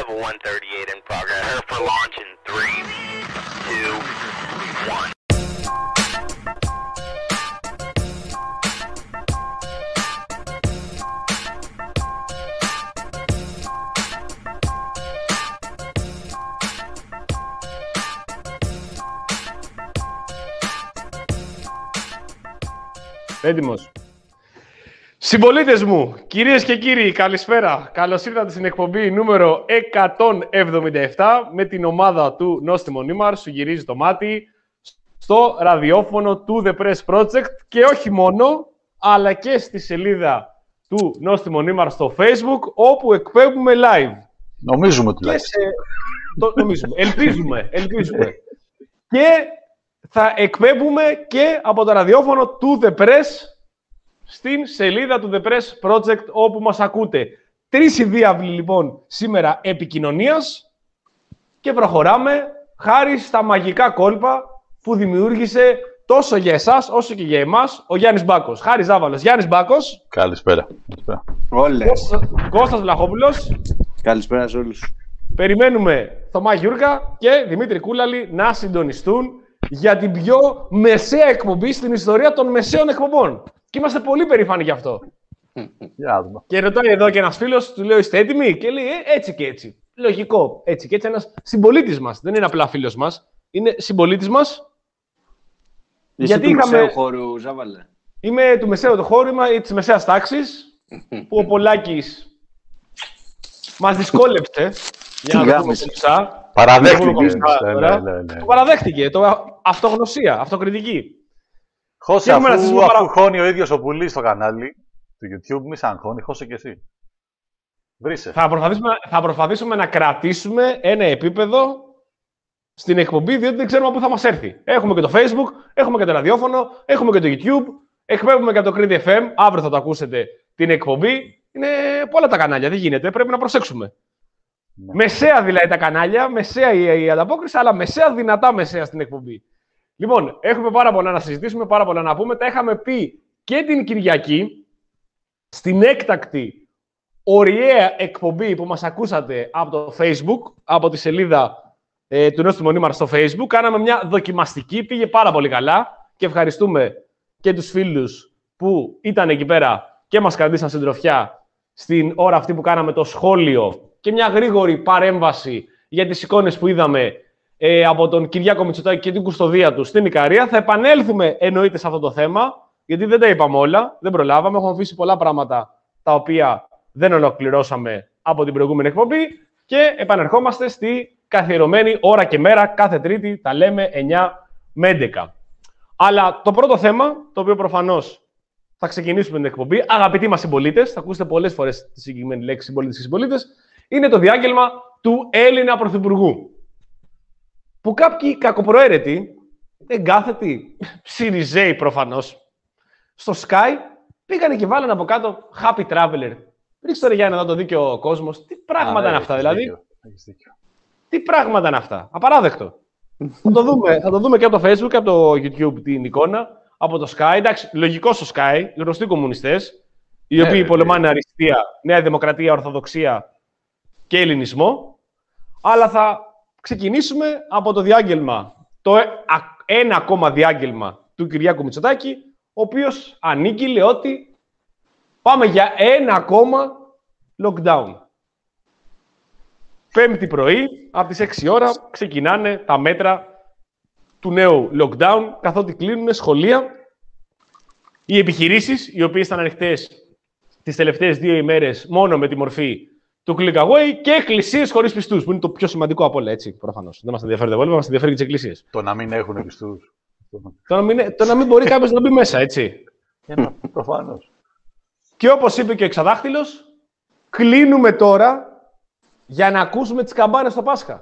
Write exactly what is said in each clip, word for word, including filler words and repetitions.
Level one thirty-eight in progress. Prepare for launch in three, two, one. Έτοιμος. Συμπολίτες μου, κυρίες και κύριοι, καλησπέρα. Καλώς ήρθατε στην εκπομπή νούμερο εκατόν εβδομήντα επτά με την ομάδα του Νόστιμο Νίμαρ, σου γυρίζει το μάτι, στο ραδιόφωνο του The Press Project και όχι μόνο, αλλά και στη σελίδα του Νόστιμο Νίμαρ στο Facebook, όπου εκπέμπουμε live. Νομίζουμε τουλάχιστον. Σε... το, νομίζουμε. Ελπίζουμε. ελπίζουμε. Και θα εκπέμπουμε και από το ραδιόφωνο του The Press στην σελίδα του The Press Project, όπου μας ακούτε. Τρεις οι διάβλοι, λοιπόν, σήμερα επικοινωνίας και προχωράμε χάρη στα μαγικά κόλπα που δημιούργησε τόσο για εσάς όσο και για εμάς ο Γιάννης Μπάκος. Χάρης Ζάβαλος. Γιάννης Μπάκος. Καλησπέρα. Όλες. Κώστας Βλαχόπουλος. Καλησπέρα σε όλους. Περιμένουμε Θωμά Γιούρκα και Δημήτρη Κούλαλη να συντονιστούν για την πιο μεσαία εκπομπή στην ιστορία των μεσαίων εκπομπών. Και είμαστε πολύ περήφανοι γι' αυτό. Yeah. Και ρωτάει εδώ και ένας φίλος, του λέω: είστε έτοιμοι? Και λέει: ε, έτσι και έτσι. Λογικό. Έτσι και έτσι. Ένας συμπολίτης μας. Δεν είναι απλά φίλος μας. Είναι συμπολίτης μας. Είσαι γιατί του είχαμε... μεσαίου χώρου, Ζάβαλε. Είμαι του μεσαίου του χώρου, είμαι της μεσαίας τάξης. Που ο Πολάκης μας δυσκόλεψε. Για να το πούμε κομψά. Παραδέχτηκε. Το παραδέχτηκε. Το αυτογνωσία, αυτοκριτική. Χώσε, αφού, αφού παρα... χώνει ο ίδιος ο Πουλής στο κανάλι του YouTube, μη σαν χώνει, χώσε και εσύ. Βρίσε. Θα προσπαθήσουμε, θα προσπαθήσουμε να κρατήσουμε ένα επίπεδο στην εκπομπή, διότι δεν ξέρουμε πού θα μας έρθει. Έχουμε και το Facebook, έχουμε και το ραδιόφωνο, έχουμε και το YouTube, εκπέμπουμε και από το Creed εφ εμ, αύριο θα το ακούσετε την εκπομπή. Είναι πολλά τα κανάλια, δεν γίνεται, πρέπει να προσέξουμε. Ναι. Μεσαία δηλαδή τα κανάλια, μεσαία η, η ανταπόκριση, αλλά μεσαία δυνατά μεσαία στην εκπομπή. Λοιπόν, έχουμε πάρα πολλά να συζητήσουμε, πάρα πολλά να πούμε. Τα είχαμε πει και την Κυριακή, στην έκτακτη, ωριαία εκπομπή που μας ακούσατε από το Facebook, από τη σελίδα ε, του Νόστιμο Νίμαρ στο Facebook. Κάναμε μια δοκιμαστική, πήγε πάρα πολύ καλά και ευχαριστούμε και τους φίλους που ήταν εκεί πέρα και μας κρατήσαν συντροφιά στην ώρα αυτή που κάναμε το σχόλιο και μια γρήγορη παρέμβαση για τις εικόνες που είδαμε Ε, από τον Κυριάκο Μητσοτάκη και την κουστοδία του στην Ικαρία. Θα επανέλθουμε εννοείται σε αυτό το θέμα, γιατί δεν τα είπαμε όλα, δεν προλάβαμε. Έχουμε αφήσει πολλά πράγματα τα οποία δεν ολοκληρώσαμε από την προηγούμενη εκπομπή και επανερχόμαστε στη καθιερωμένη ώρα και μέρα, κάθε Τρίτη, τα λέμε εννιά με έντεκα. Αλλά το πρώτο θέμα, το οποίο προφανώς θα ξεκινήσουμε την εκπομπή, αγαπητοί μας συμπολίτες, θα ακούσετε πολλές φορές τη συγκεκριμένη λέξη συμπολίτες και συμπολίτες, είναι το διάγγελμα του Έλληνα Πρωθυπουργού. Που κάποιοι κακοπροαίρετοι, εγκάθετοι, Σιριζέοι προφανώς, στο Sky πήγανε και βάλανε από κάτω Happy Traveler. Ρίξτε τώρα Γιάννη να το δει και ο κόσμος. Τι πράγματα Α, είναι αυτά, δηλαδή. Δίκιο. Τι πράγματα είναι αυτά. Απαράδεκτο. θα, το δούμε, θα το δούμε και από το Facebook και από το YouTube την εικόνα. Από το Sky. Εντάξει, λογικό στο Sky, γνωστοί κομμουνιστές, οι οποίοι ε, πολεμάνε ε. αριστεία, Νέα Δημοκρατία, Ορθοδοξία και Ελληνισμό. Αλλά θα ξεκινήσουμε από το διάγγελμα, το ένα ακόμα διάγγελμα του Κυριάκου Μητσοτάκη, ο οποίος ανήγγειλε ότι πάμε για ένα ακόμα lockdown. Πέμπτη πρωί, από τις έξι ώρα, ξεκινάνε τα μέτρα του νέου lockdown, καθότι κλείνουν σχολεία. Οι επιχειρήσεις, οι οποίες ήταν ανοιχτές τις τελευταίες δύο ημέρες μόνο με τη μορφή του click away και εκκλησίες χωρίς πιστούς, που είναι το πιο σημαντικό από όλα, έτσι, προφανώς. Δεν μας ενδιαφέρει το υπόλοιπο, μας ενδιαφέρει και τις εκκλησίες. Το να μην έχουν πιστούς. το, να μην, το να μην μπορεί κάποιος να μπει μέσα, έτσι. Προφανώς. Και όπως είπε και ο Εξαδάχτυλος, κλείνουμε τώρα για να ακούσουμε τις καμπάνες στο Πάσχα.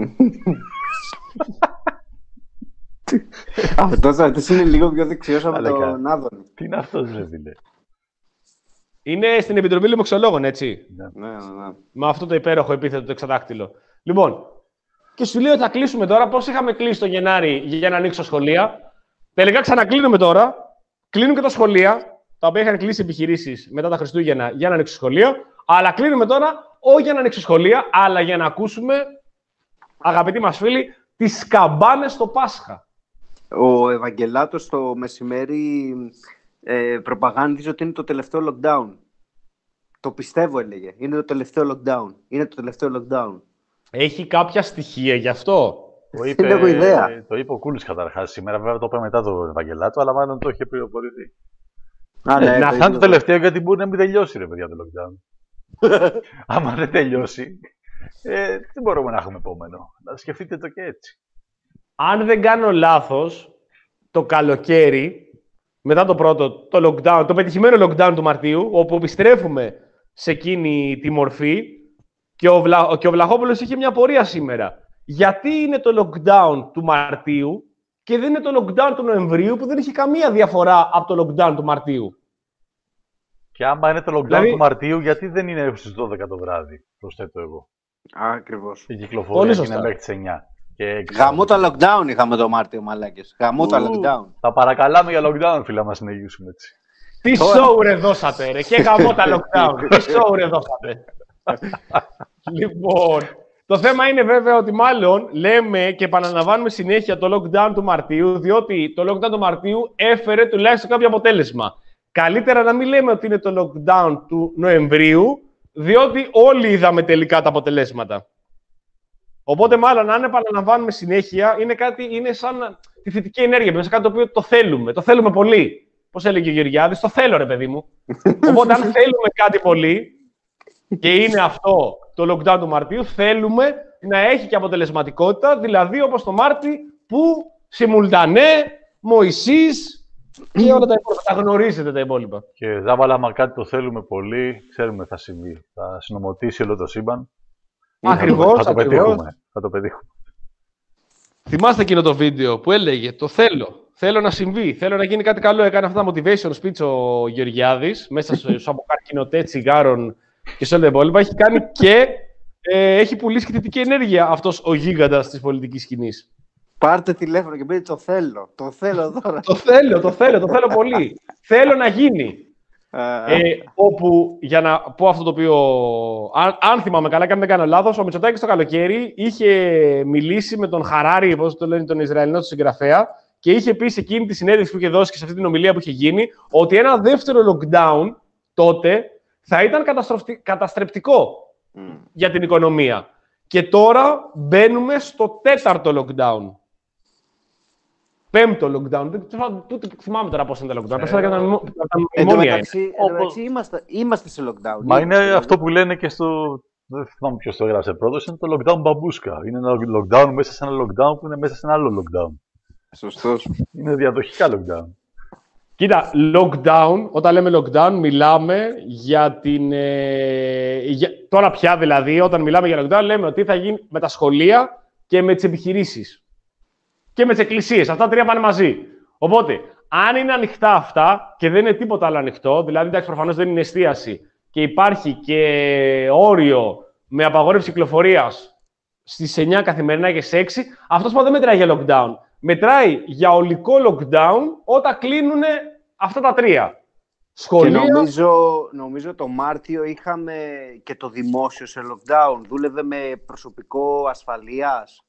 Αυτός είναι λίγο πιο δεξιός από τον Άδωνη. Τι είναι αυτός, ρε φίλε. Είναι στην Επιτροπή Λοιμοξιολόγων, έτσι. Ναι, ναι, ναι. Με αυτό το υπέροχο επίθετο το εξαδάκτυλο. Λοιπόν, και σου λέω ότι θα κλείσουμε τώρα. Πώς είχαμε κλείσει το Γενάρη για να ανοίξω σχολεία. Τελικά ξανακλείνουμε τώρα. Κλείνουν και τα σχολεία, τα οποία είχαν κλείσει επιχειρήσεις μετά τα Χριστούγεννα για να ανοίξουν σχολεία. Αλλά κλείνουμε τώρα όχι για να ανοίξω σχολεία, αλλά για να ακούσουμε, αγαπητοί μας φίλοι, τις καμπάνες στο Πάσχα. Ο Ευαγγελάτος το μεσημέρι ε, προπαγάνδιζε ότι είναι το τελευταίο lockdown. Το πιστεύω, έλεγε. Είναι το τελευταίο lockdown. Είναι το τελευταίο lockdown. Έχει κάποια στοιχεία γι' αυτό. Το είπε, έχω ιδέα. Το είπε ο Κούλης καταρχάς σήμερα. Βέβαια το είπε μετά το Ευαγγελάτο, αλλά μάλλον το είχε πληροφορηθεί. Α, ναι, να το θα είναι το τελευταίο, γιατί μπορεί να μην τελειώσει, ρε παιδιά, το lockdown. Άμα δεν τελειώσει, ε, τι μπορούμε να έχουμε επόμενο. Να σκεφτείτε το και έτσι. Αν δεν κάνω λάθος, το καλοκαίρι, μετά το πρώτο, το lockdown, το πετυχημένο lockdown του Μαρτίου, όπου επιστρέφουμε σε εκείνη τη μορφή, και ο, Βλα... και ο Βλαχόπουλος είχε μια πορεία σήμερα. Γιατί είναι το lockdown του Μαρτίου και δεν είναι το lockdown του Νοεμβρίου, που δεν έχει καμία διαφορά από το lockdown του Μαρτίου. Και άμα είναι το lockdown δηλαδή... του Μαρτίου, γιατί δεν είναι στις δώδεκα το βράδυ, προσθέτω εγώ. Ακριβώς. Η κυκλοφορία είναι μέχρι τις εννιά. Και... Γαμώ τα lockdown είχαμε το Μάρτιο, μαλάκες. Γαμώ τα lockdown. Θα παρακαλάμε για lockdown, φίλα, μας συνεχίσουμε έτσι. Τι show ρε δώσατε, ρε, και γαμώ τα lockdown. Τι show ρε δώσατε. Λοιπόν, το θέμα είναι βέβαια ότι μάλλον λέμε και επαναλαμβάνουμε συνέχεια το lockdown του Μαρτίου, διότι το lockdown του Μαρτίου έφερε τουλάχιστον κάποιο αποτέλεσμα. Καλύτερα να μην λέμε ότι είναι το lockdown του Νοεμβρίου, διότι όλοι είδαμε τελικά τα αποτελέσματα. Οπότε, μάλλον, αν επαναλαμβάνουμε συνέχεια, είναι, κάτι, είναι σαν τη θετική ενέργεια, μέσα κάτι το οποίο το θέλουμε. Το θέλουμε πολύ. Πώς έλεγε ο Γεωργιάδης, το θέλω, ρε παιδί μου. Οπότε, αν θέλουμε κάτι πολύ, και είναι αυτό το lockdown του Μαρτίου, θέλουμε να έχει και αποτελεσματικότητα, δηλαδή όπως το Μάρτι, που Σιμουλτανέ, Μωυσής και όλα τα υπόλοιπα. Τα γνωρίζετε τα υπόλοιπα. Και Ζάβαλα, άμα κάτι το θέλουμε πολύ, ξέρουμε θα συμβεί. Θα συνομωτήσει όλο το σύμπαν. Ακριβώς, θα, το πετύχουμε, θα το πετύχουμε. Θυμάστε εκείνο το βίντεο που έλεγε το θέλω, θέλω να συμβεί, θέλω να γίνει κάτι καλό. Έκανε αυτά τα motivation speech ο Γεωργιάδης, μέσα στο από κάρκινο τέ τσιγάρων και σε όλα τα υπόλοιπα. Έχει κάνει και ε, έχει πουλήσει και θετική ενέργεια αυτός ο γίγαντας της πολιτικής σκηνής. Πάρτε τηλέφωνο και πείτε το θέλω, το θέλω τώρα. το θέλω, το θέλω, το θέλω πολύ. Θέλω να γίνει. Ε, όπου, για να πω αυτό το οποίο, αν, αν θυμάμαι καλά και αν δεν κάνω λάθος, ο Μητσοτάκης το καλοκαίρι είχε μιλήσει με τον Χαράρι, πώς το λένε, τον Ισραηλινό του συγγραφέα, και είχε πει σε εκείνη τη συνέντευξη που είχε δώσει και σε αυτή την ομιλία που είχε γίνει, ότι ένα δεύτερο lockdown τότε θα ήταν καταστρεπτικό mm. για την οικονομία. Και τώρα μπαίνουμε στο τέταρτο lockdown. Πέμπτο lockdown. Τούτο θυμάμαι τώρα πώς είναι τα lockdown. Πες να κάνουμε μνημόνια. Εντάξει, είμαστε, είμαστε σε lockdown. Μα είναι αυτό που λένε και στο... Δεν θυμάμαι ποιος το έγραψε πρώτος. Είναι το lockdown μπαμπούσκα. Είναι ένα lockdown μέσα σε ένα lockdown που είναι μέσα σε ένα άλλο lockdown. Σωστός. Είναι διαδοχικά lockdown. Κοίτα, lockdown, όταν λέμε lockdown, μιλάμε για την... Ε, για, τώρα πια δηλαδή, όταν μιλάμε για lockdown, λέμε ότι θα γίνει με τα σχολεία και με τις επιχειρήσεις. Και με τις εκκλησίες. Αυτά τρία πάνε μαζί. Οπότε, αν είναι ανοιχτά αυτά και δεν είναι τίποτα άλλο ανοιχτό, δηλαδή εντάξει, προφανώς δεν είναι εστίαση και υπάρχει και όριο με απαγόρευση κυκλοφορίας στις εννιά καθημερινά και στις έξι, αυτός που δεν μετράει για lockdown. Μετράει για ολικό lockdown όταν κλείνουν αυτά τα τρία. Σχολεία... Και νομίζω, νομίζω το Μάρτιο είχαμε και το δημόσιο σε lockdown. Δούλευε με προσωπικό ασφαλείας.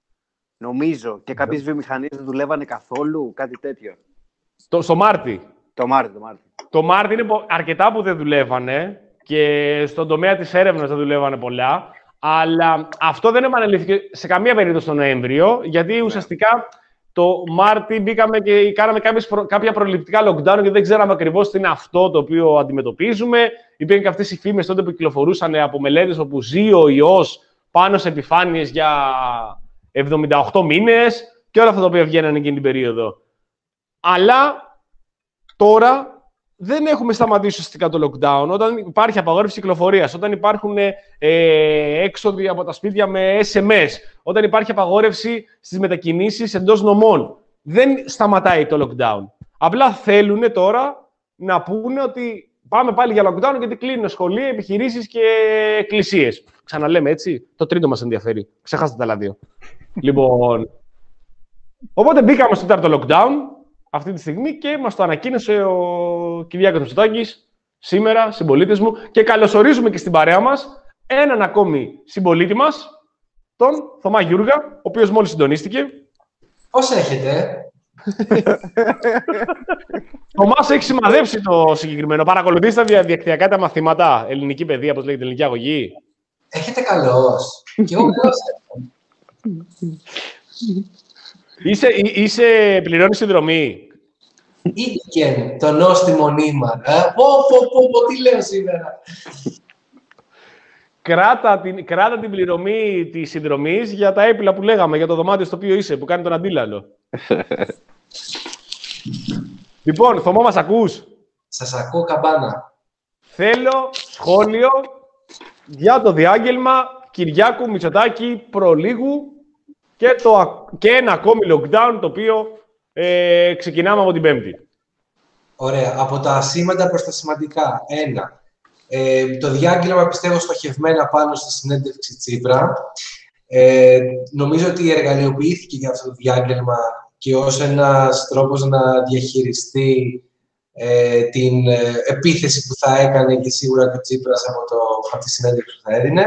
Νομίζω. Και κάποιες βιομηχανίες δεν δουλεύανε καθόλου, κάτι τέτοιο. Το, στο Μάρτι. Το Μάρτι, το Μάρτι. Το Μάρτι είναι αρκετά που δεν δουλεύανε και στον τομέα της έρευνας δεν δουλεύανε πολλά. Αλλά αυτό δεν επανελήφθηκε σε καμία περίπτωση τον Νοέμβριο, γιατί ναι. ουσιαστικά το Μάρτι μπήκαμε και κάναμε προ, κάποια προληπτικά lockdown και δεν ξέραμε ακριβώς τι είναι αυτό το οποίο αντιμετωπίζουμε. Υπήρχαν και αυτές οι φήμες τότε που κυκλοφορούσαν από μελέτες όπου ζει ο ιός πάνω σε επιφάνειες για εβδομήντα οκτώ μήνες και όλα αυτά τα οποία βγαίνανε εκείνη την περίοδο. Αλλά τώρα δεν έχουμε σταματήσει ουσιαστικά το lockdown. Όταν υπάρχει απαγόρευση κυκλοφορίας, όταν υπάρχουν ε, έξοδοι από τα σπίτια με ες εμ ες, όταν υπάρχει απαγόρευση στις μετακινήσεις εντός νομών, δεν σταματάει το lockdown. Απλά θέλουν τώρα να πούνε ότι πάμε πάλι για lockdown γιατί κλείνουν σχολεία, επιχειρήσεις και εκκλησίες. Ξαναλέμε έτσι, το τρίτο μας ενδιαφέρει. Ξεχάστε τα άλλα δύο. Λοιπόν, οπότε μπήκαμε στο τέταρτο lockdown αυτή τη στιγμή και μας το ανακοίνωσε ο Κυριάκος Μητσοτάκης σήμερα, συμπολίτες μου, και καλωσορίζουμε και στην παρέα μας έναν ακόμη συμπολίτη μας, τον Θωμά Γιούργα, ο οποίος μόλις συντονίστηκε. Πώς έχετε? Ο Μάς έχει σημαδέψει το συγκεκριμένο. Παρακολουθήστε τα διαδικτυακά τα μαθήματα, ελληνική παιδεία, όπως λέγεται, ελληνική αγωγή. Έχετε καλός. Και εγώ καλός έχω. Είσαι, είσαι πληρώνεις συνδρομή. Ήκεν το νόστιμο νήμα. Πω, πω, πω, πω, τι λέω σήμερα. Κράτα την, κράτα την πληρωμή της συνδρομής για τα έπιπλα που λέγαμε, για το δωμάτιο στο οποίο είσαι, που κάνει τον αντίλαλο. Λοιπόν, Θωμό, μας ακούς? Σας ακούω, καμπάνα. Θέλω σχόλιο για το διάγγελμα Κυριάκου Μητσοτάκη προλίγου και, το, και ένα ακόμη lockdown, το οποίο ε, ξεκινάμε από την Πέμπτη. Ωραία. Από τα ασήμαντα προς τα σημαντικά. Ένα. Ε, το διάγγελμα πιστεύω στοχευμένα πάνω στη συνέντευξη Τσίπρα. Ε, νομίζω ότι εργαλειοποιήθηκε για αυτό το διάγγελμα και ως ένας τρόπος να διαχειριστεί ε, την ε, επίθεση που θα έκανε και σίγουρα και ο Τσίπρας από, το, από τη συνέντευξη που θα έδινε.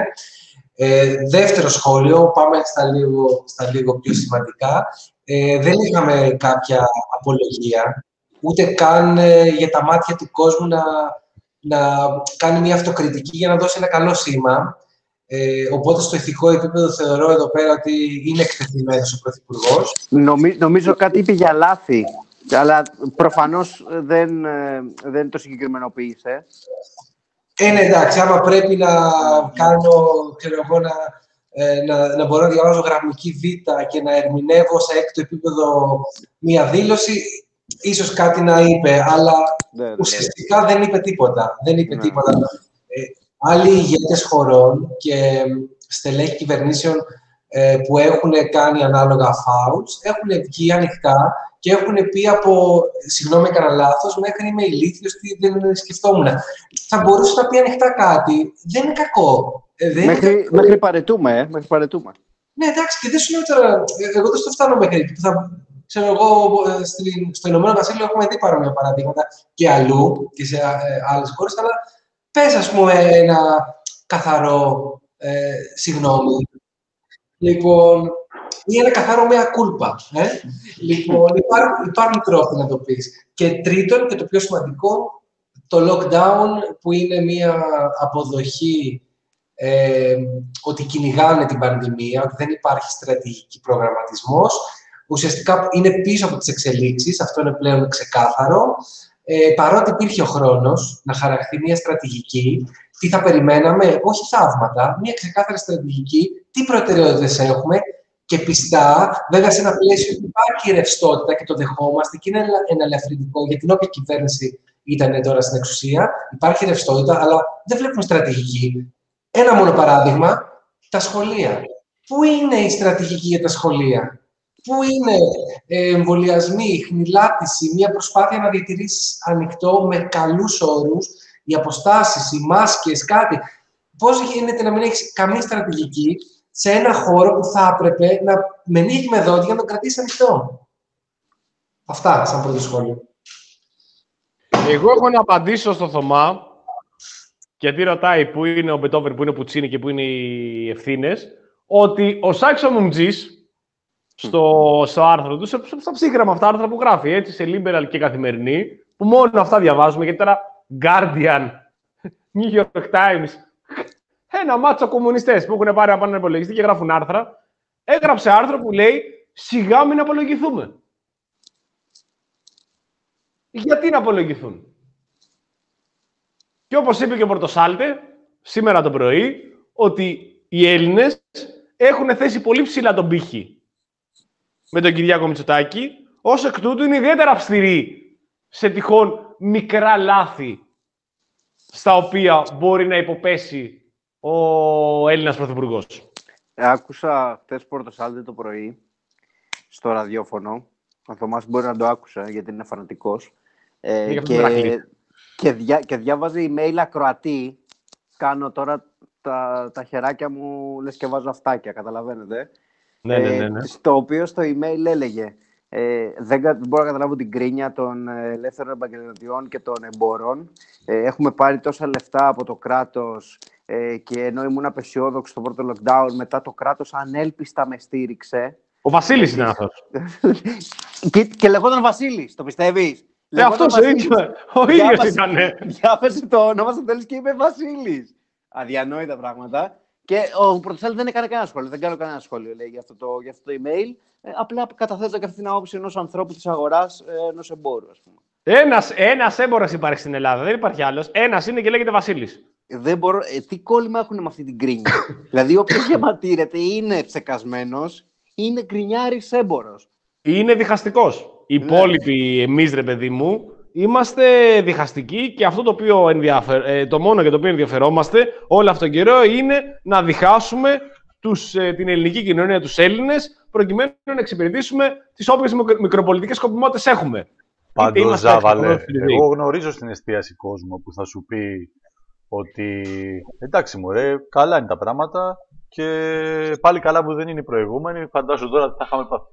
Ε, δεύτερο σχόλιο, πάμε στα λίγο, στα λίγο πιο σημαντικά. Ε, δεν είχαμε κάποια απολογία, ούτε καν ε, για τα μάτια του κόσμου να, να κάνει μια αυτοκριτική για να δώσει ένα καλό σήμα. Ε, οπότε στο ηθικό επίπεδο θεωρώ εδώ πέρα ότι είναι εκτεθειμένος ο Πρωθυπουργός. Νομι, νομίζω κάτι είπε για λάθη, αλλά προφανώς δεν, δεν το συγκεκριμενοποίησε. Ε, ναι, εντάξει, άμα πρέπει να κάνω, ξέρω εγώ, να, να, να μπορώ να διαβάζω γραμμική β και να ερμηνεύω σε έκτο επίπεδο μία δήλωση, ίσως κάτι να είπε, αλλά ναι, ναι, ουσιαστικά δεν είπε τίποτα. Δεν είπε ναι. τίποτα. Ε, άλλοι ηγέτες χωρών και στελέχη κυβερνήσεων ε, που έχουν κάνει ανάλογα φάουλς, έχουν βγει ανοιχτά και έχουν πει από, συγγνώμη, έκανα λάθος, μέχρι είμαι ηλίθιος, τι δεν σκεφτόμουν. Θα μπορούσε να πει ανοιχτά κάτι. Δεν είναι κακό. Ε, δεν μέχρι, είναι κακό. μέχρι παρετούμε, ε, μέχρι παρετούμε. Ναι, εντάξει, και δεν σου λέω τώρα, εγώ δεν στο φτάνω μέχρι εκεί. Θα, ξέρω εγώ, στην, στο Ηνωμένο Βασίλειο έχουμε δει παρόμοια παραδείγματα και αλλού και σε ε, άλλες χώρες, αλλά πες, ας πούμε, ένα καθαρό ε, συγγνώμη. Λοιπόν, ή ένα καθαρό μea culpa. Ε? Λοιπόν, υπάρχουν, υπάρχουν τρόποι να το πεις. Και τρίτον, και το πιο σημαντικό, το lockdown, που είναι μια αποδοχή ε, ότι κυνηγάνε την πανδημία, ότι δεν υπάρχει στρατηγική προγραμματισμός. Ουσιαστικά είναι πίσω από τις εξελίξεις, αυτό είναι πλέον ξεκάθαρο. Ε, παρότι υπήρχε ο χρόνος να χαραχθεί μια στρατηγική, τι θα περιμέναμε, όχι θαύματα, μια ξεκάθαρη στρατηγική, τι προτεραιότητες έχουμε και πιστά, βέβαια σε ένα πλαίσιο που υπάρχει ρευστότητα και το δεχόμαστε και είναι ένα ελαφρυντικό για την όποια κυβέρνηση ήταν τώρα στην εξουσία, υπάρχει ρευστότητα, αλλά δεν βλέπουμε στρατηγική. Ένα μόνο παράδειγμα, τα σχολεία. Πού είναι η στρατηγική για τα σχολεία? Πού είναι εμβολιασμοί, χνηλάτιση, μια προσπάθεια να διατηρήσεις ανοιχτό με καλούς όρους, οι αποστάσεις, οι μάσκες, κάτι. Πώς γίνεται να μην έχεις καμία στρατηγική σε ένα χώρο που θα έπρεπε να με νύχει με δόντια να τον κρατήσεις ανοιχτό? Αυτά, σαν πρώτο σχόλιο. Εγώ έχω να απαντήσω στο Θωμά, γιατί ρωτάει πού είναι ο Μπετόβερ, πού είναι ο Πουτσίνι και πού είναι οι ευθύνες, ότι ο Σάξο Μουμτζής, στο, στο άρθρο του, στα ψύχραμα αυτά άρθρα που γράφει, έτσι, σε Liberal και Καθημερινή, που μόνο αυτά διαβάζουμε, γιατί τώρα Guardian, New York Times, ένα μάτσο κομμουνιστές που έχουν πάρει από έναν υπολογιστή και γράφουν άρθρα, έγραψε άρθρο που λέει «Σιγά μην απολογηθούμε». Γιατί να απολογηθούν? Και όπως είπε και ο Πορτοσάλτε, σήμερα το πρωί, ότι οι Έλληνες έχουν θέσει πολύ ψηλά τον πύχη με τον Κυριάκο Μητσοτάκη, ως εκ τούτου είναι ιδιαίτερα αυστηροί σε τυχόν μικρά λάθη στα οποία μπορεί να υποπέσει ο Έλληνας Πρωθυπουργός. Άκουσα χτες Πορτοσάλτε το πρωί στο ραδιόφωνο. Ο Θωμάς μπορεί να το άκουσε γιατί είναι φανατικός. Ε, και, και, διά, και διάβαζε email ακροατή. Κάνω τώρα τα, τα χεράκια μου, λες και βάζω αυτάκια, καταλαβαίνετε. Ναι, ναι, ναι, ναι. Ε, στο οποίο στο email έλεγε Ε, δεν, δεν μπορώ να καταλάβω την κρίνια των ελεύθερων επαγγελματιών και των εμπόρων. Ε, έχουμε πάρει τόσα λεφτά από το κράτος ε, και ενώ ήμουν απεσιόδοξο στο πρώτο lockdown, μετά το κράτος ανέλπιστα με στήριξε. Ο Βασίλης είναι αυτός. και, και λεγόταν Βασίλης, το πιστεύεις? Ε, αυτός ο ίδιος, ο ίδιος ήταν. Διάβασε το όνομα στο τέλος και είπε Βασίλης. Αδιανόητα πράγματα. Και ο Πρωτοσέλιδος δεν έκανε κανένα σχόλιο. Δεν κάνω κανένα σχόλιο, λέει, για αυτό το, για αυτό το email. Ε, απλά καταθέτω και αυτή την άποψη ενός ανθρώπου της αγοράς, ε, ενός εμπόρου, ας πούμε. Ένας, ένας έμπορος υπάρχει στην Ελλάδα, δεν υπάρχει άλλος. Ένας είναι και λέγεται Βασίλης. Δεν μπορώ, ε, τι κόλλημα έχουν με αυτή την κρίνια? Δηλαδή, όποιος διαμαρτύρεται είναι ψεκασμένος, είναι γκρινιάρης έμπορος. Είναι διχαστικός. Οι ναι. υπόλοιποι, εμείς, ρε παιδί μου, είμαστε διχαστικοί και αυτό το, οποίο ενδιαφερ... ε, το μόνο για το οποίο ενδιαφερόμαστε όλο αυτόν τον καιρό είναι να διχάσουμε τους, ε, την ελληνική κοινωνία, τους Έλληνες, προκειμένου να εξυπηρετήσουμε τις όποιες μικροπολιτικές σκοπιμότητες έχουμε. Πάντως, Ζάβαλε, εγώ γνωρίζω στην εστίαση κόσμο που θα σου πει ότι εντάξει μωρέ, καλά είναι τα πράγματα και πάλι καλά που δεν είναι οι προηγούμενοι, φαντάσου τώρα τι θα είχαμε πάθει.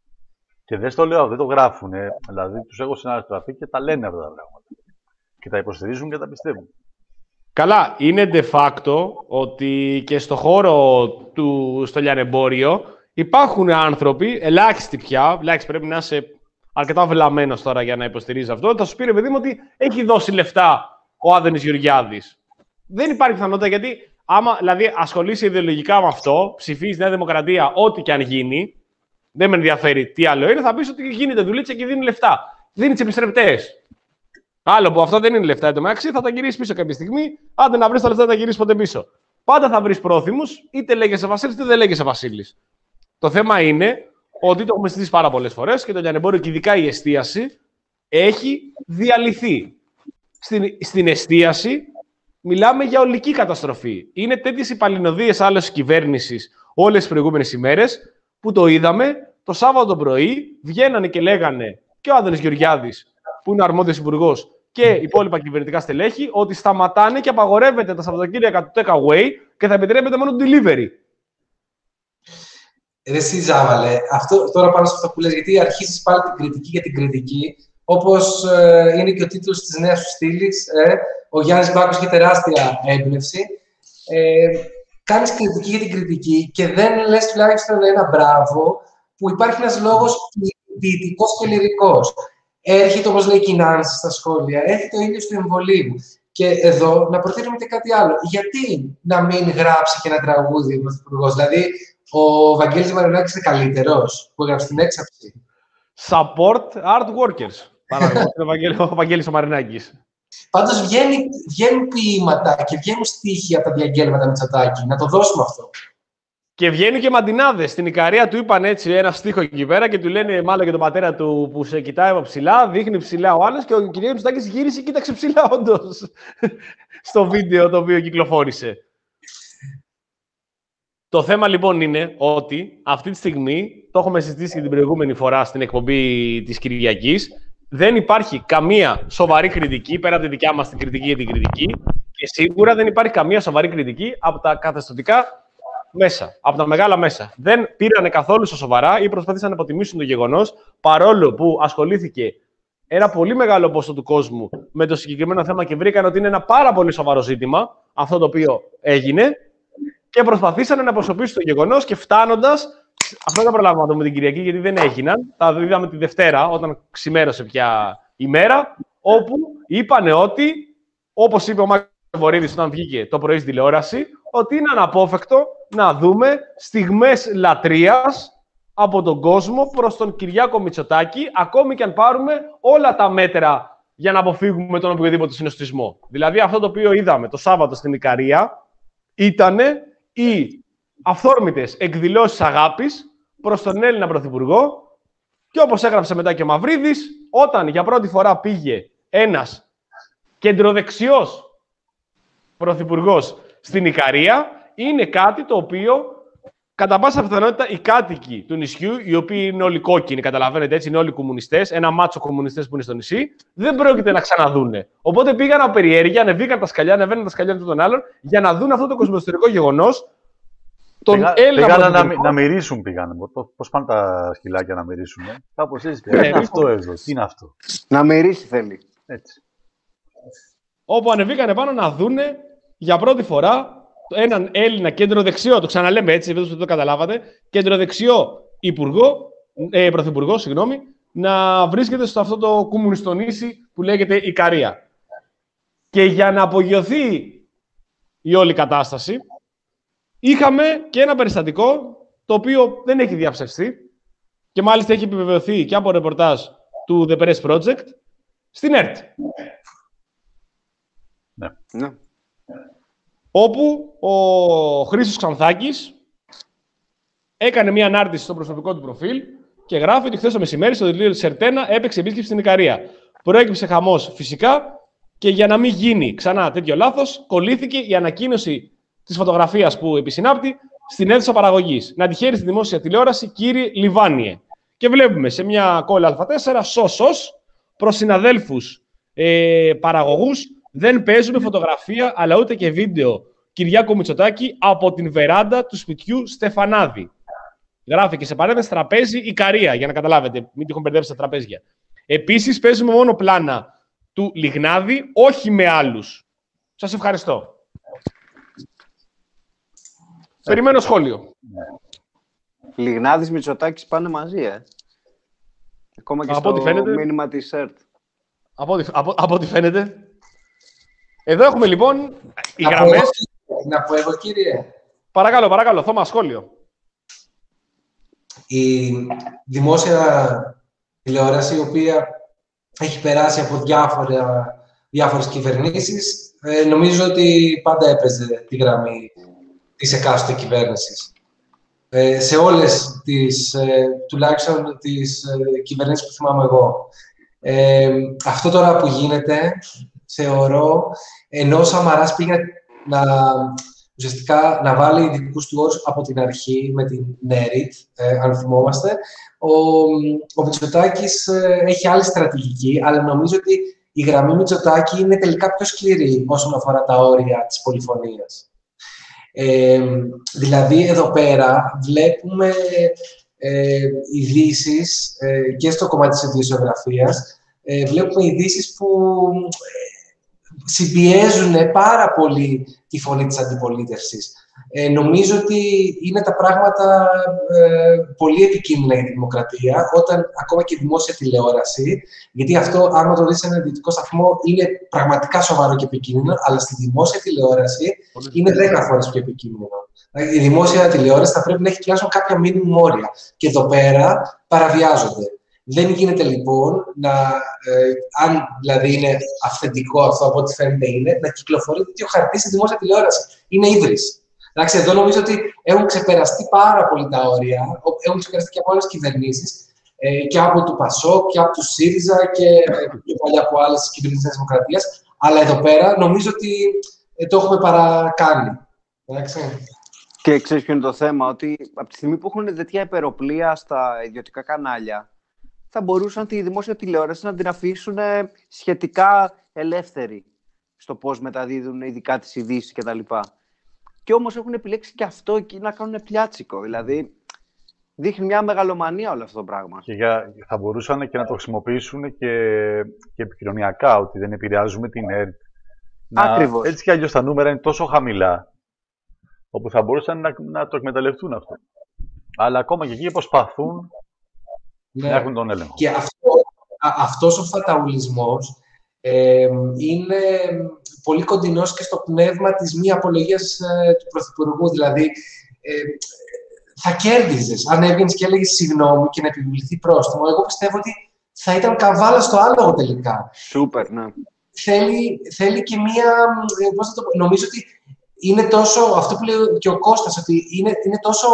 Και δεν στο λέω, δεν το γράφουνε. Δηλαδή, τους έχω συναντηθεί και τα λένε αυτά τα πράγματα. Και τα υποστηρίζουν και τα πιστεύουν. Καλά, είναι de facto ότι και στο χώρο του, στο λιανεμπόριο υπάρχουν άνθρωποι, ελάχιστοι πια, ελάχιστοι πρέπει να είσαι αρκετά βελαμένος τώρα για να υποστηρίζει αυτό, θα σου πει ρε παιδί μου ότι έχει δώσει λεφτά ο Άδωνης Γεωργιάδης. Δεν υπάρχει πιθανότητα γιατί, άμα δηλαδή, ασχολείσαι ιδεολογικά με αυτό, ψηφίζει Νέα Δημοκρατία, ό,τι και αν γίνει. Δεν με ενδιαφέρει τι άλλο είναι, θα πεις ότι γίνεται δουλίτσα και δίνει λεφτά. Δίνει τις επιστρεπτές. Άλλο που αυτό δεν είναι λεφτά εντωμεταξύ, θα τα γυρίσει πίσω κάποια στιγμή. Άντε να βρει τα λεφτά, θα τα γυρίσει ποτέ πίσω. Πάντα θα βρει πρόθυμους, είτε λέγεσαι Βασίλης, είτε δεν λέγεσαι Βασίλης. Το θέμα είναι ότι το έχουμε συζητήσει πάρα πολλές φορές και το λιανεμπόριο και ειδικά η εστίαση έχει διαλυθεί. Στην, στην εστίαση μιλάμε για ολική καταστροφή. Είναι τέτοιες οι παλινοδίες άλλες κυβέρνησης όλες τις προηγούμενες ημέρες. Που το είδαμε, το Σάββατο το πρωί βγαίνανε και λέγανε και ο Άδωνης Γεωργιάδης, που είναι αρμόδιος υπουργός, και οι υπόλοιπα κυβερνητικά στελέχη, ότι σταματάνε και απαγορεύεται τα Σαββατοκύριακα του takeaway και θα επιτρέπεται μόνο το delivery. Ρε εσύ Ζάβαλε, αυτό, τώρα πάνω σε αυτό που λες, γιατί αρχίζεις πάλι την κριτική για την κριτική, όπως ε, είναι και ο τίτλος της νέας σου στήλης, ε, ο Γιάννης Μπάκος είχε τεράστια έμπνευση. Ε, Κάνεις κριτική για την κριτική και δεν λες τουλάχιστον ένα μπράβο που υπάρχει ένας λόγος ποιητικός και λυρικός. Έρχεται, όπως λέει η Νάνση στα σχόλια, έρχεται ο ήλιος του εμβολίου. Και εδώ να προτείνουμε και κάτι άλλο. Γιατί να μην γράψει και ένα τραγούδι ο Πρωθυπουργός? Δηλαδή, ο Βαγγέλης Μαρινάκης είναι καλύτερος που έγραψε την έξαψη. Support art workers. Παρακαλώ, ο Βαγγέλης ο Μαρινάκης. Πάντως βγαίνει, βγαίνουν ποίηματα και βγαίνουν στίχοι από τα διαγγέλματα Μητσοτάκη. Να το δώσουμε αυτό. Και βγαίνουν και μαντινάδες. Στην Ικαρία του είπαν έτσι ένα στίχο εκεί πέρα και του λένε μάλλον και τον πατέρα του που σε κοιτάει από ψηλά, δείχνει ψηλά ο άλλος και ο κ. Μητσοτάκης γύρισε και κοίταξε ψηλά όντως στο βίντεο το οποίο κυκλοφόρησε. Το θέμα λοιπόν είναι ότι αυτή τη στιγμή, το έχουμε συζητήσει και την προηγούμενη φορά στην εκπομπή της Κυριακής, δεν υπάρχει καμία σοβαρή κριτική, πέρα από τη δικιά μας την κριτική για την κριτική, και σίγουρα δεν υπάρχει καμία σοβαρή κριτική από τα καθεστωτικά μέσα, από τα μεγάλα μέσα. Δεν πήρανε καθόλου στα σοβαρά ή προσπάθησαν να υποτιμήσουν το γεγονός, παρόλο που ασχολήθηκε ένα πολύ μεγάλο ποσό του κόσμου με το συγκεκριμένο θέμα και βρήκαν ότι είναι ένα πάρα πολύ σοβαρό ζήτημα, αυτό το οποίο έγινε, και προσπαθήσαν να αποσιωπήσουν το γεγονός και φτάνοντας. Αυτό δεν προλάβαμε να το με την Κυριακή, γιατί δεν έγιναν. Τα είδαμε τη Δευτέρα, όταν ξημέρωσε πια η μέρα, όπου είπανε ότι, όπως είπε ο Μάκης Βορύδης όταν βγήκε το πρωί στην τηλεόραση, ότι είναι αναπόφευκτο να δούμε στιγμές λατρείας από τον κόσμο προς τον Κυριάκο Μητσοτάκη, ακόμη και αν πάρουμε όλα τα μέτρα για να αποφύγουμε τον οποιοδήποτε συνοστισμό. Δηλαδή, αυτό το οποίο είδαμε το Σάββατο στην Ικαρία ήταν οι αυθόρμητες εκδηλώσεις αγάπης προς τον Έλληνα Πρωθυπουργό και όπως έγραψε μετά και ο Μαυρίδης, όταν για πρώτη φορά πήγε ένας κεντροδεξιός Πρωθυπουργός στην Ικαρία, είναι κάτι το οποίο κατά πάσα πιθανότητα οι κάτοικοι του νησιού, οι οποίοι είναι όλοι κόκκινοι, καταλαβαίνετε έτσι, είναι όλοι κομμουνιστές, ένα μάτσο κομμουνιστές που είναι στο νησί, δεν πρόκειται να ξαναδούνε. Οπότε πήγαν από περιέργεια, ανεβήκαν τα σκαλιά, ανεβαίναν τα σκαλιά των άλλων, για να δουν αυτό το κοσμοϊστορικό γεγονός, τον Πήγα, Έλληνα πήγανε πρωθυπουργό. να, να μυρίσουν πήγανε. Πώς πάνε τα σκυλάκια να μυρίσουν. Ε? Κάπως έτσι. Τι είναι αυτό εδώ, τι είναι αυτό. Να μυρίσει θέλει. Έτσι. Όπου ανεβήκανε πάνω να δούνε για πρώτη φορά έναν Έλληνα κεντροδεξιό, το ξαναλέμε έτσι, δεν το καταλάβατε, κεντροδεξιό υπουργό, ε, πρωθυπουργό, συγγνώμη, να βρίσκεται στο αυτό το κομμουνιστονήσι που λέγεται Ικαρία. Και για να απογειωθεί η όλη κατάσταση, είχαμε και ένα περιστατικό το οποίο δεν έχει διαψευστεί και μάλιστα έχει επιβεβαιωθεί και από ρεπορτάζ του The Press Project στην ΕΡΤ. Ναι. Ναι. Όπου ο Χρήστος Ξανθάκης έκανε μια ανάρτηση στο προσωπικό του προφίλ και γράφει ότι χθες το μεσημέρι στο δελτίο της Ερτένα έπαιξε επίσκεψη στην Ικαρία. Προέκυψε χαμός φυσικά και για να μην γίνει ξανά τέτοιο λάθος, κολλήθηκε η ανακοίνωση της φωτογραφίας που επισυνάπτει στην αίθουσα παραγωγής. Να τη χαίρει στη δημόσια τηλεόραση, κύριε Λιβάνιε. Και βλέπουμε σε μια κόλλα Α4, σως, προς συναδέλφους ε, παραγωγούς, δεν παίζουμε φωτογραφία, αλλά ούτε και βίντεο Κυριάκο Μητσοτάκη από την βεράντα του σπιτιού Στεφανάδη. Γράφει και σε παρένθεση τραπέζι Ικαρία, για να καταλάβετε, μην τυχόν μπερδέψει τα τραπέζια. Επίσης, παίζουμε μόνο πλάνα του Λιγνάδη, όχι με άλλους. Σας ευχαριστώ. Περιμένω σχόλιο. Λιγνάδης Μητσοτάκης πάνε μαζί, ε. Ακόμα και από στο φαίνεται, μήνυμα της ΕΡΤ. Από ό,τι, από, από ό,τι φαίνεται. Εδώ έχουμε λοιπόν οι να γραμμές. Πω, να πω εγώ, κύριε. Παρακαλώ, παρακαλώ, Θώμα, σχόλιο. Η δημόσια τηλεόραση, η οποία έχει περάσει από διάφορα, διάφορες κυβερνήσεις, ε, νομίζω ότι πάντα έπαιζε τη γραμμή της εκάστοτε κυβέρνησης. Ε, σε όλες τις, ε, τουλάχιστον τις ε, κυβερνήσεις που θυμάμαι εγώ. Ε, αυτό τώρα που γίνεται, θεωρώ, ενώ ο Σαμαράς πήγε να, ουσιαστικά, να βάλει δικούς του όρους από την αρχή με την ΝΕΡΙΤ, ε, αν θυμόμαστε, ο, ο Μητσοτάκης ε, έχει άλλη στρατηγική, αλλά νομίζω ότι η γραμμή Μητσοτάκη είναι τελικά πιο σκληρή όσον αφορά τα όρια της πολυφωνίας. Ε, δηλαδή, εδώ πέρα βλέπουμε ε, ειδήσεις ε, και στο κομμάτι της ειδησιογραφίας, ε, βλέπουμε ειδήσεις που ε, συμπιέζουν πάρα πολύ τη φωνή της αντιπολίτευσης. Ε, νομίζω ότι είναι τα πράγματα ε, πολύ επικίνδυνα για τη δημοκρατία, όταν ακόμα και η δημόσια τηλεόραση, γιατί αυτό, άμα το δεις σε ένα ιδιωτικό σταθμό, είναι πραγματικά σοβαρό και επικίνδυνο, αλλά στη δημόσια τηλεόραση είναι δέκα φορές πιο επικίνδυνο. Η δημόσια τηλεόραση θα πρέπει να έχει τουλάχιστον κάποια μήνυμου όρια. Και εδώ πέρα παραβιάζονται. Δεν γίνεται λοιπόν να, ε, αν δηλαδή είναι αυθεντικό αυτό από ό,τι φαίνεται είναι, να κυκλοφορεί τέτοιο χαρτί στη δημόσια τηλεόραση. Είναι ίδρυση. Εντάξει, εδώ νομίζω ότι έχουν ξεπεραστεί πάρα πολύ τα όρια, έχουν ξεπεραστεί και από άλλες κυβερνήσεις, ε, και από του ΠΑΣΟΚ και από του ΣΥΡΙΖΑ και πιο παλιά από άλλες κυβερνήσεις της Δημοκρατίας. Αλλά εδώ πέρα νομίζω ότι ε, το έχουμε παρακάνει. Εντάξει. Και ξέρεις ποιο είναι το θέμα, ότι από τη στιγμή που έχουν τέτοια υπεροπλία στα ιδιωτικά κανάλια, θα μπορούσαν τη δημόσια τηλεόραση να την αφήσουν σχετικά ελεύθερη στο πώς μεταδίδουν ειδικά τις ειδήσεις κτλ. Και όμως έχουν επιλέξει και αυτό εκεί να κάνουν πιάτσικο. Δηλαδή, δείχνει μια μεγαλομανία όλο αυτό το πράγμα. Και για, θα μπορούσαν και να το χρησιμοποιήσουν και, και επικοινωνιακά, ότι δεν επηρεάζουμε την ΕΡΤ. Ακριβώς. Έτσι κι αλλιώς τα νούμερα είναι τόσο χαμηλά, όπου θα μπορούσαν να, να το εκμεταλλευτούν αυτό. Αλλά ακόμα και εκεί προσπαθούν ναι. να έχουν τον έλεγχο. Και αυτό, α, αυτός ο φαταουλισμός ε, είναι πολύ κοντινός και στο πνεύμα της μη απολογίας ε, του Πρωθυπουργού. Δηλαδή, ε, θα κέρδιζες αν έβγαινες και έλεγες συγγνώμη και να επιβληθεί πρόστιμο. Εγώ πιστεύω ότι θα ήταν καβάλα στο άλογο τελικά. Σούπερ, ναι. Θέλει, θέλει και μία, πώς θα το πω, νομίζω ότι είναι τόσο, αυτό που λέει και ο Κώστας, ότι είναι, είναι τόσο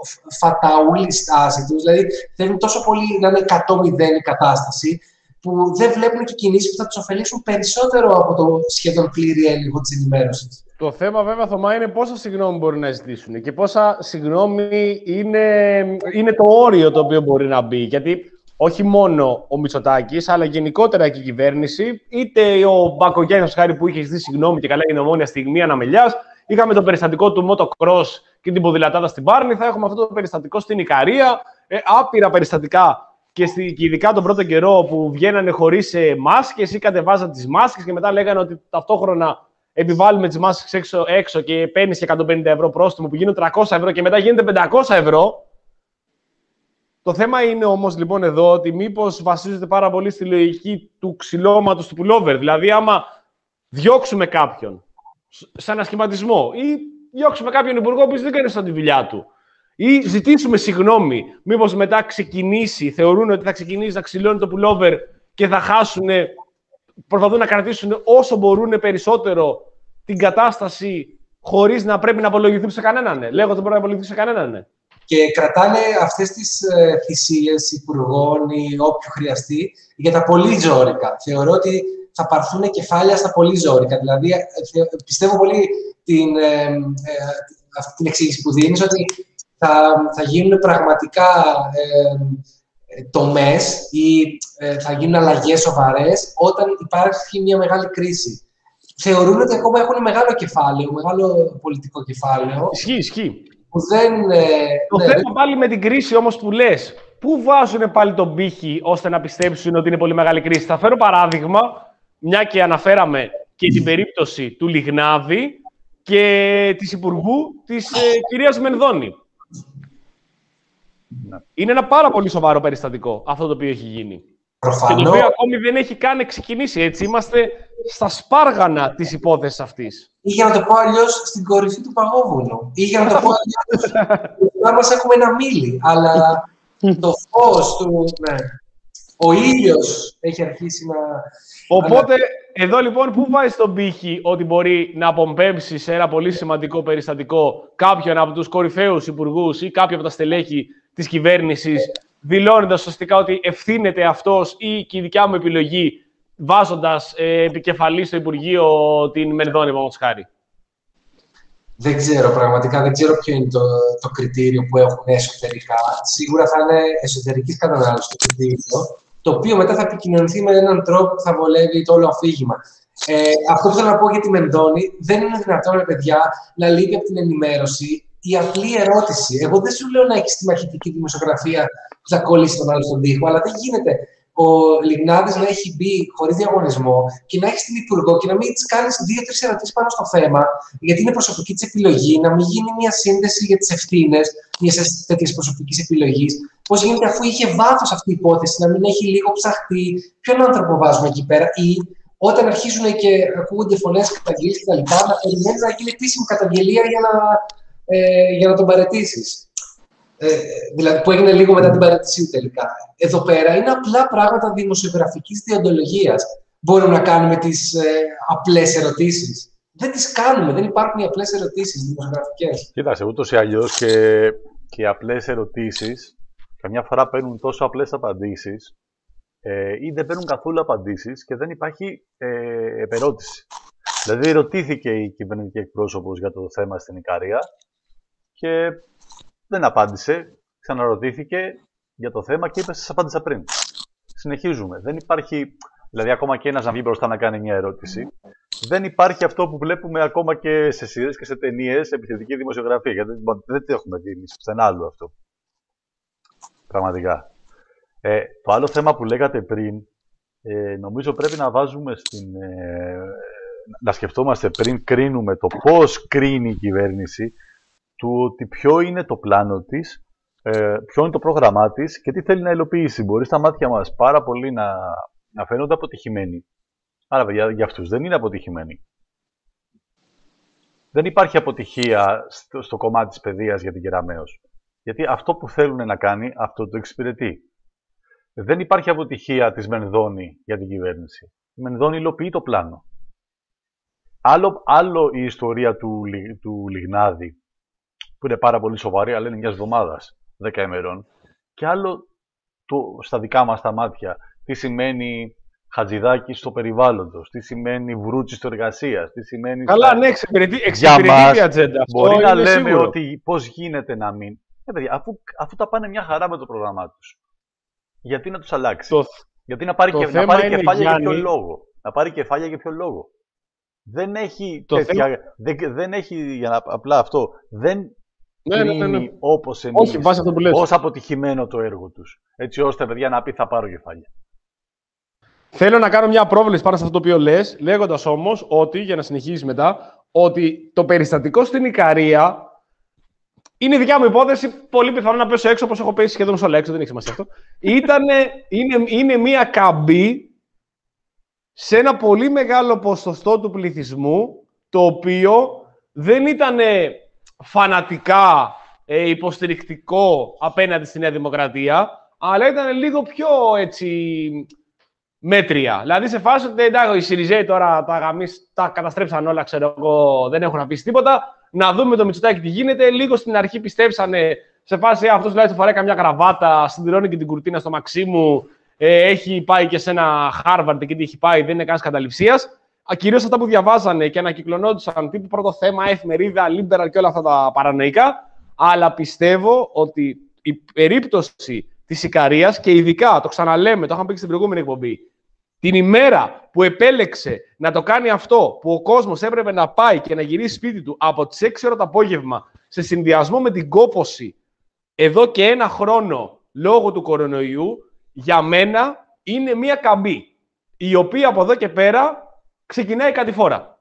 φαταούλη στάση τους, δηλαδή θέλουν τόσο πολύ να είναι εκατό μηδέν η κατάσταση, που δεν βλέπουν και κινήσεις που θα τους ωφελήσουν περισσότερο από το σχεδόν πλήρη έλεγχο της ενημέρωσης. Το θέμα βέβαια, Θωμά, είναι πόσα συγγνώμη μπορούν να ζητήσουν και πόσα συγγνώμη είναι, είναι το όριο το οποίο μπορεί να μπει. Γιατί όχι μόνο ο Μητσοτάκης, αλλά γενικότερα και η κυβέρνηση, είτε ο Μπακογιάννης χάρη που είχε ζητήσει συγγνώμη και καλά είναι ομόνια στιγμή αναμελιάς, είχαμε το περιστατικό του motocross και την ποδηλατάδα στην Πάρνη, θα έχουμε αυτό το περιστατικό στην Ικαρία, ε, άπειρα περιστατικά και, στη, και ειδικά τον πρώτο καιρό που βγαίνανε χωρίς ε, μάσκες ή κατεβάζαν τις μάσκες και μετά λέγανε ότι ταυτόχρονα επιβάλλουμε τις μάσκες έξω, έξω και παίρνεις και εκατόν πενήντα ευρώ πρόστιμο που γίνουν τριακόσια ευρώ και μετά γίνεται πεντακόσια ευρώ. Το θέμα είναι όμως λοιπόν εδώ ότι μήπως βασίζεται πάρα πολύ στη λογική του ξυλώματος του pullover. Δηλαδή, άμα διώξουμε κάποιον σε ένα σχηματισμό ή διώξουμε κάποιον υπουργό που δεν κάνει σαν τη δουλειά του ή ζητήσουμε συγγνώμη, μήπως μετά ξεκινήσει, θεωρούν ότι θα ξεκινήσει να ξυλώνει το pullover και θα χάσουν, προσπαθούν να κρατήσουν όσο μπορούν περισσότερο την κατάσταση χωρίς να πρέπει να απολογηθούν σε κανέναν. Λέγω ότι δεν μπορεί να απολογηθούν σε κανέναν. Και κρατάνε αυτές τις ε, θυσίες υπουργών ή όποιου χρειαστεί για τα πολύ ζώρικα. Θεωρώ ότι θα πάρθουν κεφάλια στα πολύ ζώρικα. Δηλαδή, ε, πιστεύω πολύ την, ε, ε, αυτή την εξήγηση που δίνεις, ότι θα, θα γίνουν πραγματικά ε, ε, τομές ή ε, θα γίνουν αλλαγές σοβαρές όταν υπάρχει μια μεγάλη κρίση. Θεωρούν ότι ακόμα έχουν μεγάλο κεφάλαιο, μεγάλο πολιτικό κεφάλαιο. Ισχύει, ισχύει. Δεν, ε, το ναι, θέμα δεν... πάλι με την κρίση όμως που λες, πού βάζουν πάλι τον πύχη ώστε να πιστέψουν ότι είναι πολύ μεγάλη κρίση. Θα φέρω παράδειγμα, μια και αναφέραμε και την περίπτωση του Λιγνάδη και της Υπουργού της ε, κυρίας Μενδώνη. Ναι. Είναι ένα πάρα πολύ σοβαρό περιστατικό αυτό το οποίο έχει γίνει. Προφανώς. Και το οποίο ακόμη δεν έχει καν ξεκινήσει. Έτσι, είμαστε στα σπάργανα της υπόθεσης αυτής. Ή για να το πω αλλιώς, στην κορυφή του παγόβουνου. Ή για να το πω αλλιώς, να μας έχουμε ένα μήλι. Αλλά το φως του... Ναι. Ο ήλιος έχει αρχίσει να... Οπότε, εδώ λοιπόν, πού βάζει τον πύχη ότι μπορεί να απομπέμψει σε ένα πολύ σημαντικό περιστατικό κάποιον από τους κορυφαίους υπουργούς ή κάποιον από τα στελέχη της κυβέρνησης, δηλώνοντας ουσιαστικά ότι ευθύνεται αυτός ή και η δικιά μου επιλογή, βάζοντας ε, επικεφαλή στο Υπουργείο την Μενδώνη, όμως χάρη. Δεν ξέρω πραγματικά, δεν ξέρω ποιο είναι το, το κριτήριο που έχουν εσωτερικά. Σίγουρα θα είναι εσωτερικής κατανάλωσης το κριτήριο, το οποίο μετά θα επικοινωνηθεί με έναν τρόπο που θα βολεύει το όλο αφήγημα. Ε, αυτό που θέλω να πω για τη Μενδώνη, δεν είναι δυνατόν, παιδιά, να λείπει από την ενημέρωση η απλή ερώτηση. Εγώ δεν σου λέω να έχεις τη μαχητική δημοσιογραφία που θα κολλήσει τον άλλο στον τοίχο, αλλά δεν γίνεται ο Λιγνάδης να έχει μπει χωρίς διαγωνισμό και να έχει την Υπουργό και να μην τη κάνει δύο-τρεις ερωτήσεις πάνω στο θέμα, γιατί είναι προσωπική της επιλογή, να μην γίνει μια σύνδεση για τις ευθύνες μια τέτοια προσωπικής επιλογής. Πώς γίνεται, αφού είχε βάθος αυτή η υπόθεση, να μην έχει λίγο ψαχτεί, ποιον άνθρωπο βάζουμε εκεί πέρα, ή όταν αρχίζουν και ακούγονται φωνές, καταγγελίες κτλ., να περιμένει να γίνει επίσημη καταγγελία για να, ε, για να τον παραιτήσεις. Ε, δηλαδή που έγινε λίγο μετά την παραιτησία τελικά. Εδώ πέρα είναι απλά πράγματα δημοσιογραφικής διοντολογίας. Μπορούμε να κάνουμε τις ε, απλές ερωτήσεις. Δεν τις κάνουμε, δεν υπάρχουν οι απλές ερωτήσεις δημοσιογραφικές. Κοίταξε, ούτως ή αλλιώς και, και οι απλές ερωτήσεις καμιά φορά παίρνουν τόσο απλές απαντήσεις ε, ή δεν παίρνουν καθόλου απαντήσεις και δεν υπάρχει ε, επερώτηση. Δηλαδή ρωτήθηκε η κυβερνητική εκπρόσωπος για το θέμα στην Ικαρία και δεν απάντησε, ξαναρωτήθηκε για το θέμα και είπε σας απάντησα πριν. Συνεχίζουμε. Δεν υπάρχει, δηλαδή ακόμα και ένας να βγει μπροστά να κάνει μια ερώτηση, δεν υπάρχει αυτό που βλέπουμε ακόμα και σε σειρές και σε ταινίες, επιθετική δημοσιογραφία. Γιατί δεν το έχουμε δει εμείς πουθενά άλλο αυτό. Πραγματικά. Ε, το άλλο θέμα που λέγατε πριν, ε, νομίζω πρέπει να βάζουμε στην... Ε, να σκεφτόμαστε πριν κρίνουμε το πώς κρίνει η κυβέρνηση, του ότι ποιο είναι το πλάνο της, ε, ποιο είναι το πρόγραμμά της και τι θέλει να υλοποιήσει. Μπορεί στα μάτια μας πάρα πολύ να, να φαίνονται αποτυχημένοι. Άρα για, για αυτούς δεν είναι αποτυχημένοι. Δεν υπάρχει αποτυχία στο, στο κομμάτι της παιδείας για την Κεραμέως. Γιατί αυτό που θέλουν να κάνει, αυτό το εξυπηρετεί. Δεν υπάρχει αποτυχία της Μενδώνη για την κυβέρνηση. Η Μενδώνη υλοποιεί το πλάνο. Άλλο, άλλο η ιστορία του, του Λιγνάδη, που είναι πάρα πολύ σοβαρή, αλλά είναι μιας εβδομάδας, δέκα ημερών. Και άλλο το, στα δικά μας τα μάτια, τι σημαίνει Χατζηδάκη στο περιβάλλοντος, τι σημαίνει Βρούτσι στο εργασίας, τι σημαίνει... Καλά, ναι, εξυπηρετεί, εξυπηρετεί η ατζέντα. Μπορεί να λέμε σίγουρο. Ότι πώς γίνεται να μην... Ε, παιδιά, αφού, αφού τα πάνε μια χαρά με το πρόγραμμά τους, γιατί να τους αλλάξει. Το, γιατί να πάρει, και, να πάρει κεφάλια Γιάννη... για ποιο λόγο. Να πάρει κεφάλια για ποιο λόγο. Δεν έχει, τέτοια, θέμα... δεν, δεν έχει, για να, απλά αυτό, δεν ναι, ναι, ναι, ναι. όπως εμείς, Όχι, βάσει αυτό που λες. ως αποτυχημένο το έργο τους. Έτσι ώστε, παιδιά, να πει θα πάρω κεφάλια. Θέλω να κάνω μια πρόβλεψη πάνω σε αυτό το οποίο λες, λέγοντας όμως ότι, για να συνεχίσεις μετά, ότι το περιστατικό στην Ικαρία είναι δικιά μου υπόθεση. Πολύ πιθανό να πέσω έξω, όπως έχω πέσει σχεδόν όλα έξω, δεν έχει σημασία αυτό. Ήτανε, είναι, είναι μια καμπή σε ένα πολύ μεγάλο ποσοστό του πληθυσμού, το οποίο δεν ήταν φανατικά ε, υποστηρικτικό απέναντι στη Νέα Δημοκρατία, αλλά ήταν λίγο πιο έτσι μέτρια. Δηλαδή σε φάση ότι εντάξει, οι Σιριζέοι τώρα τα, γαμίς, τα καταστρέψαν όλα, ξέρω εγώ, δεν έχουν αφήσει τίποτα. Να δούμε το Μητσοτάκη τι γίνεται. Λίγο στην αρχή πιστέψανε σε φάση αυτό τουλάχιστον φοράει καμιά κραβάτα, συντηρώνει και την κουρτίνα στο Μαξίμου. Ε, έχει πάει και σε ένα Χάρβαρντ εκεί τι έχει πάει, δεν είναι κανένα καταληψία. Κυρίως αυτά που διαβάζανε και ανακυκλωνόντουσαν τύπου πρώτο θέμα, εφημερίδα, Liberal και όλα αυτά τα παρανοϊκά. Αλλά πιστεύω ότι η περίπτωση της Ικαρίας και ειδικά, το ξαναλέμε, το είχαμε πει και στην προηγούμενη εκπομπή, την ημέρα που επέλεξε να το κάνει αυτό, που ο κόσμος έπρεπε να πάει και να γυρίσει σπίτι του από τις έξι ώρα το απόγευμα, σε συνδυασμό με την κόπωση εδώ και ένα χρόνο λόγω του κορονοϊού, για μένα είναι μία καμπή, η οποία από εδώ και πέρα ξεκινάει κατηφόρα.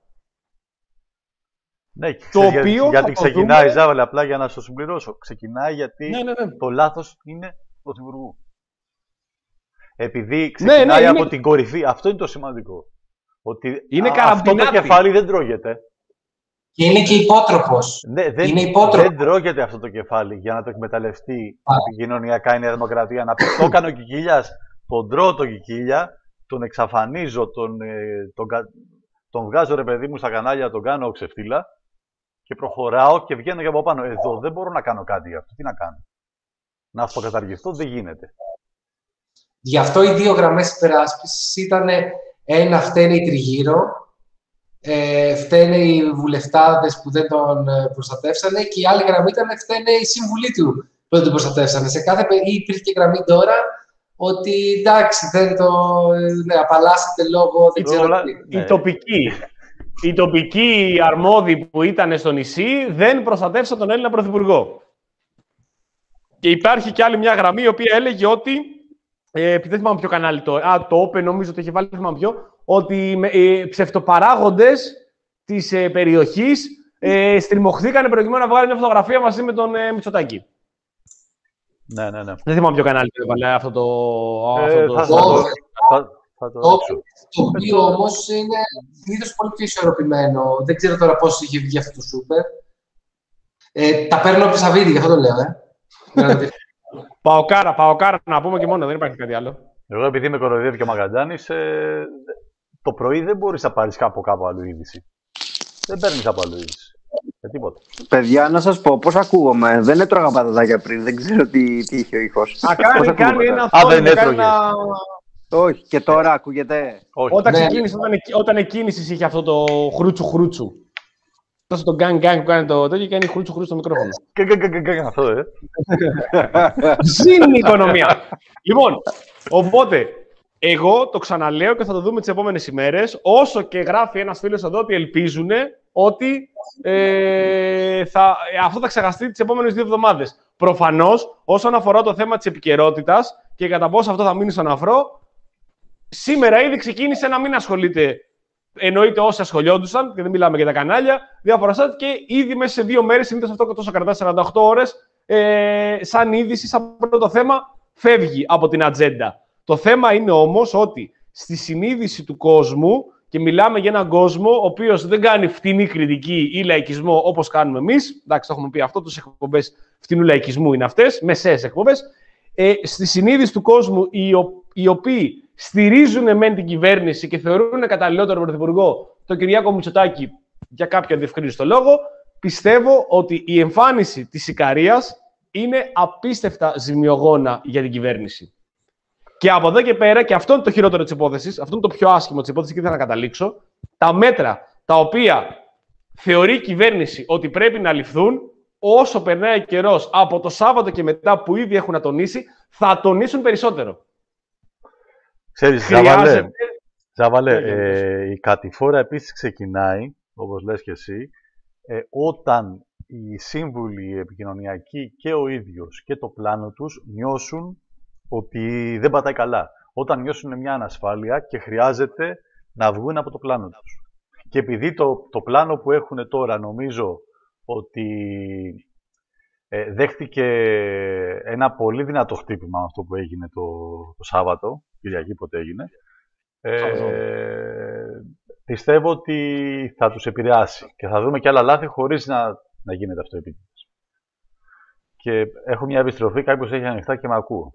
Ναι, το ξέρεις, οποίο γιατί ξεκινάει, δούμε... Ζάβαλε, απλά για να σου συμπληρώσω. Ξεκινάει γιατί ναι, ναι, ναι. το λάθος είναι του Πρωθυπουργού. Επειδή ξεκινάει ναι, ναι, από είναι... την κορυφή. Αυτό είναι το σημαντικό. Ότι είναι α, αυτό το κεφάλι δεν τρώγεται. Και είναι και υπότροπος. Ναι, δεν, είναι υπότροπος. Δεν τρώγεται αυτό το κεφάλι για να το εκμεταλλευτεί επικοινωνιακά η Νέα Δημοκρατία. Να πει το έκανε ο Κικίλιας, τον τρώω τον Κικίλια, τον εξαφανίζω, τον, τον, τον, τον βγάζω ρε παιδί μου στα κανάλια, τον κάνω ξεφτύλα και προχωράω και βγαίνω για από πάνω. Εδώ δεν μπορώ να κάνω κάτι γι' αυτό. Τι να κάνω. Να αυτοκαταργηθώ δεν γίνεται. Γι' αυτό οι δύο γραμμές υπεράσπισης ήταν ένα φταίνε η Τριγύρο, ε, φταίνε οι βουλευτάδες που δεν τον προστατεύσανε και η άλλη γραμμή ήταν φταίνε οι σύμβουλοι του που δεν τον προστατεύσανε. Σε κάθε περίπτωση υπήρχε και γραμμή τώρα ότι εντάξει, δεν το ναι, απαλλάσσεται λόγω, δεν ξέρω Όλα, τι. Οι τοπικοί, οι τοπικοί αρμόδιοι που ήταν στο νησί δεν προστατεύσαν τον Έλληνα Πρωθυπουργό. Και υπάρχει και άλλη μια γραμμή η οποία έλεγε ότι Ε, επειδή δεν θυμάμαι ποιο κανάλι το. Α, το Open νομίζω ότι είχε βάλει, δεν θυμάμαι ποιο. Ότι ε, ψευτοπαράγοντες της ε, περιοχής ε, στριμωχθήκανε προκειμένου να βγάλουν μια φωτογραφία μαζί με τον ε, Μητσοτάκη. Ναι, ναι, ναι. Δεν θυμάμαι ποιο κανάλι το έβαλε αυτό το. Ε, αυτό το... Θα, θα, το, θα, θα το, το, το οποίο όμως είναι συνήθως πολύ πιο ισορροπημένο. Δεν ξέρω τώρα πώς είχε βγει αυτό το σούπερ. Ε, τα παίρνω από τη Σαββίδη, γι' αυτό το λέω. Ε. Παοκάρα, παοκάρα να πούμε και μόνο, δεν υπάρχει κάτι άλλο. Εγώ επειδή με κοροϊδεύει και ο Μαγκαντζάνης, ε, το πρωί δεν μπορείς να πάρεις κάπου κάπου αλλού είδηση. Δεν παίρνεις από αλλού είδηση. Ε, τίποτα. Παιδιά, να σας πω, πώς ακούγομαι. Δεν έτρωγα πατατάκια πριν, δεν ξέρω τι, τι είχε ο ήχος. Α, κάνει, κάνει ένα Α, δεν έτρωγες. Ένα... Όχι, και τώρα ακούγεται. Όχι. Όταν ναι. ξεκίνησε, όταν, όταν εκκίνησης είχε αυτό το χρούτσου χρούτσου. Τόσο το γκάν γκάν που κάνει το τέτοιο και κάνει χρούτσου χρούτσου στο μικρόφωνο. Γκάν αυτό, ε. Ζήνει η οικονομία. Λοιπόν, οπότε, εγώ το ξαναλέω και θα το δούμε τις επόμενες ημέρες. Όσο και γράφει ένας φίλος εδώ ότι ελπίζουν ότι ε, θα, αυτό θα ξεχαστεί τις επόμενες δύο εβδομάδες. Προφανώς, όσον αφορά το θέμα της επικαιρότητας και κατά πόσο αυτό θα μείνει στον αφρό, σήμερα ήδη ξεκίνησε να μην ασχολείται. Εννοείται όσοι ασχολιόντουσαν, και δεν μιλάμε για τα κανάλια, διάφορα site και ήδη μέσα σε δύο μέρες, συνήθως αυτό τόσο κρατά σαράντα οκτώ ώρες, ε, σαν είδηση, σαν πρώτο θέμα, φεύγει από την ατζέντα. Το θέμα είναι όμως ότι στη συνείδηση του κόσμου, και μιλάμε για έναν κόσμο ο οποίος δεν κάνει φτηνή κριτική ή λαϊκισμό όπως κάνουμε εμείς, εντάξει, το έχουμε πει αυτό, τις εκπομπές φτηνού λαϊκισμού είναι αυτές, μεσαίες εκπομπές, ε, στη συνείδηση του κόσμου οι, ο, οι οποίοι στηρίζουν μεν την κυβέρνηση και θεωρούν καταλληλότερο πρωθυπουργό τον Κυριάκο Μητσοτάκη για κάποιο διευκρίνιστο λόγο, πιστεύω ότι η εμφάνιση της Ικαρίας είναι απίστευτα ζημιογόνα για την κυβέρνηση. Και από εδώ και πέρα, και αυτό είναι το χειρότερο της υπόθεσης, αυτό είναι το πιο άσχημο της υπόθεσης και ήθελα να καταλήξω, τα μέτρα τα οποία θεωρεί η κυβέρνηση ότι πρέπει να ληφθούν, όσο περνάει καιρός από το Σάββατο και μετά που ήδη έχουν ατονίσει, θα τονίσουν περισσότερο. Ξέρεις, Ζαβαλέ, Ζαβαλέ ε, η κατηφόρα επίσης ξεκινάει, όπως λες και εσύ, ε, όταν οι σύμβουλοι επικοινωνιακοί και ο ίδιος και το πλάνο τους νιώσουν ότι δεν πατάει καλά. Όταν νιώσουν μια ανασφάλεια και χρειάζεται να βγουν από το πλάνο τους. Και επειδή το, το πλάνο που έχουν τώρα νομίζω ότι ε, δέχτηκε ένα πολύ δυνατό χτύπημα αυτό που έγινε το, το Σάββατο, Κυριακή πότε έγινε, ε, πιστεύω ότι θα τους επηρεάσει και θα δούμε και άλλα λάθη χωρίς να, να γίνεται αυτό επίτηδες. Και έχω μια επιστροφή, κάποιος έχει ανοιχτά και με ακούω.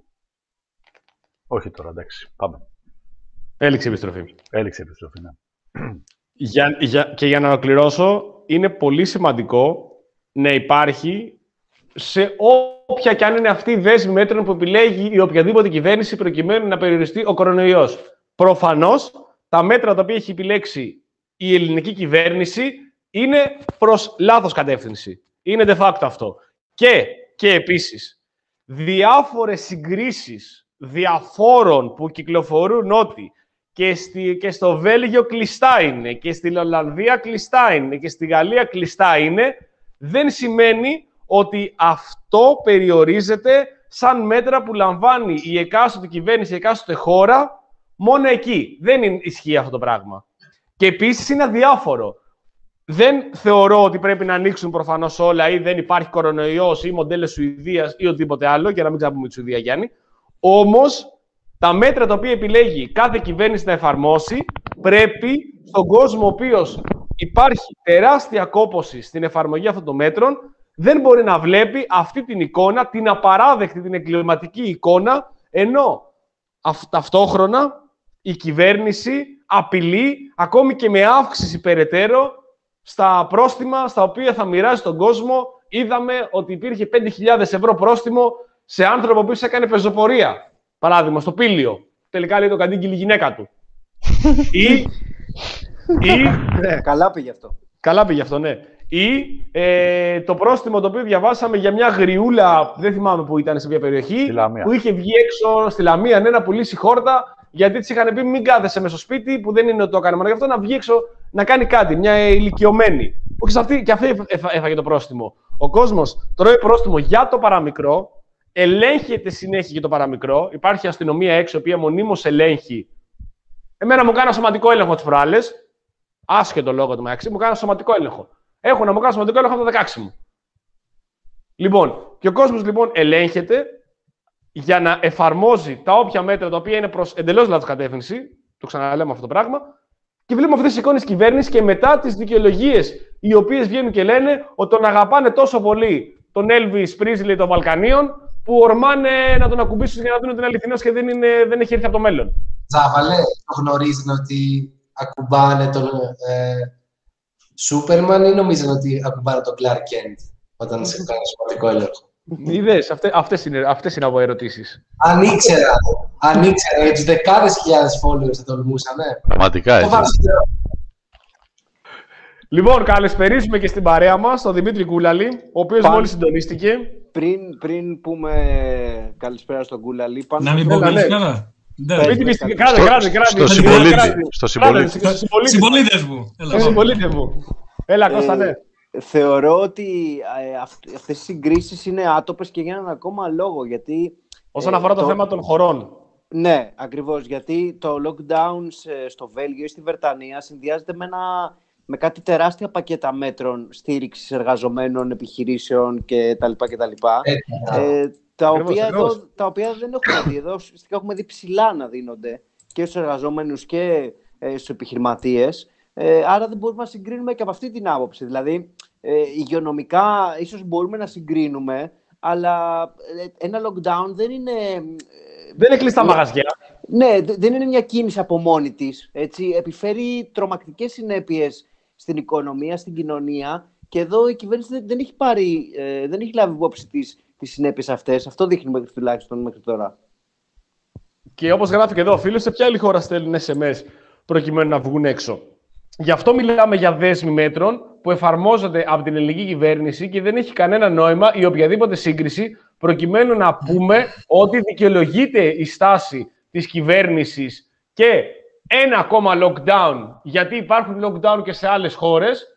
Όχι τώρα, εντάξει, πάμε. Έληξε επιστροφή. Έληξε επιστροφή, ναι. Για, για, και για να ολοκληρώσω, είναι πολύ σημαντικό να υπάρχει σε όποια και αν είναι αυτή η δέσμη μέτρων που επιλέγει η οποιαδήποτε κυβέρνηση προκειμένου να περιοριστεί ο κορονοϊός. Προφανώς, τα μέτρα τα οποία έχει επιλέξει η ελληνική κυβέρνηση είναι προς λάθος κατεύθυνση. Είναι de facto αυτό. Και, και επίσης, διάφορες συγκρίσεις διαφόρων που κυκλοφορούν ότι και, στη, και στο Βέλγιο κλειστά είναι και στην Ολλανδία κλειστά είναι και στη Γαλλία κλειστά είναι, δεν σημαίνει ότι αυτό περιορίζεται σαν μέτρα που λαμβάνει η εκάστοτε κυβέρνηση, η εκάστοτε χώρα, μόνο εκεί. Δεν είναι, ισχύει αυτό το πράγμα. Και επίσης είναι αδιάφορο. Δεν θεωρώ ότι πρέπει να ανοίξουν προφανώς όλα ή δεν υπάρχει κορονοϊός ή μοντέλο Σουηδίας ή οτιδήποτε άλλο, για να μην ξαναπούμε τη Σουηδία, Γιάννη. Όμως, τα μέτρα τα οποία επιλέγει κάθε κυβέρνηση να εφαρμόσει πρέπει στον κόσμο ο οποίος υπάρχει τεράστια κόπωση στην εφαρμογή αυτών των μέτρων, δεν μπορεί να βλέπει αυτή την εικόνα, την απαράδεκτη, την εγκληματική εικόνα, ενώ αυ- ταυτόχρονα η κυβέρνηση απειλεί ακόμη και με αύξηση περαιτέρω στα πρόστιμα στα οποία θα μοιράζει τον κόσμο. Είδαμε ότι υπήρχε πέντε χιλιάδες ευρώ πρόστιμο σε άνθρωπο που έκανε πεζοπορία. Παράδειγμα, στο Πήλιο. Τελικά λέει το κατήγγειλε η γυναίκα του. ή, ή, ναι. Καλά πήγε αυτό. Καλά πήγε αυτό, ναι. Ή ε, το πρόστιμο το οποίο διαβάσαμε για μια γριούλα, δεν θυμάμαι που ήταν, σε ποια περιοχή, που είχε βγει έξω στη Λαμία, ναι, να πουλήσει χόρτα, γιατί της είχαν πει μην κάθεσαι μες στο σπίτι, που δεν είναι ότι το έκανε μόνο γι' αυτό, να βγει έξω να κάνει κάτι, μια ηλικιωμένη. Που και αυτή, και αυτή έφαγε το πρόστιμο. Ο κόσμος τρώει πρόστιμο για το παραμικρό, ελέγχεται συνέχεια για το παραμικρό. Υπάρχει αστυνομία έξω, η οποία μονίμως ελέγχει. Εμένα μου κάνει σωματικό έλεγχο τις προάλλες. Άσχετο λόγο του μεταξύ, μου κάνει σωματικό έλεγχο. Έχω να μου κάνει σωματικό έλεγχο από το δεκαέξι μου. Λοιπόν, και ο κόσμος λοιπόν ελέγχεται για να εφαρμόζει τα όποια μέτρα τα οποία είναι προς εντελώς λάθος κατεύθυνση. Το ξαναλέμε αυτό το πράγμα. Και βλέπουμε αυτές τις εικόνες κυβέρνησης και μετά τις δικαιολογίες οι οποίες βγαίνουν και λένε ότι τον αγαπάνε τόσο πολύ τον Elvis Presley των Βαλκανίων, που ορμάνε να τον ακουμπήσουν για να δουν ότι είναι αληθινός και δεν, είναι, δεν έχει έρθει από το μέλλον. Τζάβαλε, το γνωρίζουν ότι ακουμπάνε τον Σούπερμαν ή νομίζουν ότι ακουμπάνε τον Clark Kent όταν σε κάνει σωματικό έλεγχο? Είδες, αυτές, αυτές, είναι, αυτές είναι από ερωτήσεις. Αν ήξερα, αν ήξερα για τους δεκάδες χιλιάδες followers θα τολμούσανε. Πραγματικά έτσι. Λοιπόν, καλησπερίζουμε και στην παρέα μας τον Δημήτρη Κούλαλη, ο οποίος Παν... μόλις συντονίστηκε. Πριν, πριν πούμε καλησπέρα στον Κούλαλη, πάνω... Να μην πω καλησπέρα. Κράτε, κράτε, κράτε. Στο συμπολίτες μου. Στο συμπολίτες μου. Έλα, Κώστα, ναι. Θεωρώ ότι αυτές οι συγκρίσεις είναι άτοπες και για έναν ακόμα λόγο, γιατί... Όσον αφορά το θέμα των χωρών. Ναι, ακριβώς, γιατί το lockdown στο Βέλγιο ή στη Βρετανία συνδυάζεται με, ένα, με κάτι τεράστια πακέτα μέτρων στήριξης εργαζομένων, επιχειρήσεων κτλ. Ε, τα, οποία εδώ, τα οποία δεν έχουμε δει. Εδώ ουσιαστικά έχουμε δει ψηλά να δίνονται και στους εργαζόμενους και ε, στους επιχειρηματίες. Ε, άρα δεν μπορούμε να συγκρίνουμε και από αυτή την άποψη. Δηλαδή, ε, υγειονομικά ίσως μπορούμε να συγκρίνουμε, αλλά ένα lockdown δεν είναι... Δεν είναι κλειστά μαγαζιά. Ναι, δεν είναι μια κίνηση από μόνη της. Έτσι. Επιφέρει τρομακτικές συνέπειες στην οικονομία, στην κοινωνία, και εδώ η κυβέρνηση δεν, δεν έχει πάρει, ε, δεν έχει λάβει υπόψη τις, τις συνέπειες αυτές. Αυτό δείχνει μέχρι τουλάχιστον μέχρι τώρα. Και όπως γράφει και εδώ ο φίλος, σε ποια άλλη χώρα στέλνουν ες εμ ες προκειμένου να βγουν έξω? Γι' αυτό μιλάμε για δέσμη μέτρων που εφαρμόζονται από την ελληνική κυβέρνηση και δεν έχει κανένα νόημα ή οποιαδήποτε σύγκριση προκειμένου να πούμε ότι δικαιολογείται η στάση της κυβέρνησης και ένα ακόμα lockdown, γιατί υπάρχουν lockdown και σε άλλες χώρες,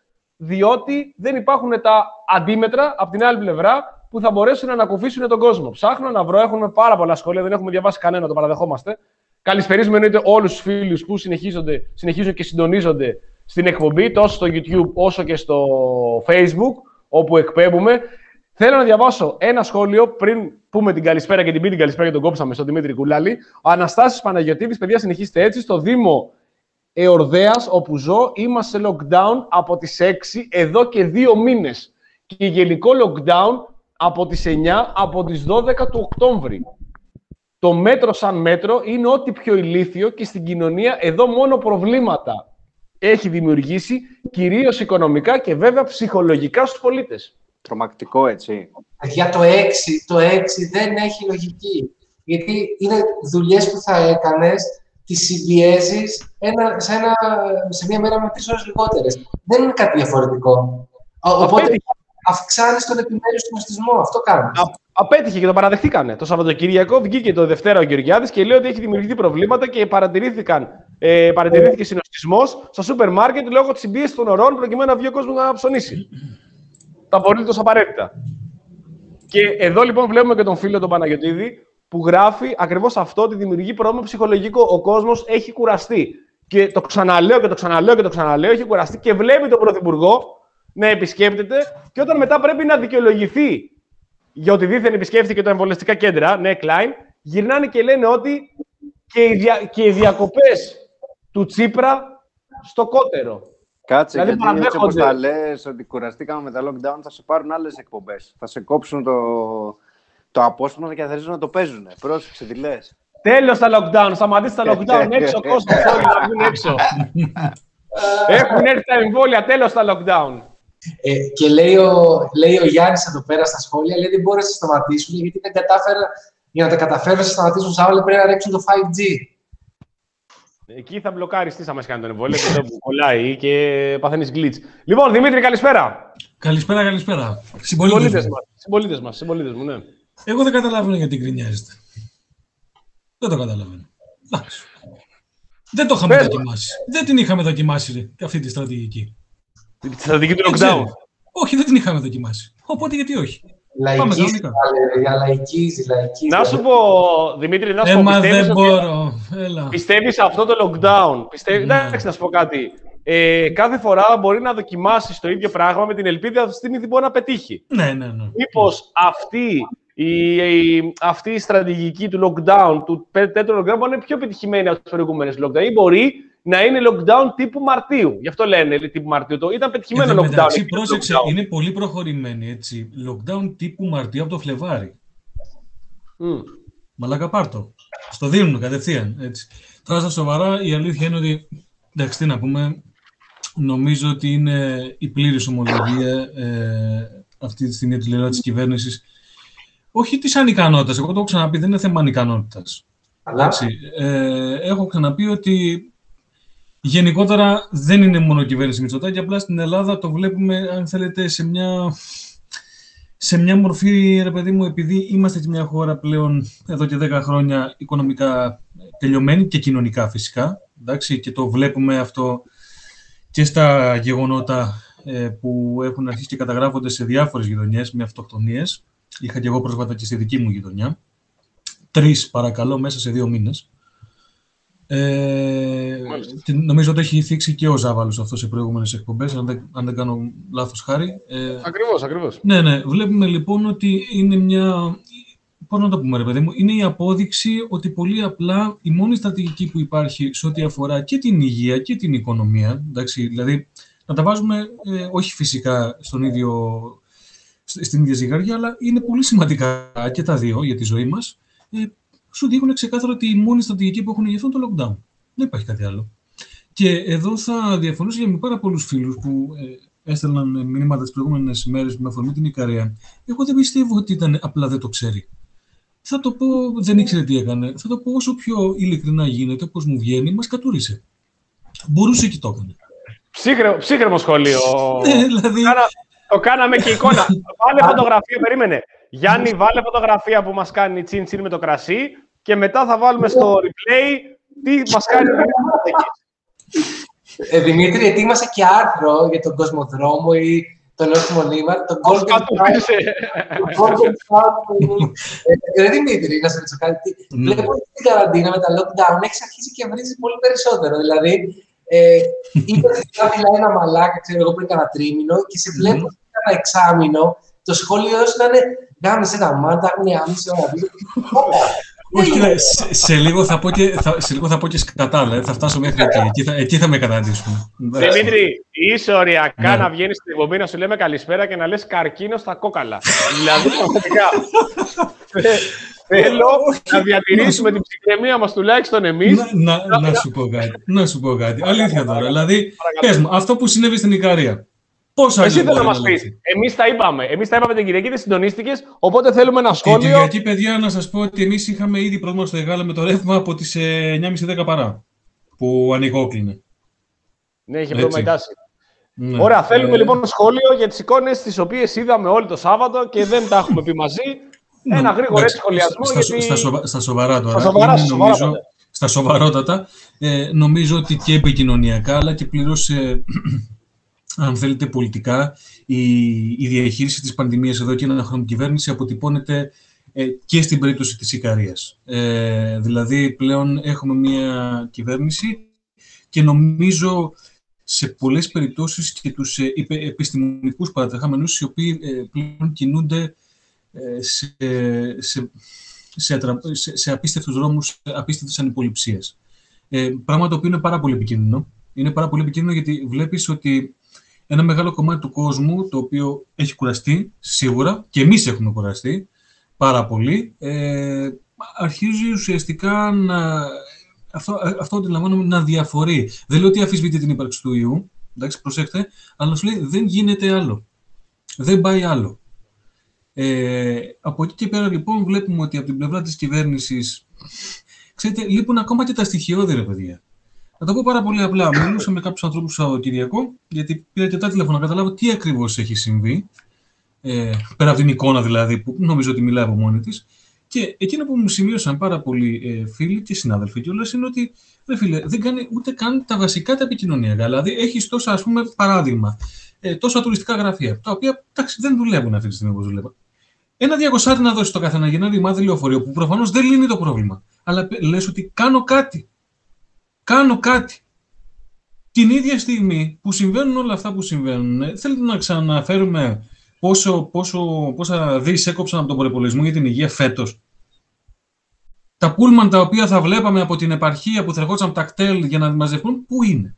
διότι δεν υπάρχουν τα αντίμετρα από την άλλη πλευρά που θα μπορέσουν να ανακουφίσουν τον κόσμο. Ψάχνω να βρω, έχουμε πάρα πολλά σχόλια, δεν έχουμε διαβάσει κανένα, το παραδεχόμαστε. Καλησπερίζουμε εννοείται όλους τους φίλους που συνεχίζουν και συντονίζονται στην εκπομπή, τόσο στο YouTube όσο και στο Facebook, όπου εκπέμπουμε. Θέλω να διαβάσω ένα σχόλιο πριν πούμε την καλησπέρα και την πει την καλησπέρα και τον κόψαμε στον Δημήτρη Κουλάλη. Ο Αναστάσης Παναγιωτήδης, παιδιά, συνεχίστε έτσι. Στο Δήμο Εορδέας, όπου ζω, είμαστε σε lockdown από τις έξι εδώ και δύο μήνες. Και γενικό lockdown από τις εννιά, από τις δώδεκα του Οκτώβρη. Το μέτρο σαν μέτρο είναι ό,τι πιο ηλίθιο και στην κοινωνία εδώ μόνο προβλήματα έχει δημιουργήσει, κυρίως οικονομικά και βέβαια ψυχολογικά στους πολίτες. Τρομακτικό, έτσι. Για το έξι, το έξι δεν έχει λογική. Γιατί είναι δουλειές που θα έκανες, τις συμπιέζεις ένα, σε, ένα, σε μια μέρα με τρεις ώρες λιγότερες. Δεν είναι κάτι διαφορετικό. Οπότε αυξάνεις τον επιμέρους του μαστισμό. Αυτό κάνεις. Απέτυχε και το παραδεχτήκανε. Το Σαββατοκύριακο βγήκε το Δευτέρα ο Γεωργιάδης και λέει ότι έχει δημιουργηθεί προβλήματα και παρατηρήθηκαν, ε, παρατηρήθηκε συνοστισμός στα σούπερ μάρκετ λόγω της συμπίεσης των ωρών προκειμένου να βγει ο κόσμος να ψωνίσει. Τα απολύτως απαραίτητα. Και εδώ λοιπόν βλέπουμε και τον φίλο τον Παναγιωτήδη που γράφει ακριβώς αυτό, ότι δημιουργεί πρόβλημα ψυχολογικό. Ο κόσμος έχει κουραστεί. Και το ξαναλέω και το ξαναλέω και το ξαναλέω, έχει κουραστεί και βλέπει τον Πρωθυπουργό να επισκέπτεται και όταν μετά πρέπει να δικαιολογηθεί για ότι δίθεν επισκέφθηκε τα εμβολιαστικά κέντρα, ναι, Klein, γυρνάνε και λένε ότι και οι, δια, και οι διακοπές του Τσίπρα στο κότερο. Κάτσε, δηλαδή, γιατί έτσι όπως τα λες ότι κουραστήκαμε με τα lockdown, θα σε πάρουν άλλες εκπομπές. Θα σε κόψουν το, το απόσπασμα και θα θέλουν να το παίζουν. Πρόσεξε τι λες. Τέλος τα lockdown, σταματήστε τα lockdown, έξω κόσμο, όλοι να βγουν έξω. Έχουν έρθει τα εμβόλια, τέλος τα lockdown. Ε, και λέει ο, λέει ο Γιάννης εδώ πέρα στα σχόλια, λέει δεν μπόρεσαν να σταματήσουν γιατί δεν κατάφερα, για να τα καταφέρουν να σταματήσουν σαν πρέπει να ρίξουν το φάιβ τζι. Εκεί θα μπλοκάρεις τι άμα κάνει τον εμβόλιο και το κολλάει και παθαίνεις glitch. Λοιπόν, Δημήτρη, καλησπέρα. Καλησπέρα, καλησπέρα. Συμπολίτες μας, συμπολίτες μας, συμπολίτες μου, ναι. Εγώ δεν καταλαβαίνω γιατί γκρινιάζετε. Δεν το καταλαβαίνω. Εντάξει. Δεν το είχαμε Πες δοκιμάσει. Μα. Δεν την είχαμε δοκιμάσει αυτή τη στρατηγική. Τη στρατηγική του lockdown. Όχι, δεν την είχαμε δοκιμάσει. Οπότε γιατί όχι. Λαϊκίζει, λαϊκίζει, λαϊκίζει. Να σου πω, Δημήτρη, να σου Έμα, πω, πιστεύεις, δεν μπορώ. Έλα. πιστεύεις αυτό το lockdown. Πιστεύεις, ναι. Εντάξει, να σου πω κάτι. Ε, κάθε φορά μπορεί να δοκιμάσεις το ίδιο πράγμα με την ελπίδα αυτή τη στιγμή μπορεί να πετύχει. Ναι, ναι, ναι. Μήπως αυτή η, η, αυτή η στρατηγική του lockdown, του τέτοιου lockdown, μπορεί να είναι πιο πετυχημένη από τις προηγούμενες lockdown ή μπορεί να είναι lockdown τύπου Μαρτίου. Γι' αυτό λένε τύπου Μαρτίου. Το ήταν πετυχημένο lockdown. Εντάξει, πρόσεξε, lockdown. Είναι πολύ προχωρημένη έτσι. Lockdown τύπου Μαρτίου από το Φλεβάρι. Mm. Μαλάκα πάρτο. Στο δίνουν κατευθείαν. Έτσι. Τώρα στα σοβαρά, η αλήθεια είναι ότι. Εντάξει, τι να πούμε. Νομίζω ότι είναι η πλήρης ομολογία ε, αυτή τη στιγμή τη λερά της κυβέρνησης. Όχι της ανικανότητας. Εγώ το έχω ξαναπεί, δεν είναι θέμα ανικανότητας. Ε, έχω ξαναπεί ότι γενικότερα δεν είναι μόνο η κυβέρνηση Μητσοτάκη, απλά στην Ελλάδα το βλέπουμε, αν θέλετε, σε μια, σε μια μορφή, ρε παιδί μου, επειδή είμαστε και μια χώρα πλέον εδώ και δέκα χρόνια οικονομικά τελειωμένη και κοινωνικά φυσικά, εντάξει, και το βλέπουμε αυτό και στα γεγονότα ε, που έχουν αρχίσει και καταγράφονται σε διάφορες γειτονιές με αυτοκτονίες. Είχα και εγώ πρόσφατα και στη δική μου γειτονιά. Τρεις, παρακαλώ, μέσα σε δύο μήνες. Ε, και νομίζω ότι έχει θίξει και ο Ζάβαλος αυτό σε προηγούμενες εκπομπές, αν δεν, αν δεν κάνω λάθος, Χάρη. Ε, ακριβώς, ακριβώς. Ναι, ναι. Βλέπουμε λοιπόν ότι είναι μια... Πώς να το πούμε, ρε παιδί μου, είναι η απόδειξη ότι πολύ απλά η μόνη στρατηγική που υπάρχει σε ό,τι αφορά και την υγεία και την οικονομία, εντάξει, δηλαδή να τα βάζουμε ε, όχι φυσικά στον ίδιο, στην ίδια ζυγαριά, αλλά είναι πολύ σημαντικά και τα δύο για τη ζωή μας, ε, σου δείχνουν ξεκάθαρα ότι η μόνη στρατηγική που έχουν για αυτό είναι το lockdown. Δεν υπάρχει κάτι άλλο. Και εδώ θα διαφωνήσω για με πάρα πολλούς φίλους που ε, έστελναν μηνύματα τις προηγούμενες μέρες με αφορμή την Ικαρία. Εγώ δεν πιστεύω ότι ήταν απλά δεν το ξέρει. Θα το πω, δεν ήξερε τι έκανε. Θα το πω όσο πιο ειλικρινά γίνεται, όπως μου βγαίνει, μας κατούρισε. Μπορούσε και το έκανε. Ψύχρεμο, ψύχρεμο σχολείο. Ναι, δηλαδή... Κάνα, το κάναμε και εικόνα. Βάλε φωτογραφία, περίμενε. Γιάννη, βάλε φωτογραφία που μας κάνει τσιν τσιν με το κρασί και μετά θα βάλουμε στο replay τι μας κάνει. Ε, Δημήτρη, ετοίμασα και άρθρο για τον Κοσμοδρόμο ή τον Νόστιμο Λίμαρ, τον Golden Path. Ρε Δημήτρη, να σε ρωτήσω κάτι. Βλέπω ότι στην καραντίνα με τα lockdown έχεις αρχίσει και βρίζεις πολύ περισσότερο. Δηλαδή, είπε ότι θα μιλάει ένα μαλάκα, ξέρω εγώ, πριν κάνα τρίμηνο και σε βλέπω ένα εξάμηνο το σχόλιο σου να είναι «Γάμισε ένα μάτα, έχουν άμισε ώρα». Όχι, σε, σε, λίγο θα πω και, θα, σε λίγο θα πω και σκατά, δηλαδή θα φτάσω μέχρι εκεί. Εκεί θα, εκεί θα με καταντήσουμε. Δημήτρη, είσαι οριακά ναι. να βγαίνεις στην εκπομπή να σου λέμε καλησπέρα και να λες καρκίνο στα κόκαλα. Δηλαδή, πραγματικά. Θέλω να διατηρήσουμε την ψυχραιμία μας τουλάχιστον εμείς. Να, να, να σου πω κάτι. Να σου πω κάτι. Αλήθεια τώρα. Δηλαδή, πες μου, αυτό που συνέβη στην Ικαρία. Πόσα Εσύ θέλω να μας πεις. Εμείς τα είπαμε. Εμείς τα είπαμε την Κυριακή, δεν συντονίστηκες, οπότε θέλουμε ένα σχόλιο. Την Κυριακή, παιδιά, να σας πω ότι εμείς είχαμε ήδη πρόβλημα στο Εγάλα με το ρεύμα από τις εννιά και μισή δέκα παρά, που ανοιγόκλεινε. Ναι, είχε πρόβλημα η τάση. Ναι. Ωραία, θέλουμε ε... λοιπόν σχόλιο για τις εικόνες τις οποίες είδαμε όλοι το Σάββατο και δεν τα έχουμε πει μαζί. Ναι. Ένα γρήγορο έτσι σχολιασμό. Στα, γιατί... στα, σοβα... στα σοβαρά τώρα. Στα σοβαρά, είναι, νομίζω, στα σοβαρότατα. Ε, νομίζω ότι και επικοινωνιακά, αλλά και πλήρως... Ε, αν θέλετε πολιτικά, η, η διαχείριση της πανδημίας εδώ και ένα χρόνο κυβέρνηση αποτυπώνεται ε, και στην περίπτωση της Ικαρίας. Ε, δηλαδή, πλέον έχουμε μια κυβέρνηση και νομίζω σε πολλές περιπτώσεις και τους ε, επιστημονικούς παρατρεχάμενους οι οποίοι ε, πλέον κινούνται ε, σε, σε, σε, σε, σε απίστευτους δρόμους, απίστευτες ανυποληψίες. Ε, πράγμα το οποίο είναι πάρα πολύ επικίνδυνο. Είναι πάρα πολύ επικίνδυνο γιατί βλέπεις ότι ένα μεγάλο κομμάτι του κόσμου, το οποίο έχει κουραστεί, σίγουρα, και εμείς έχουμε κουραστεί πάρα πολύ, ε, αρχίζει ουσιαστικά να... Αυτό, αυτό αντιλαμβάνομαι να διαφορεί. Δεν λέω ότι αφισβητεί την ύπαρξη του ιού, εντάξει, προσέξτε, αλλά σου λέει δεν γίνεται άλλο. Δεν πάει άλλο. Ε, από εκεί και πέρα, λοιπόν, βλέπουμε ότι από την πλευρά της κυβέρνησης, ξέρετε, λείπουν ακόμα και τα στοιχειώδη, ρε παιδιά. Θα το πω πάρα πολύ απλά. Μιλούσα με κάποιους ανθρώπους το Σαββατοκύριακο, γιατί πήρα και τα τηλέφωνα να καταλάβω τι ακριβώς έχει συμβεί. Ε, πέρα από την εικόνα δηλαδή, που νομίζω ότι μιλάει από μόνη της. Και εκείνο που μου σημείωσαν πάρα πολλοί ε, φίλοι και συνάδελφοι κιόλας είναι ότι ρε φίλε, δεν κάνει ούτε καν τα βασικά τα επικοινωνιακά. Δηλαδή, έχει τόσα, ας πούμε, παράδειγμα, ε, τόσα τουριστικά γραφεία, τα οποία εντάξει, δεν δουλεύουν αυτή τη στιγμή όπως δουλεύουν. Ένα διακοσάρι να δώσει το καθένα για ένα ρημάδι λεωφορείο, που προφανώς δεν λύνει το πρόβλημα. Αλλά λες ότι κάνω κάτι. Κάνω κάτι. Την ίδια στιγμή που συμβαίνουν όλα αυτά που συμβαίνουν, θέλετε να ξαναφέρουμε πόσο, πόσο, πόσα δις έκοψαν από τον προϋπολογισμό για την υγεία φέτος. Τα πούλμαν τα οποία θα βλέπαμε από την επαρχία που θα ερχόντουσαν από τα κτέλ για να μαζευτούν, πού είναι.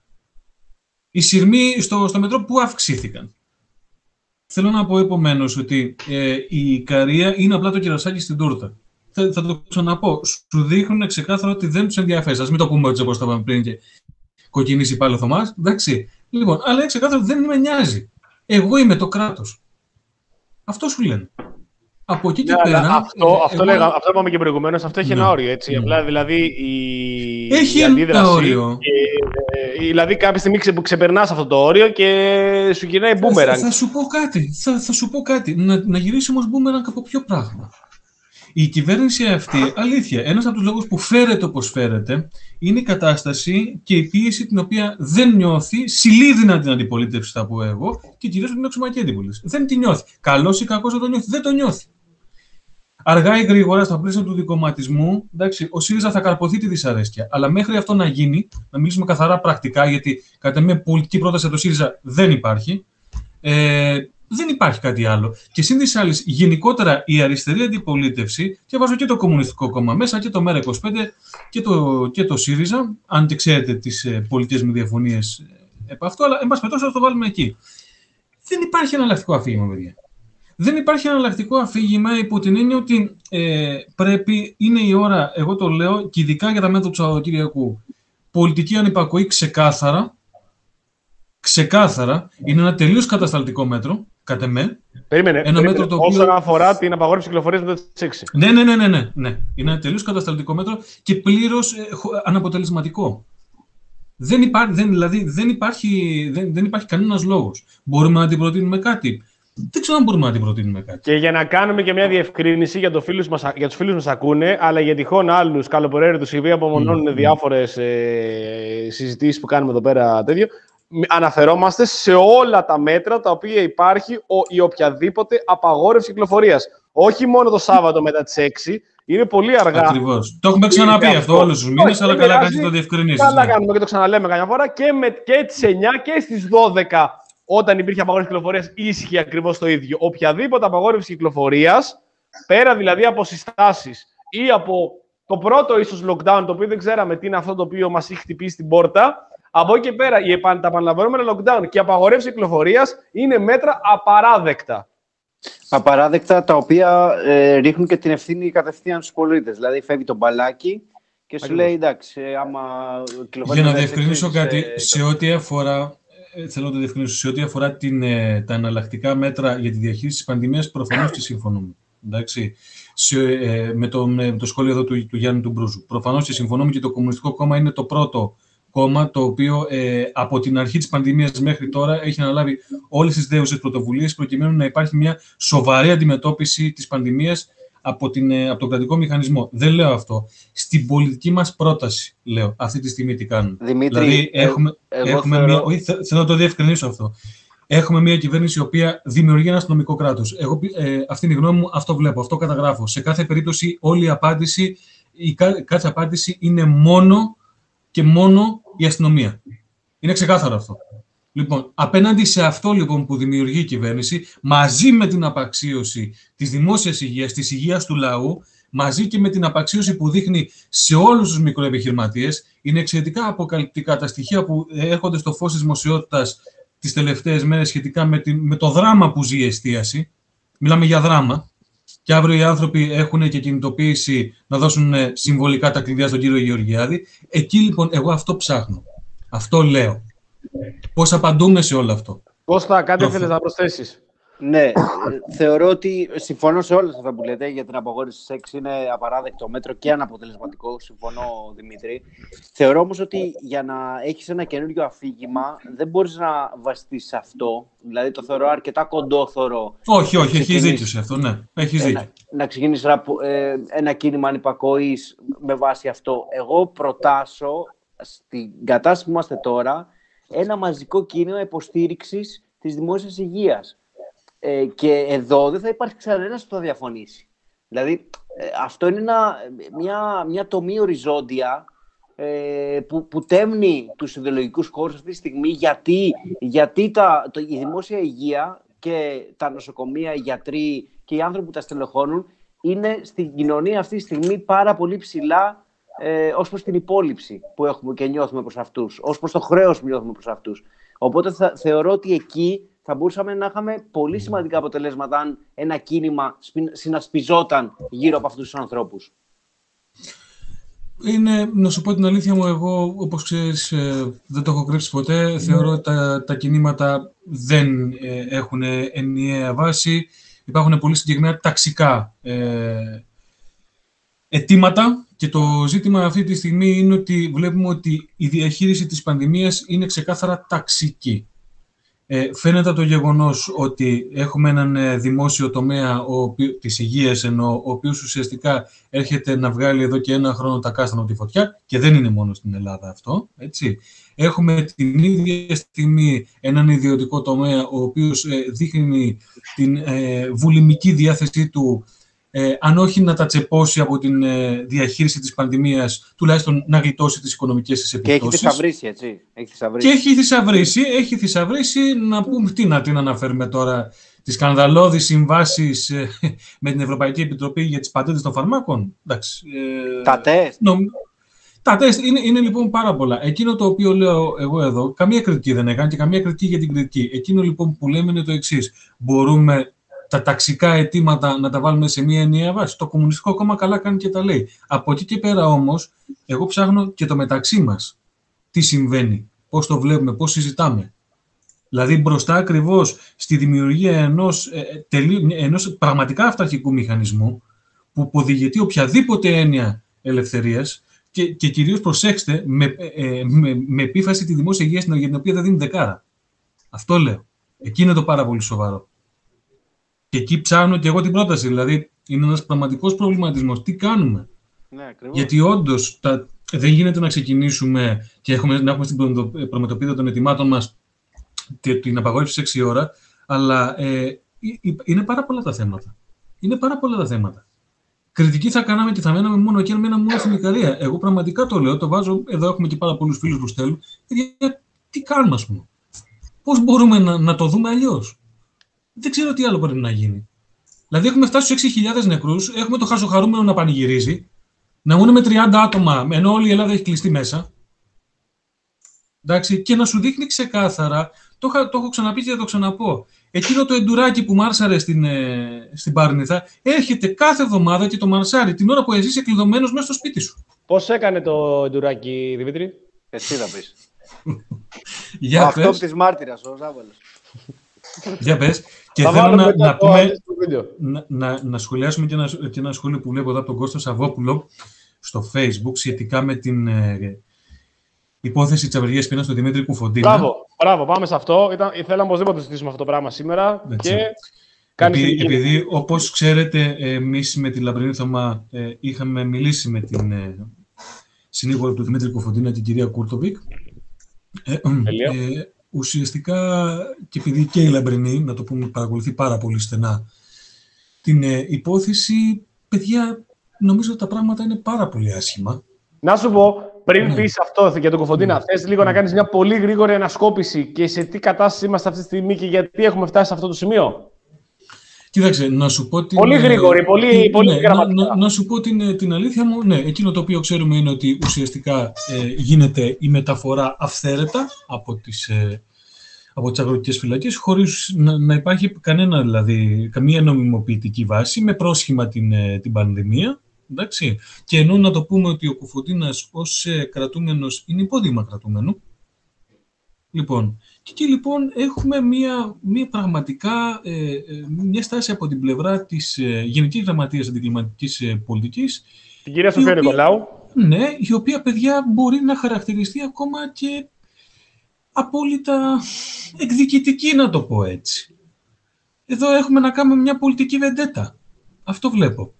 Οι σειρμοί στο, στο μετρό πού αυξήθηκαν. Θέλω να πω επομένως ότι ε, η Ικαρία είναι απλά το κερασάκι στην τούρτα. Θα, θα το ξαναπώ. Σου δείχνουν ξεκάθαρα ότι δεν τους ενδιαφέρει. Ας μην το πούμε έτσι όπως το είπαμε πριν και κοκκινήσει πάλι ο Θωμάς. Εντάξει. Λοιπόν, αλλά είναι ξεκάθαρο ότι δεν με νοιάζει. Εγώ είμαι το κράτος. Αυτό σου λένε. Από εκεί και ναι, πέρα. Αυτό, ε, αυτό, εγώ... λέγα, αυτό είπαμε και προηγουμένως. Αυτό έχει ναι. ένα όριο. Έτσι. Ναι. Απλά δηλαδή η, έχει η αντίδραση. Ένα όριο. Και, ε, δηλαδή κάποια στιγμή ξε, ξεπερνάς αυτό το όριο και σου γυρνάει μπούμερανγκ. Θα, θα σου πω κάτι. Θα, θα σου πω κάτι. Να, να γυρίσει όμως μπούμερανγκ από ποιο πράγμα. Η κυβέρνηση αυτή, αλήθεια, ένας από τους λόγους που φέρεται όπως φέρεται είναι η κατάσταση και η πίεση την οποία δεν νιώθει, συλλήδυνα την αντιπολίτευση, θα πω εγώ, και κυρίως την εξωματική αντιπολίτευση. Δεν τη νιώθει. Καλός ή κακός δεν το νιώθει. Δεν το νιώθει. Αργά ή γρήγορα, στα πλαίσια του δικομματισμού, εντάξει, ο ΣΥΡΙΖΑ θα καρποθεί τη δυσαρέσκεια. Αλλά μέχρι αυτό να γίνει, να μιλήσουμε καθαρά πρακτικά, γιατί κατά μια πολιτική πρόταση από το ΣΥΡΙΖΑ δεν υπάρχει. Ε, Δεν υπάρχει κάτι άλλο. Και σύν της άλλης, γενικότερα η αριστερή αντιπολίτευση, και βάζω και το Κομμουνιστικό Κόμμα μέσα, και το ΜΕΡΑ είκοσι πέντε και το, και το ΣΥΡΙΖΑ, αν και ξέρετε τις ε, πολιτικές μου διαφωνίες ε, επ' αυτό, αλλά εν πάση περιπτώσει θα το βάλουμε εκεί. Δεν υπάρχει εναλλακτικό αφήγημα, παιδιά. Δεν υπάρχει εναλλακτικό αφήγημα υπό την έννοια ότι ε, πρέπει, είναι η ώρα, εγώ το λέω, και ειδικά για τα μέτρα του Σαββατοκυριακού, πολιτική ανυπακοή ξεκάθαρα. Ξεκάθαρα, είναι ένα τελείως κατασταλτικό μέτρο, κατ' εμέ. Περίμενε, ένα περίμενε. μέτρο το οποίο... όσον αφορά την απαγόρευση κυκλοφορίας μετά τις έξι. Ναι, ναι, ναι, ναι, ναι, ναι. Είναι ένα τελείως κατασταλτικό μέτρο και πλήρως ε, αναποτελεσματικό. Δεν υπάρχει, δεν, δηλαδή, δεν υπάρχει, δεν, δεν υπάρχει κανένας λόγος. Μπορούμε να την προτείνουμε κάτι. δεν ξέρω αν μπορούμε να την προτείνουμε κάτι. Και για να κάνουμε και μια διευκρίνηση για, το φίλους μας, για τους φίλους μας ακούνε, αλλά για τυχόν άλλους καλοπροαίρετους οι οποίοι απομονώνουν mm. διάφορες ε, συζητήσεις που κάνουμε εδώ πέρα τέτοιο, αναφερόμαστε σε όλα τα μέτρα τα οποία υπάρχει ο, η οποιαδήποτε απαγόρευση κυκλοφορίας. Όχι μόνο το Σάββατο μετά τις έξι, είναι πολύ αργά. Ακριβώς. Το έχουμε ξαναπεί αυτό, αυτό όλους τους μήνες, αλλά καλά κάνεις να το διευκρινίσεις. Καλά ναι. κάνουμε και το ξαναλέμε καμιά φορά και, με, και τις εννιά και στις δώδεκα. Όταν υπήρχε απαγόρευση κυκλοφορίας, ίσχυε ακριβώς το ίδιο. Οποιαδήποτε απαγόρευση κυκλοφορίας, πέρα δηλαδή από συστάσεις ή από το πρώτο ίσως lockdown, το οποίο δεν ξέραμε τι είναι αυτό το οποίο μας έχει χτυπήσει την πόρτα, από εκεί και πέρα τα επαναλαμβανόμενα lockdown και απαγορεύση κυκλοφορίας είναι μέτρα απαράδεκτα. Απαράδεκτα, τα οποία ε, ρίχνουν και την ευθύνη κατευθείαν στους πολίτες. Δηλαδή, φεύγει το μπαλάκι και σου λέει εντάξει, άμα κυκλοφορεί. Για να διευκρινίσω κάτι, ε, σε ό,τι αφορά. Θέλω να το διευκρινίσω. Σε ό,τι αφορά την, ε, τα εναλλακτικά μέτρα για τη διαχείριση της πανδημίας, προφανώς και συμφωνούμε. Εντάξει. Σε, ε, με, το, με το σχόλιο εδώ του, του Γιάννη του Μπρούζου. Προφανώς και συμφωνούμε και το Κομμουνιστικό Κόμμα είναι το πρώτο κόμμα το οποίο ε, από την αρχή της πανδημίας μέχρι τώρα έχει αναλάβει όλες τις δέουσες πρωτοβουλίες προκειμένου να υπάρχει μια σοβαρή αντιμετώπιση της πανδημίας από, την, ε, από τον κρατικό μηχανισμό. Δεν λέω αυτό. Στην πολιτική μας πρόταση, λέω, αυτή τη στιγμή τι κάνουμε. Δημήτρη, δηλαδή, έχουμε, έχουμε θεωρώ... μια, όχι, θέλω να το διευκρινίσω αυτό. Έχουμε μια κυβέρνηση η οποία δημιουργεί ένα αστυνομικό κράτος. Εγώ, ε, αυτή είναι η γνώμη μου, αυτό βλέπω, αυτό καταγράφω. Σε κάθε περίπτωση, όλη η απάντηση, η κάθε απάντηση είναι μόνο και μόνο η αστυνομία. Είναι ξεκάθαρο αυτό. Λοιπόν, απέναντι σε αυτό λοιπόν που δημιουργεί η κυβέρνηση, μαζί με την απαξίωση της δημόσιας υγείας, της υγείας του λαού, μαζί και με την απαξίωση που δείχνει σε όλους τους μικροεπιχειρηματίες, είναι εξαιρετικά αποκαλυπτικά τα στοιχεία που έρχονται στο φως της δημοσιότητας τις τελευταίες μέρες σχετικά με, την, με το δράμα που ζει η εστίαση. Μιλάμε για δράμα. Και αύριο οι άνθρωποι έχουν και κινητοποίηση να δώσουν συμβολικά τα κλειδιά στον κύριο Γεωργιάδη. Εκεί λοιπόν εγώ αυτό ψάχνω. Αυτό λέω. Πώς απαντούμε σε όλο αυτό. Κώστα, κάτι ήθελες να προσθέσεις? Ναι, θεωρώ ότι συμφωνώ σε όλα αυτά που λέτε για την απαγόρευση της σεξ. Είναι απαράδεκτο μέτρο και αναποτελεσματικό. Συμφωνώ, Δημήτρη. Θεωρώ όμως ότι για να έχεις ένα καινούριο αφήγημα δεν μπορείς να βασιστείς σε αυτό. Δηλαδή το θεωρώ αρκετά κοντόθωρο. Όχι, όχι, έχεις δίκιο σε αυτό. Ναι, έχεις δίκιο. Να, να ξεκινήσεις ένα, ένα κίνημα ανυπακοής με βάση αυτό. Εγώ προτάσω στην κατάσταση που είμαστε τώρα ένα μαζικό κίνημα υποστήριξης της δημόσιας υγείας. Ε, και εδώ δεν θα υπάρχει κανένας που θα διαφωνήσει. Δηλαδή, ε, αυτό είναι ένα, μια, μια τομή οριζόντια ε, που, που τέμνει τους ιδεολογικούς χώρους αυτή τη στιγμή, γιατί, γιατί τα, το, η δημόσια υγεία και τα νοσοκομεία, οι γιατροί και οι άνθρωποι που τα στελεχώνουν είναι στην κοινωνία αυτή τη στιγμή πάρα πολύ ψηλά ε, ως προς την υπόλοιψη που έχουμε και νιώθουμε προς αυτούς, ως προς το χρέος που νιώθουμε προς αυτούς. Οπότε θα, θεωρώ ότι εκεί θα μπορούσαμε να είχαμε πολύ σημαντικά αποτελέσματα αν ένα κίνημα συνασπιζόταν γύρω από αυτούς τους ανθρώπους. Είναι, να σου πω την αλήθεια μου, εγώ, όπως ξέρεις, δεν το έχω κρύψει ποτέ. Θεωρώ ότι τα, τα κινήματα δεν ε, έχουν ενιαία βάση. Υπάρχουν πολύ συγκεκριμένα ταξικά ε, αιτήματα και το ζήτημα αυτή τη στιγμή είναι ότι βλέπουμε ότι η διαχείριση της πανδημίας είναι ξεκάθαρα ταξική. Ε, φαίνεται το γεγονός ότι έχουμε έναν ε, δημόσιο τομέα ο οποίο, της υγείας, ενώ, ο οποίος ουσιαστικά έρχεται να βγάλει εδώ και ένα χρόνο τα κάστανα από τη φωτιά και δεν είναι μόνο στην Ελλάδα αυτό, έτσι. Έχουμε την ίδια στιγμή έναν ιδιωτικό τομέα ο οποίος ε, δείχνει την ε, βουλημική διάθεσή του, Ε, αν όχι να τα τσεπώσει από την ε, διαχείριση της πανδημίας, τουλάχιστον να γλιτώσει τις οικονομικές της επιπτώσεις. Και έχει θησαυρίσει, έτσι. Έχει θησαυρίσει. Και έχει θησαυρίσει, έχει θησαυρίσει, να πούμε, τι να, τι να αναφέρουμε τώρα, τις σκανδαλώδεις συμβάσεις ε, με την Ευρωπαϊκή Επιτροπή για τις πατέντες των φαρμάκων. Εντάξει, ε, τα τεστ. Νομ... Τα τεστ είναι, είναι λοιπόν πάρα πολλά. Εκείνο το οποίο λέω εγώ εδώ, καμία κριτική δεν έκανε και καμία κριτική για την κριτική. Εκείνο λοιπόν που λέμε είναι το εξής. Μπορούμε τα ταξικά αιτήματα να τα βάλουμε σε μία ενιαία βάση. Το Κομμουνιστικό Κόμμα καλά κάνει και τα λέει. Από εκεί και πέρα όμως, εγώ ψάχνω και το μεταξύ μας. Τι συμβαίνει, πώς το βλέπουμε, πώς συζητάμε. Δηλαδή μπροστά ακριβώς στη δημιουργία ενός, ε, τελεί, ενός πραγματικά αυταρχικού μηχανισμού που οδηγητεί οποιαδήποτε έννοια ελευθερίας και, και κυρίως προσέξτε με, ε, με, με επίφαση τη δημόσια υγεία για την οποία δεν δίνει δεκάρα. Αυτό λέω. Εκεί είναι το πάρα πολύ σοβαρό. Και εκεί ψάχνω και εγώ την πρόταση. Δηλαδή, είναι ένας πραγματικός προβληματισμός. Τι κάνουμε? Ναι, ακριβώς. Γιατί όντως τα, δεν γίνεται να ξεκινήσουμε και έχουμε, να έχουμε στην προμετωπίδα των ετοιμάτων μας την απαγόρευση έξι ώρα, αλλά ε, είναι πάρα πολλά τα θέματα. Είναι πάρα πολλά τα θέματα. Κριτική θα κάναμε και θα μέναμε μόνο εκεί αν μέναμε μόνο στην Ικαρία. Εγώ πραγματικά το λέω, το βάζω, εδώ έχουμε και πάρα πολλούς φίλους που στέλνουν. Τι κάνουμε, ας πούμε? Πώς μπορούμε να, να το δούμε αλλιώς? Δεν ξέρω τι άλλο πρέπει να γίνει. Δηλαδή, έχουμε φτάσει στους έξι χιλιάδες νεκρούς, έχουμε το χαζοχαρούμενο να πανηγυρίζει, να μείνουμε με τριάντα άτομα, ενώ όλη η Ελλάδα έχει κλειστεί μέσα. Εντάξει, και να σου δείχνει ξεκάθαρα, το, το έχω ξαναπεί και θα το ξαναπώ. Εκείνο το εντουράκι που μάρσαρε στην, ε, στην Πάρνηθα, έρχεται κάθε εβδομάδα και το μαρσάρει την ώρα που εσύ είσαι κλειδωμένος μέσα στο σπίτι σου. Πώς έκανε το εντουράκι, Δημήτρη? Εσύ θα πεις. Για αυτό της μάρτυρας, ο Ζάβαλος. Για πες. Και θέλω να, να, πούμε, να, να, να σχολιάσουμε και ένα, και ένα σχόλιο που βλέπω εδώ από τον Κώστα Σαββόπουλο στο Facebook σχετικά με την ε, υπόθεση της απεργίας πείνας του Δημήτρη Κουφοντίνα. Μπράβο, μπράβο, πάμε σε αυτό. Ήταν, ήθελα οπωσδήποτε να συζητήσουμε αυτό το πράγμα σήμερα. Και επειδή, επειδή, όπως ξέρετε, εμείς με τη Λαμπρινή Θωμά ε, είχαμε μιλήσει με την ε, συνήγορο του Δημήτρη Κουφοντίνα, την κυρία Κούρτοβικ. Ε, ε, ουσιαστικά, και επειδή και η Λαμπρινή, να το πούμε, παρακολουθεί πάρα πολύ στενά την ε, υπόθεση, παιδιά, νομίζω ότι τα πράγματα είναι πάρα πολύ άσχημα. Να σου πω, πριν ναι. πεις αυτό για τον Κουφοντίνα, ναι. θες λίγο να κάνεις μια πολύ γρήγορη ανασκόπηση και σε τι κατάσταση είμαστε αυτή τη στιγμή και γιατί έχουμε φτάσει σε αυτό το σημείο? Κοίταξε, να σου πω την... Πολύ γρήγορη, πολύ, την, πολύ ναι, να, να, να σου πω την, την αλήθεια μου. Ναι, εκείνο το οποίο ξέρουμε είναι ότι ουσιαστικά ε, γίνεται η μεταφορά αυθαίρετα από τις, ε, από τις αγροτικές φυλακές, χωρίς να, να υπάρχει κανένα, δηλαδή, καμία νομιμοποιητική βάση, με πρόσχημα την, ε, την πανδημία. Εντάξει. Και ενώ να το πούμε ότι ο Κουφοντίνας ως ε, κρατούμενος είναι υπόδειγμα κρατούμενου. Λοιπόν, και εκεί λοιπόν έχουμε μια, μια πραγματικά ε, μια στάση από την πλευρά της ε, Γενικής Γραμματείας Αντικλιματικής ε, Πολιτικής. Την κυρία Σοφία Νικολάου. Ναι, η οποία, παιδιά, μπορεί να χαρακτηριστεί ακόμα και απόλυτα εκδικητική, να το πω έτσι. Εδώ έχουμε να κάνουμε μια πολιτική βεντέτα. Αυτό βλέπω.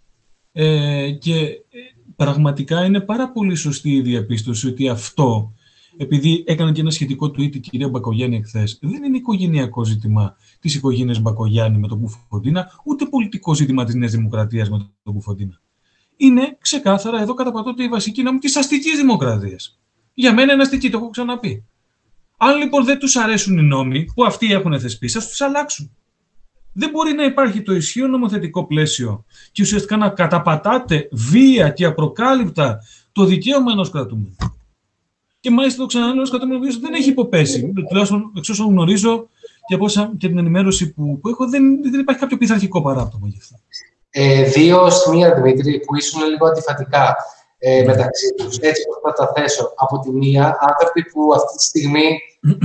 Ε, και ε, πραγματικά είναι πάρα πολύ σωστή η διαπίστωση ότι αυτό, επειδή έκανε και ένα σχετικό tweet η κυρία Μπακογιάννη εχθές, δεν είναι οικογενειακό ζήτημα της οικογένειας Μπακογιάννη με τον Κουφοντίνα, ούτε πολιτικό ζήτημα της Νέας Δημοκρατίας με τον Κουφοντίνα. Είναι ξεκάθαρα εδώ καταπατώνται η βασική νόμη της αστικής δημοκρατίας. Για μένα είναι αστική, το έχω ξαναπεί. Αν λοιπόν δεν τους αρέσουν οι νόμοι που αυτοί έχουν θεσπίσει, ας τους αλλάξουν. Δεν μπορεί να υπάρχει το ισχύον νομοθετικό πλαίσιο και ουσιαστικά να καταπατάτε βία και απροκάλυπτα το δικαίωμα ενός κρατούμενου. Και μάλιστα το ξαναλέω, ένας κρατούμενος δεν έχει υποπέσει. Τουλάχιστον εξ όσων γνωρίζω και από όσα, και την ενημέρωση που, που έχω, δεν, δεν υπάρχει κάποιο πειθαρχικό παράπτωμα γι' αυτό. Ε, δύο σημεία, Δημήτρη, που ήσουν λίγο αντιφατικά ε, μεταξύ τους. Έτσι όπως θα τα θέσω. Από τη μία, άνθρωποι που αυτή τη στιγμή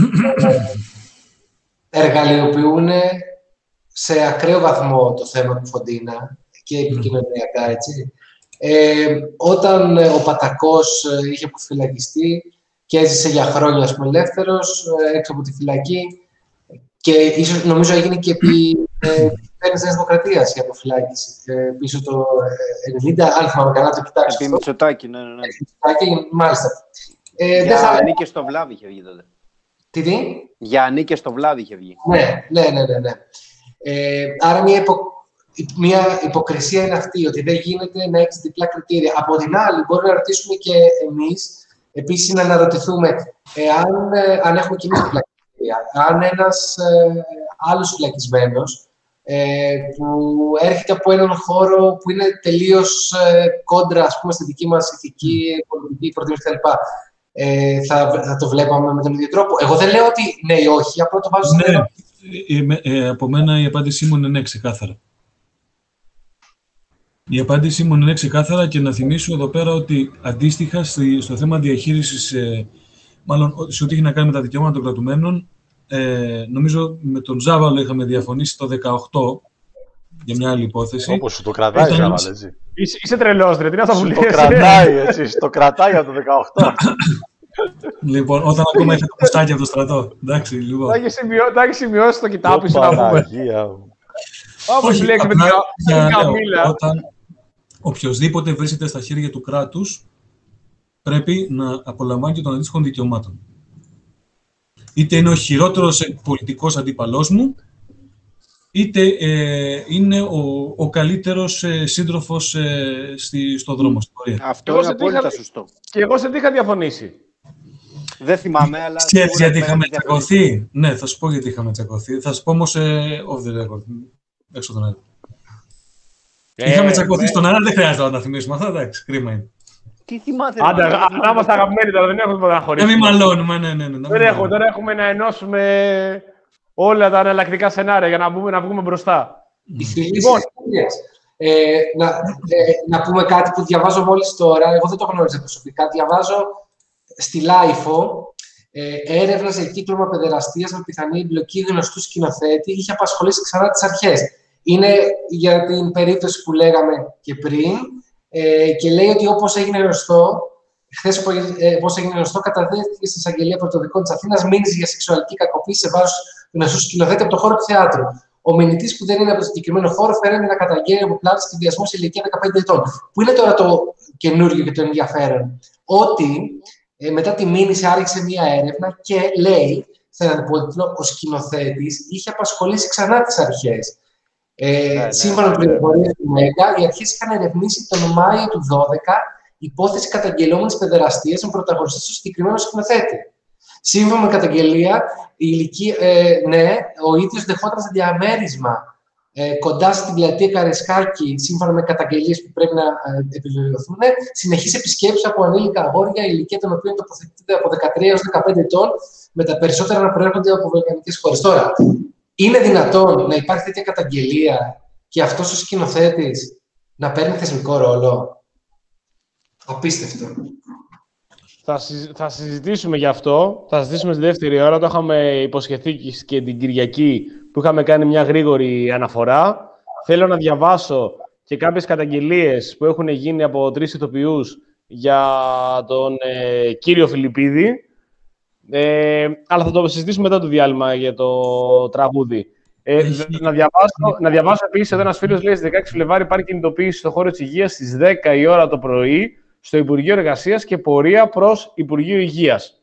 ε, εργαλειοποιούν σε ακραίο βαθμό το θέμα του Φοντίνα και επικοινωνιακά, έτσι. Ε, όταν ο Πατακός είχε αποφυλακιστεί και έζησε για χρόνια, ας πούμε, ελεύθερος, έξω από τη φυλακή, και ίσως, νομίζω, έγινε και επί ε, της Νέας Δημοκρατίας η αποφυλάκηση, ε, πίσω το ενενήντα, αν θυμάμαι καλά, το κοιτάξω. Επί Μητσοτάκη, ναι, ναι, ναι. Μητσοτάκη, μάλιστα. Ε, για θα... νίκες στο Βλάβη είχε βγει τότε. Τι τι? Για νίκες στο Βλάβη είχε βγει. Ναι, ναι, ναι, ναι. ναι. Ε, άρα μια, υπο... μια υποκρισία είναι αυτή, ότι δεν γίνεται να έχεις διπλά κριτήρια. Από την άλλη, μπορούμε να ρωτήσουμε και εμείς, επίσης να αναρωτηθούμε, εάν, αν έχουμε και εμείς διπλά κριτήρια. Αν ένας ε, άλλος φυλακισμένος, ε, που έρχεται από έναν χώρο που είναι τελείως ε, κόντρα, ας πούμε, στη δική μας ηθική, πολιτική προτίμηση κτλ. Ε, θα, θα το βλέπαμε με τον ίδιο τρόπο. Εγώ δεν λέω ότι ναι ή όχι, απλά το βάζω ναι. Ε, ε, από μένα η απάντησή μου είναι ναι, ξεκάθαρα. Η απάντησή μου είναι ναι, ξεκάθαρα, και να θυμίσω εδώ πέρα ότι αντίστοιχα στο θέμα διαχείρισης, ε, μάλλον σε ό,τι έχει να κάνει με τα δικαιώματα των κρατουμένων, ε, νομίζω με τον Ζάβαλο είχαμε διαφωνήσει το δεκαοκτώ για μια άλλη υπόθεση. Όπως σου το κρατάει, Ήταν... Ζάβαλο, έτσι. Είσαι, είσαι τρελός, ρε, τι να θα σου το κρατάει, έτσι, το κρατάει από το δεκαοκτώ. Λοιπόν, όταν ακόμα έχετε το κουστάκι από το στρατό. Εντάξει, λοιπόν. Τα έχει σημειώσει, το κοιτάπι σου να πούμε. Όπως λέξει με την Καμίλα. Όταν οποιοσδήποτε βρίσκεται στα χέρια του κράτους, πρέπει να απολαμβάνει και των αντίστοιχων δικαιωμάτων. Είτε είναι ο χειρότερος πολιτικός αντίπαλός μου, είτε ε, είναι ο, ο καλύτερος ε, σύντροφος ε, στη, στο δρόμο, στην πορεία. Αυτό είναι απόλυτα σωστό. Και εγώ σε τι είχα διαφωνήσει. Δεν θυμάμαι, αλλά... Ξέρεις γιατί είχαμε τσακωθεί. Ναι, θα σου πω γιατί είχαμε τσακωθεί. Θα σου πω όμως ε, off the record, έξω τον αέρα. Ε, είχαμε τσακωθεί ε, στον αέρα, δεν χρειάζεται να τα θυμίσουμε. Αυτά εντάξει, κρίμα είναι. Τι θυμάται. Άντε, να είμαστε αγαπημένοι τώρα, δεν έχουμε τίποτα να χωρίσουμε. Να μην μαλώνουμε, ναι, ναι, ναι. Δεν έχουμε, τώρα έχουμε να ενώσουμε όλα τα εναλλακτικά σενάρια για να, μπούμε, να βγούμε μπροστά. Λοιπόν, ε, να, ε, να πούμε κάτι που διαβάζω μόλις τώρα. Εγώ δεν το γνώριζα προσωπικά. Διαβάζω στη Λάιφο ε, έρευνα σε κύκλωμα παιδεραστίας με πιθανή εμπλοκή γνωστού σκηνοθέτη. Είχε απασχολήσει ξανά τις αρχές. Είναι για την περίπτωση που λέγαμε και πριν. Ε, και λέει ότι όπως έγινε γνωστό, χθες όπως έγινε γνωστό, καταδέχθηκε στην εισαγγελία πρωτοδικών της Αθήνας μήνυση για σεξουαλική κακοποίηση σε βάρος του γνωστού σκηνοθέτη από το χώρο του θεάτρου. Ο μηνυτής που δεν είναι από το συγκεκριμένο χώρο φέρεται να καταγγέλει από πλάτη στην βιασμό σε ηλικία δεκαπέντε ετών. Πού είναι τώρα το καινούργιο και το ενδιαφέρον? Ότι ε, μετά τη μήνυση άρχισε μία έρευνα και λέει, σε έναν υπότιτλο, ο σκηνοθέτης είχε απασχολήσει ξανά τις αρχές. Ε, ναι, σύμφωνα με πληροφορίες του ΜΕΓΑ, οι αρχές είχαν ερευνήσει τον Μάιο του δώδεκα υπόθεση καταγγελόμενης παιδεραστίας με πρωταγωνιστή στο συγκεκριμένο σκηνοθέτη. Σύμφωνα με καταγγελία, η ηλικία, ε, ναι, ο ίδιος δεχόταν σε διαμέρισμα ε, κοντά στην πλατεία Καρεσκάκη, σύμφωνα με καταγγελίες που πρέπει να ε, επιβεβαιωθούν, συνεχείς επισκέψεις από ανήλικα αγόρια, η ηλικία των οποίων τοποθετείται από δεκατρία έως δεκαπέντε ετών, με τα περισσότερα να προέρχονται από βουλγαρικές χώρες. Τώρα, είναι δυνατόν να υπάρχει τέτοια καταγγελία και αυτός ο σκηνοθέτης να παίρνει θεσμικό ρόλο? Απίστευτο. Θα, συζ... θα συζητήσουμε γι' αυτό. Θα συζητήσουμε στη δεύτερη ώρα. Το είχαμε υποσχεθεί και την Κυριακή που είχαμε κάνει μια γρήγορη αναφορά. Θέλω να διαβάσω και κάποιες καταγγελίες που έχουν γίνει από τρεις ηθοποιούς για τον ε, κύριο Φιλιππίδη. Ε, αλλά θα το συζητήσουμε μετά το διάλειμμα για το τραγούδι. Ε, να, διαβάσω, να διαβάσω επίσης εδώ ένας φίλος λέει στις δεκαέξι Φλεβάρι υπάρχει κινητοποίηση στον χώρο της υγείας στις δέκα η ώρα το πρωί στο Υπουργείο Εργασίας και πορεία προς Υπουργείο Υγείας.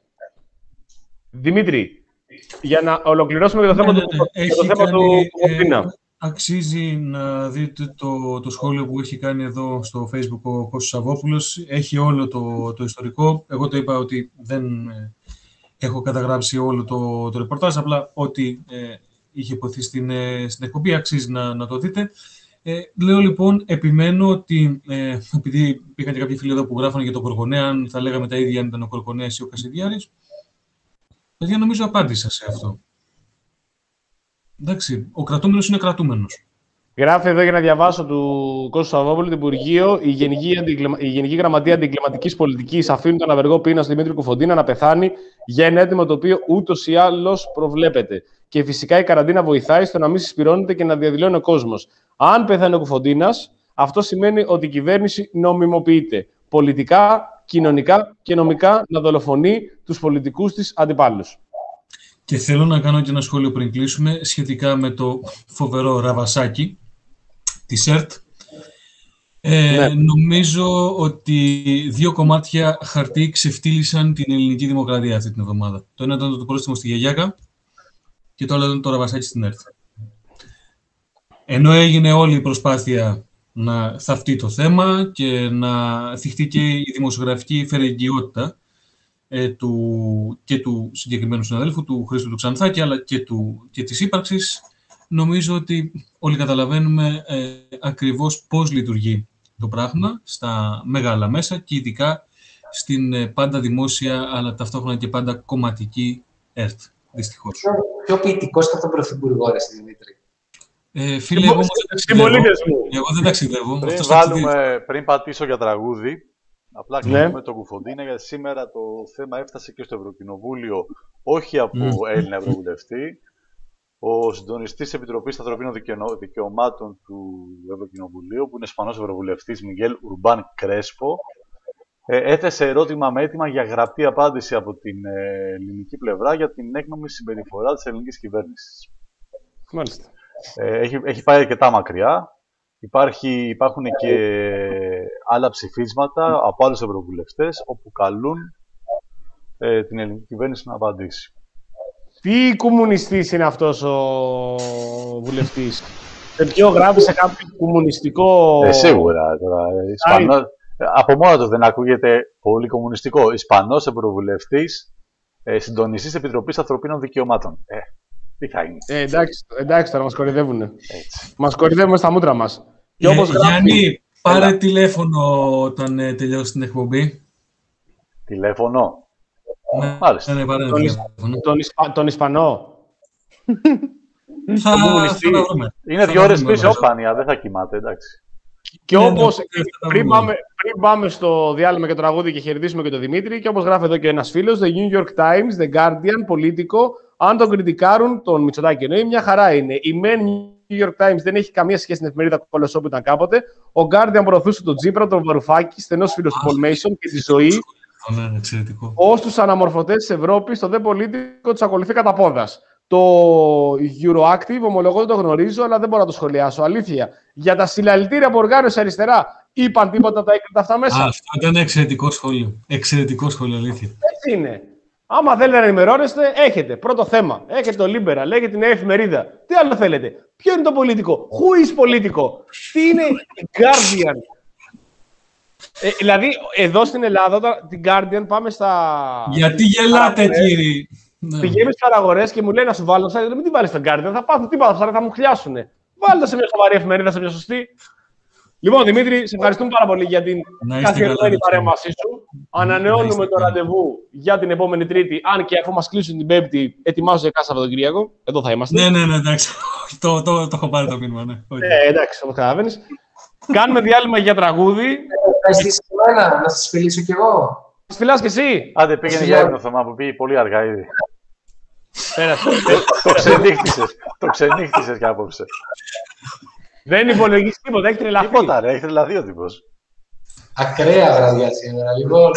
Δημήτρη, για να ολοκληρώσουμε για το θέμα ναι, του, ναι, για το θέμα κάνει, του Κοφοντίνα. Ε, αξίζει να δείτε το, το σχόλιο που έχει κάνει εδώ στο Facebook ο Κώστας Σαββόπουλος. Έχει όλο το, το ιστορικό. Εγώ το είπα ότι δεν... Έχω καταγράψει όλο το, το ρεπορτάζ, απλά ό,τι ε, είχε υποθεί στην, ε, στην εκπομπή αξίζει να, να το δείτε. Ε, λέω λοιπόν, επιμένω ότι, ε, επειδή πήγαν και κάποιοι φίλοι εδώ που γράφανε για τον Κορκονέα, αν θα λέγαμε τα ίδια αν ήταν ο Κορκονέας ή ο Κασιδιάρης, παιδιά νομίζω απάντησα σε αυτό. Εντάξει, ο κρατούμενος είναι κρατούμενος. Γράφει εδώ για να διαβάσω του Κώστου Σαββόπουλου, το Υπουργείο, η Γενική, Αντιγκλημα... η Γενική Γραμματεία Αντιγκληματικής Πολιτικής αφήνουν τον απεργό πείνα στον Δημήτρη Κοφοντίνα να πεθάνει για ένα αίτημα το οποίο ούτως ή άλλως προβλέπεται. Και φυσικά η καραντίνα βοηθάει στο να μην συσπηρώνεται και να διαδηλώνει ο κόσμος. Αν πεθάνει ο Κοφοντίνας, αυτό σημαίνει ότι η κυβέρνηση νομιμοποιείται. Πολιτικά, κοινωνικά και νομικά να δολοφονεί τους πολιτικούς της αντιπάλους. Και θέλω να κάνω και ένα σχόλιο πριν κλείσουμε σχετικά με το φοβερό ραβασάκι της ΕΡΤ. Ε, ναι. Νομίζω ότι δύο κομμάτια χαρτί ξεφτύλισαν την ελληνική δημοκρατία αυτή την εβδομάδα. Το ένα ήταν το πρόστιμο στη Γιαγιάκα και το άλλο ήταν το ραβασάκι στην ΕΡΤ. Ενώ έγινε όλη η προσπάθεια να θαυτεί το θέμα και να θυχτεί και η δημοσιογραφική φερεγγιότητα ε, του, και του συγκεκριμένου συναδέλφου, του Χρήστου του Ξανθάκη, αλλά και, του, και της ύπαρξης, νομίζω ότι όλοι καταλαβαίνουμε ε, ακριβώς πώς λειτουργεί το πράγμα στα μεγάλα μέσα και ειδικά στην ε, πάντα δημόσια, αλλά ταυτόχρονα και πάντα κομματική ΕΡΤ, δυστυχώς. Πιο ποιητικός ήταν τον Πρωθυπουργό, ρε Δημήτρη. Ε, φίλε, εγώ, εγώ δεν ταξιδεύω. Πριν, βάλουμε, πριν πατήσω για τραγούδι, απλά κλείνουμε ναι. το Κουφοντίνα, γιατί σήμερα το θέμα έφτασε και στο Ευρωκοινοβούλιο, όχι από mm. Έλληνα Ευρωβουλευτή. Ο συντονιστής της Επιτροπής Ανθρωπίνων Δικαιωμάτων του Ευρωκοινοβουλίου, που είναι Ισπανός Ευρωβουλευτής, Μιγέλ Ουρμπάν Κρέσπο, ε, έθεσε ερώτημα με αίτημα για γραπτή απάντηση από την ε, ελληνική πλευρά για την έκνομη συμπεριφορά της ελληνικής κυβέρνησης. Μάλιστα. Ε, έχει, έχει πάει αρκετά μακριά. Υπάρχει, υπάρχουν και άλλα ψηφίσματα από άλλους ευρωβουλευτές όπου καλούν ε, την ελληνική κυβέρνηση να απαντήσει. Τι κομμουνιστής είναι αυτός ο βουλευτής? Σε ποιο γράφει σε κάποιο κομμουνιστικό... Ε, σίγουρα. Τώρα, Ισπανός, από μόνο του δεν ακούγεται πολύ κομμουνιστικό. Ισπανός ευρωβουλευτής, ε, συντονιστής Επιτροπής Ανθρωπίνων Δικαιωμάτων. Ε, τι θα είναι. Ε, εντάξει, εντάξει, τώρα μας κορυδεύουνε. Μας κορυδεύουν στα μούτρα μας. Ε, όπως γράφει... Γιάννη, πάρε Έλα. τηλέφωνο όταν ε, τελειώσει την εκπομπή. Τηλέφωνο. Ναι, Μάλιστα. Ναι, πάρε τον, τον, Ισπα... τον Ισπανό. θα, θα βρούμε. Είναι δύο ώρες πίσω, Σπάνια, δεν θα κοιμάται, εντάξει. Και ναι, όπως ναι, πριν, πάμε, πριν πάμε στο διάλειμμα και το τραγούδι και χαιρετήσουμε και τον Δημήτρη, και όπως γράφει εδώ και ένας φίλος, The New York Times, The Guardian, Politico, αν τον κριτικάρουν, τον Μητσοτάκη εννοεί, μια χαρά είναι. Η μεν New York Times δεν έχει καμία σχέση με την εφημερίδα Κολοσσό που ήταν κάποτε. Ο Guardian προωθούσε τον Τζίπρα, τον Βαρουφάκη, στενός φίλος του Paul Mason και τη ζωή. Ναι, εξαιρετικό. Ως τους αναμορφωτές της Ευρώπης, το δε Πολίτικο τους ακολουθεί κατά πόδας. Το Euroactive, ομολογώ δεν το γνωρίζω, αλλά δεν μπορώ να το σχολιάσω. Αλήθεια. Για τα συλλαλητήρια που οργάνωσε αριστερά, είπαν τίποτα τα έκριτα αυτά μέσα? Α, αυτό ήταν εξαιρετικό σχόλιο. Εξαιρετικό σχόλιο, αλήθεια. Έτσι είναι. Άμα θέλετε να ενημερώνεστε, έχετε πρώτο θέμα. Έχετε το Liberal, έχετε την εφημερίδα. Τι άλλο θέλετε? Ποιο είναι το πολιτικό? Who is πολιτικό? Τι είναι η Guardian? Ε, δηλαδή, εδώ στην Ελλάδα, την Guardian πάμε στα... Γιατί γελάτε, κύριε? Πηγαίνω στις παραγορές και μου λέει να σου βάλω, μην την βάλεις στον Guardian, θα πάθουν τίποτα, θα μου χλιάσουνε. Βάλτε σε μια σοβαρή εφημερίδα, σε μια σωστή. Λοιπόν, Δημήτρη, σε ευχαριστούμε πάρα πολύ για την καθιερωμένη παρέμβασή σου. Ανανεώνουμε το ραντεβού για την επόμενη Τρίτη, αν και αφού μας κλείσουν την Πέμπτη, ετοιμάζω για κάθε Σαββατοκύριακο. Εδώ θα είμαστε. Ναι, ναι, ναι, εντάξει. το, το, το έχω πάρει το μήνυμα, ναι. Ε, εντάξει, όπως καταλαβαίνεις. Κάνουμε διάλειμμα για τραγούδι. Ευχαριστήσω εμένα, να σας φιλήσω κι εγώ. Σας φιλάς κι εσύ. Άντε, πήγαινε για ύπνο, Θωμά, που πήγε πολύ αργά ήδη. Πέρασε. Το ξενύχτησες. Το ξενύχτησες κι απόψε. Δεν υπολογίζει τίποτα, έχει τρελαθεί. Τίποτα, ρε, έχει τρελαθεί ο τύπος. Ακραία βραδιά σήμερα, λοιπόν.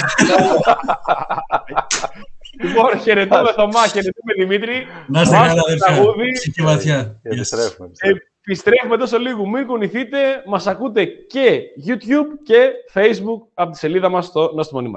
Λοιπόν, χαιρετούμε Θωμά, χαιρετούμε Δημήτρη. Να είστε καλά, αδερφιά. Και βαθιά. Επιστρέφουμε. Επιστρέφουμε τόσο λίγο. Μην κουνηθείτε. Μας ακούτε και YouTube και Facebook από τη σελίδα μας στο Νόστιμο Νήμαρ.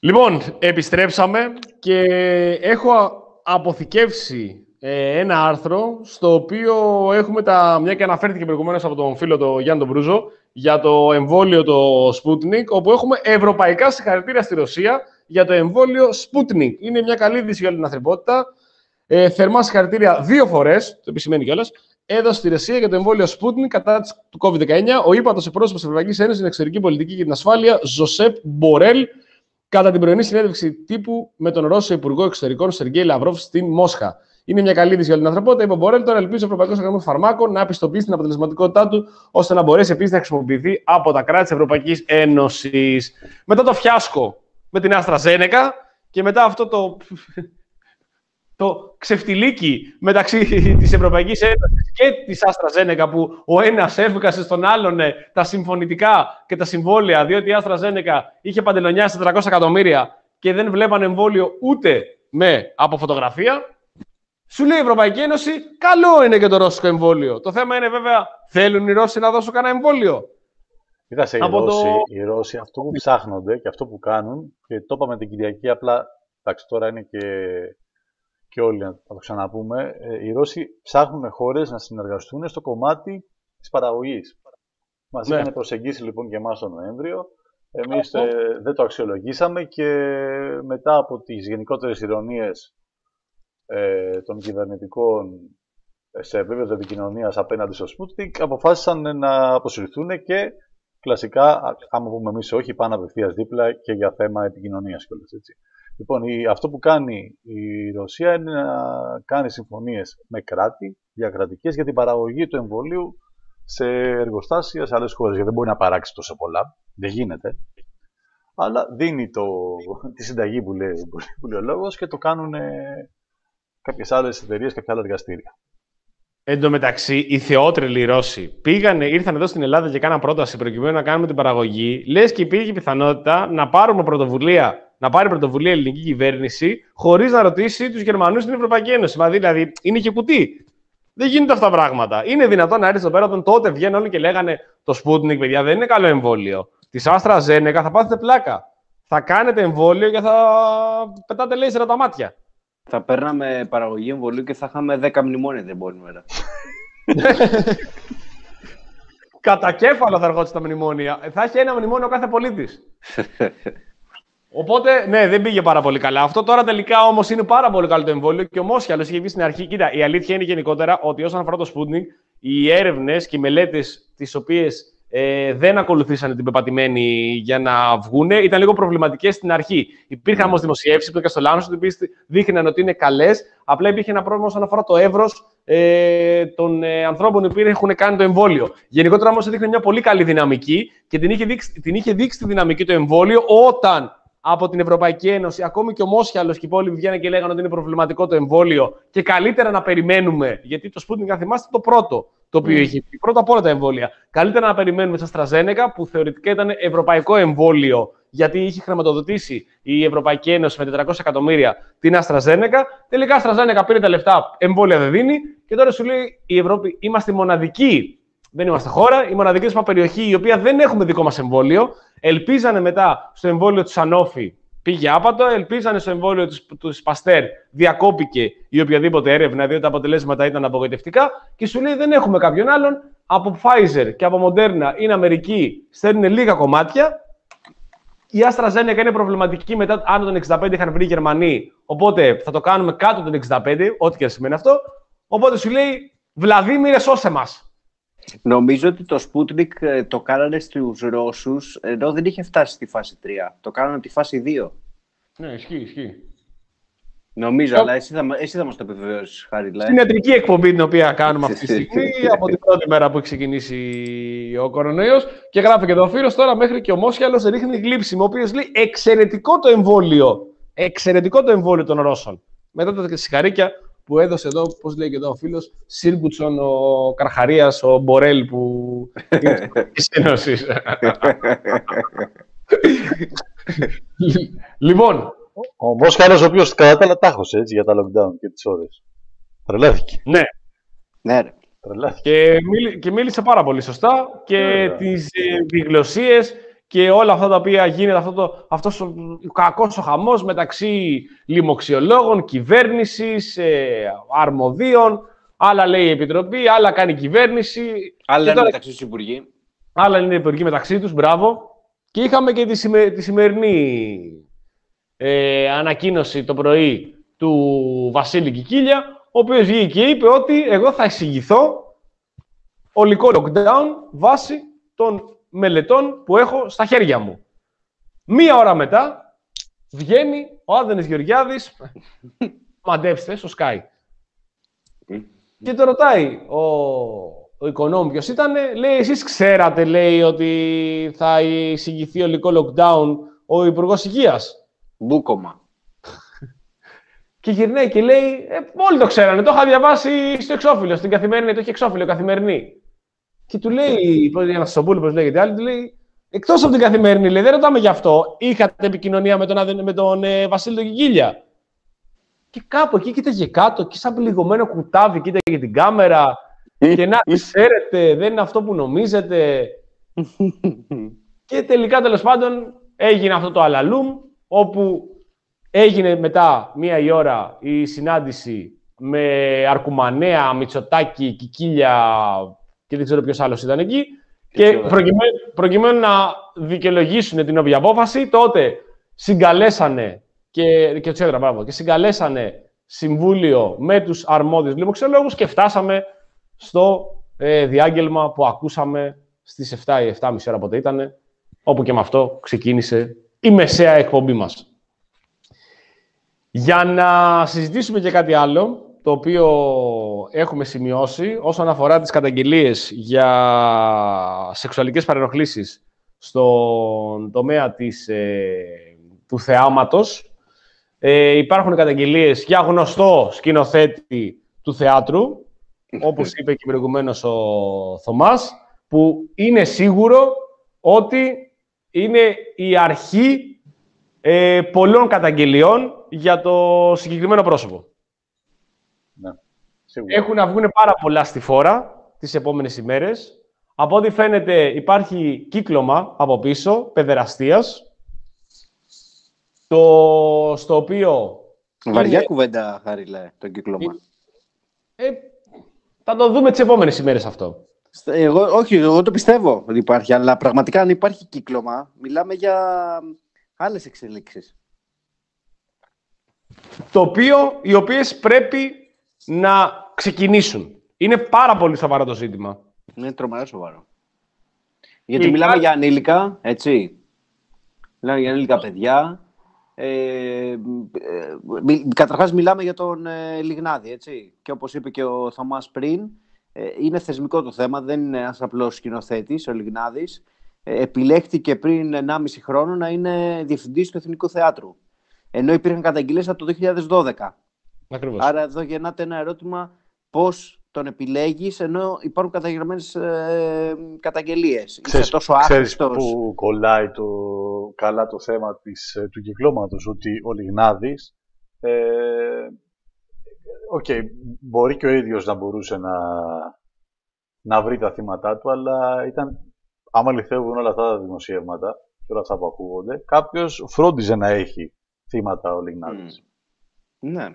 Λοιπόν, επιστρέψαμε και έχω αποθηκεύσει ε, ένα άρθρο στο οποίο έχουμε τα, μια και αναφέρθηκε προηγουμένως από τον φίλο τον Γιάννη τον Μπρούζο για το εμβόλιο το Sputnik, όπου έχουμε ευρωπαϊκά συγχαρητήρια στη Ρωσία για το εμβόλιο Sputnik. Είναι μια καλή είδηση για όλη την ανθρωπότητα. Ε, θερμά συγχαρητήρια δύο φορές, το επισημαίνει κιόλας, έδωσε στη Ρωσία για το εμβόλιο Sputnik κατά του κόβιντ δεκαεννιά ο ύπατος εκπρόσωπος της Ευρωπαϊκής Ένωσης στην εξωτερική πολιτική και την ασφάλεια, Ζοσέπ Μπορέλ, κατά την πρωινή συνέντευξη τύπου με τον Ρώσο Υπουργό Εξωτερικών Σεργέη Λαυρόφ στην Μόσχα. Είναι μια καλή είδηση για την ανθρωπότητα, είπε ο Μπορέλ. Τώρα ελπίζει ο Ευρωπαϊκός Οργανισμός Φαρμάκων να πιστοποιήσει την αποτελεσματικότητά του, ώστε να μπορέσει επίσης να χρησιμοποιηθεί από τα κράτη της Ευρωπαϊκής Ένωσης. Μετά το φιάσκο με την AstraZeneca και μετά αυτό το. το ξεφτιλίκι μεταξύ της Ευρωπαϊκής Ένωσης και της AstraZeneca, που ο ένας έβγασε στον άλλον τα συμφωνητικά και τα συμβόλαια, διότι η AstraZeneca είχε παντελονιάσει τετρακόσια εκατομμύρια και δεν βλέπανε εμβόλιο ούτε με από φωτογραφία. Σου λέει η Ευρωπαϊκή Ένωση, καλό είναι και το ρώσικο εμβόλιο. Το θέμα είναι βέβαια, θέλουν οι Ρώσοι να δώσουν κανένα εμβόλιο. Κοίταξε, οι, Ρώσοι, το... οι Ρώσοι αυτό που ψάχνονται και αυτό που κάνουν, και το είπαμε την Κυριακή, απλά εντάξει, τώρα είναι και. Και όλοι να το ξαναπούμε, οι Ρώσοι ψάχνουν χώρες να συνεργαστούν στο κομμάτι της παραγωγής. Μας ναι. είχαν προσεγγίσει λοιπόν και εμάς τον Νοέμβριο. Εμείς ε, δεν το αξιολογήσαμε και μετά από τις γενικότερες ηρωνίες ε, των κυβερνητικών σε επίπεδο επικοινωνίας απέναντι στο Sputnik, αποφάσισαν να αποσυρθούν και κλασικά, άμα πούμε εμείς όχι, πάνε απευθείας δίπλα και για θέμα επικοινωνίας κιόλας, έτσι. Λοιπόν, αυτό που κάνει η Ρωσία είναι να κάνει συμφωνίες με κράτη, διακρατικές, για την παραγωγή του εμβολίου σε εργοστάσια σε άλλες χώρες. Γιατί δεν μπορεί να παράξει τόσο πολλά, δεν γίνεται. Αλλά δίνει το, τη συνταγή που λέει, που λέει ο λόγος και το κάνουν κάποιες άλλες εταιρείες, κάποια άλλα εργαστήρια. Εν τω μεταξύ, οι θεότρελοι Ρώσοι πήγανε, ήρθαν εδώ στην Ελλάδα και κάναν πρόταση προκειμένου να κάνουμε την παραγωγή. Λες και υπήρχε η πιθανότητα να πάρουμε πρωτοβουλία. Να πάρει πρωτοβουλία η ελληνική κυβέρνηση χωρίς να ρωτήσει τους Γερμανούς στην Ευρωπαϊκή Ένωση. Δηλαδή, είναι και κουτί. Δεν γίνονται αυτά τα πράγματα. Είναι δυνατόν να έρθει εδώ πέρα όταν τότε βγαίνουν όλοι και λέγανε το Sputnik, παιδιά, δεν είναι καλό εμβόλιο. Τη AstraZeneca θα πάθετε πλάκα. Θα κάνετε εμβόλιο και θα πετάτε λέισερα από τα μάτια. Θα παίρναμε παραγωγή εμβολίου και θα είχαμε δέκα μνημόνια την επόμενη μέρα. Κατά κέφαλο θα ερχόταν τα μνημόνια. Θα έχει ένα μνημόνιο ο κάθε πολίτης. Οπότε, ναι, δεν πήγε πάρα πολύ καλά. Αυτό τώρα τελικά όμως είναι πάρα πολύ καλό το εμβόλιο και ο Μόσχαλος είχε βγει στην αρχή. Κοίτα, η αλήθεια είναι γενικότερα ότι όσον αφορά το Sputnik, οι έρευνες και οι μελέτες τις οποίες ε, δεν ακολουθήσαν την πεπατημένη για να βγουν ήταν λίγο προβληματικές στην αρχή. Υπήρχαν όμως δημοσιεύσεις που και στο Lancet οι οποίες δείχναν ότι είναι καλές. Απλά υπήρχε ένα πρόβλημα όσον αφορά το εύρος ε, των ε, ανθρώπων οι οποίοι έχουν κάνει το εμβόλιο. Γενικότερα όμως έδειχνε μια πολύ καλή δυναμική και την είχε δείξει, την είχε δείξει τη δυναμική το εμβόλιο όταν. Από την Ευρωπαϊκή Ένωση, ακόμη και ο Μόσχαλος και οι υπόλοιποι βγαίνουν και λέγανε ότι είναι προβληματικό το εμβόλιο και καλύτερα να περιμένουμε. Γιατί το Sputnik, αν θυμάστε, το πρώτο το οποίο mm. είχε πει. Πρώτα απ' όλα τα εμβόλια. Καλύτερα να περιμένουμε στα AstraZeneca, που θεωρητικά ήταν ευρωπαϊκό εμβόλιο, γιατί είχε χρηματοδοτήσει η Ευρωπαϊκή Ένωση με τετρακόσια εκατομμύρια την AstraZeneca. Τελικά η AstraZeneca πήρε τα λεφτά, εμβόλια δεν δίνει. Και τώρα σου λέει η Ευρώπη, είμαστε μοναδικοί. Δεν είμαστε χώρα, η μοναδική μας περιοχή, η οποία δεν έχουμε δικό μας εμβόλιο. Ελπίζανε μετά στο εμβόλιο του Sanofi, πήγε άπατο. Ελπίζανε στο εμβόλιο του Pasteur, διακόπηκε η οποιαδήποτε έρευνα, διότι τα αποτελέσματα ήταν απογοητευτικά. Και σου λέει δεν έχουμε κάποιον άλλον. Από Pfizer και από Moderna είναι Αμερική, στέλνουν λίγα κομμάτια. Η AstraZeneca είναι προβληματική μετά άνω των εξήντα πέντε είχαν βρει οι Γερμανοί. Οπότε θα το κάνουμε κάτω των εξήντα πέντε, ό,τι και σημαίνει αυτό. Οπότε σου λέει Βλαδίμηρε, σώσε μας. Νομίζω ότι το Sputnik το κάνανε στους Ρώσους ενώ δεν είχε φτάσει στη φάση τρία. Το κάνανε τη φάση δύο. Ναι, ισχύει, ισχύει. Νομίζω, αλλά εσύ θα, εσύ θα μας το επιβεβαιώσεις, Χάρη. Στην ιατρική εκπομπή την οποία κάνουμε αυτή τη στιγμή, από την πρώτη μέρα που έχει ξεκινήσει ο κορονοϊός, και γράφει και το φίλος τώρα μέχρι και ο Μόσχαλος ρίχνει γλύψιμο, ο οποίος λέει εξαιρετικό το εμβόλιο. Εξαιρετικό το εμβόλιο των Ρώσων. Μετά τα συγχαρήκια που έδωσε εδώ, πώς λέει και εδώ ο φίλος, Σίργκουτσον, ο Καρχαρίας, ο Μπορέλ που είναι της Ένωσης. Λοιπόν. Ο Μόσχαλος, ο οποίος κατά τα άλλα τάχωσε έτσι, για τα lockdown και τις ώρες. Τρελάθηκε. Ναι. Ναι, ρε. Τρελάθηκε. Και, μίλη, και μίλησε πάρα πολύ σωστά και yeah. τις ε, διγλωσσίες και όλα αυτά τα οποία γίνεται, αυτό το, αυτός ο κακός ο χαμός μεταξύ λοιμοξιολόγων, κυβέρνησης, ε, αρμοδίων, άλλα λέει η Επιτροπή, άλλα κάνει η κυβέρνηση. Άλλα είναι τώρα, μεταξύ τους υπουργοί. Άλλα είναι υπουργοί μεταξύ τους, μπράβο. Και είχαμε και τη, σημε, τη σημερινή ε, ανακοίνωση το πρωί του Βασίλη Κικίλια, ο οποίος βγήκε και είπε ότι εγώ θα εισηγηθώ ολικό lockdown βάσει των μελετών που έχω στα χέρια μου. Μία ώρα μετά βγαίνει ο Άδωνης Γεωργιάδης, μαντέψτε, στο Sky. Και το ρωτάει ο, ο οικονόμου ποιος ήτανε, λέει, εσείς ξέρατε, λέει, ότι θα εισηγηθεί ολικό lockdown ο Υπουργός Υγείας. Μπούκομα. Και γυρνάει και λέει, ε, όλοι το ξέρανε, το είχα διαβάσει στο εξώφυλλο, στην καθημερινή, το είχε εξώφυλλο καθημερινή. Και του λέει, ένα Σομπούλου, λέγεται, άλλη, του λέει, εκτός από την καθημερινή, λέει, δεν ρωτάμε γι' αυτό. Είχατε επικοινωνία με τον, με τον ε, Βασίλη τον Κικίλια. Και κάπου εκεί κοίταγε κάτω, και σαν πληγωμένο κουτάβι κοίταγε την κάμερα. Και να ξέρετε, δεν είναι αυτό που νομίζετε. Και τελικά, τέλος πάντων, έγινε αυτό το αλαλούμ, όπου έγινε μετά μία η ώρα η συνάντηση με Αρκουμανέα, Μητσοτάκη, Κικίλια και δεν ξέρω ποιος άλλος ήταν εκεί. Και προκειμένου, προκειμένου να δικαιολογήσουν την όποια απόφαση, τότε συγκαλέσανε και, και, τσέντρα, μπράβο, και συγκαλέσανε συμβούλιο με τους αρμόδιους λοιμοξιολόγους και φτάσαμε στο ε, διάγγελμα που ακούσαμε στις εφτά ή εφτά και μισή ώρα πότε ήταν, όπου και με αυτό ξεκίνησε η μεσαία εκπομπή μας. Για να συζητήσουμε και κάτι άλλο, το οποίο έχουμε σημειώσει όσον αφορά τις καταγγελίες για σεξουαλικές παρενοχλήσεις στον τομέα της, ε, του θεάματος. Ε, υπάρχουν καταγγελίες για γνωστό σκηνοθέτη του θεάτρου, όπως είπε και προηγουμένως ο Θωμάς, που είναι σίγουρο ότι είναι η αρχή ε, πολλών καταγγελιών για το συγκεκριμένο πρόσωπο. Ναι, έχουν να βγουν πάρα πολλά στη φόρα τις επόμενες ημέρες. Από ό,τι φαίνεται υπάρχει κύκλωμα από πίσω, παιδεραστίας, το, στο οποίο... Βαριά είναι... κουβέντα, Χάρη, το κύκλωμα. Ε, θα το δούμε τις επόμενες ημέρες αυτό. Εγώ, όχι, εγώ το πιστεύω ότι υπάρχει, αλλά πραγματικά αν υπάρχει κύκλωμα, μιλάμε για άλλες εξελίξεις. Το οποίο, οι οποίες πρέπει να ξεκινήσουν. Είναι πάρα πολύ σοβαρό το ζήτημα. Είναι τρομερά σοβαρό. Γιατί μιλάμε κά... για ανήλικα, έτσι. Μιλάμε για ανήλικα παιδιά. Ε, ε, καταρχάς μιλάμε για τον ε, Λιγνάδη, έτσι. Και όπως είπε και ο Θωμάς πριν, ε, είναι θεσμικό το θέμα, δεν είναι ένας απλός σκηνοθέτης, ο Λιγνάδης. Ε, επιλέχθηκε πριν ενάμιση χρόνο να είναι διευθυντής του Εθνικού Θεάτρου. Ενώ υπήρχαν καταγγελίες από το δύο χιλιάδες δώδεκα. Ακριβώς. Άρα εδώ γεννάται ένα ερώτημα πώς τον επιλέγεις, ενώ υπάρχουν καταγεγραμμένες ε, καταγγελίες. Ξέρεις, τόσο ξέρεις που κολλάει το, καλά το θέμα της, του κυκλώματος, ότι ο Λιγνάδης, ε, okay, μπορεί και ο ίδιος να μπορούσε να, να βρει τα θύματα του, αλλά ήταν, άμα αληθεύουν όλα αυτά τα δημοσιεύματα και όλα αυτά που ακούγονται, κάποιος φρόντιζε να έχει θύματα ο Λιγνάδης. Mm. Ναι.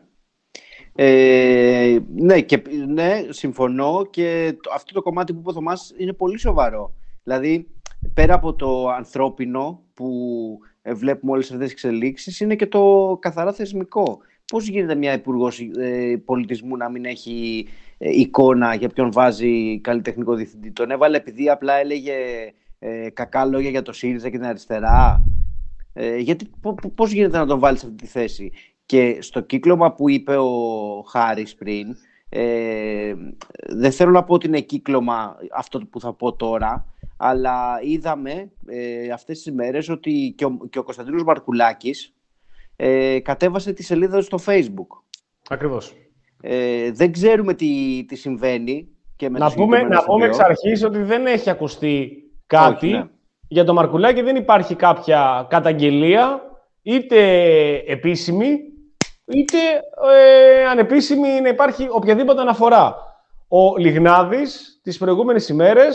Ε, ναι, και, ναι, συμφωνώ, και το, αυτό το κομμάτι που είπε ο Θωμάς είναι πολύ σοβαρό. Δηλαδή, πέρα από το ανθρώπινο που ε, βλέπουμε όλες αυτές τις εξελίξεις, είναι και το καθαρά θεσμικό. Πώς γίνεται μια υπουργός ε, πολιτισμού να μην έχει ε, εικόνα για ποιον βάζει καλλιτεχνικό διευθυντή? Τον έβαλε επειδή απλά έλεγε ε, κακά λόγια για το ΣΥΡΙΖΑ και την αριστερά? Ε, γιατί πώς γίνεται να τον βάλει σε αυτή τη θέση? Και στο κύκλωμα που είπε ο Χάρης πριν, ε, δεν θέλω να πω ότι είναι κύκλωμα αυτό που θα πω τώρα, αλλά είδαμε ε, αυτές τις μέρες ότι και ο, και ο Κωνσταντίνος Μαρκουλάκης ε, κατέβασε τη σελίδα του στο Facebook. Ακριβώς. Ε, δεν ξέρουμε τι, τι συμβαίνει. Και με να πούμε, να πούμε εξ αρχής ότι δεν έχει ακουστεί κάτι. Όχι, ναι. Για τον Μαρκουλάκη δεν υπάρχει κάποια καταγγελία, είτε επίσημη, είτε ε, ανεπίσημη, να υπάρχει οποιαδήποτε αναφορά. Ο Λιγνάδης τις προηγούμενες ημέρες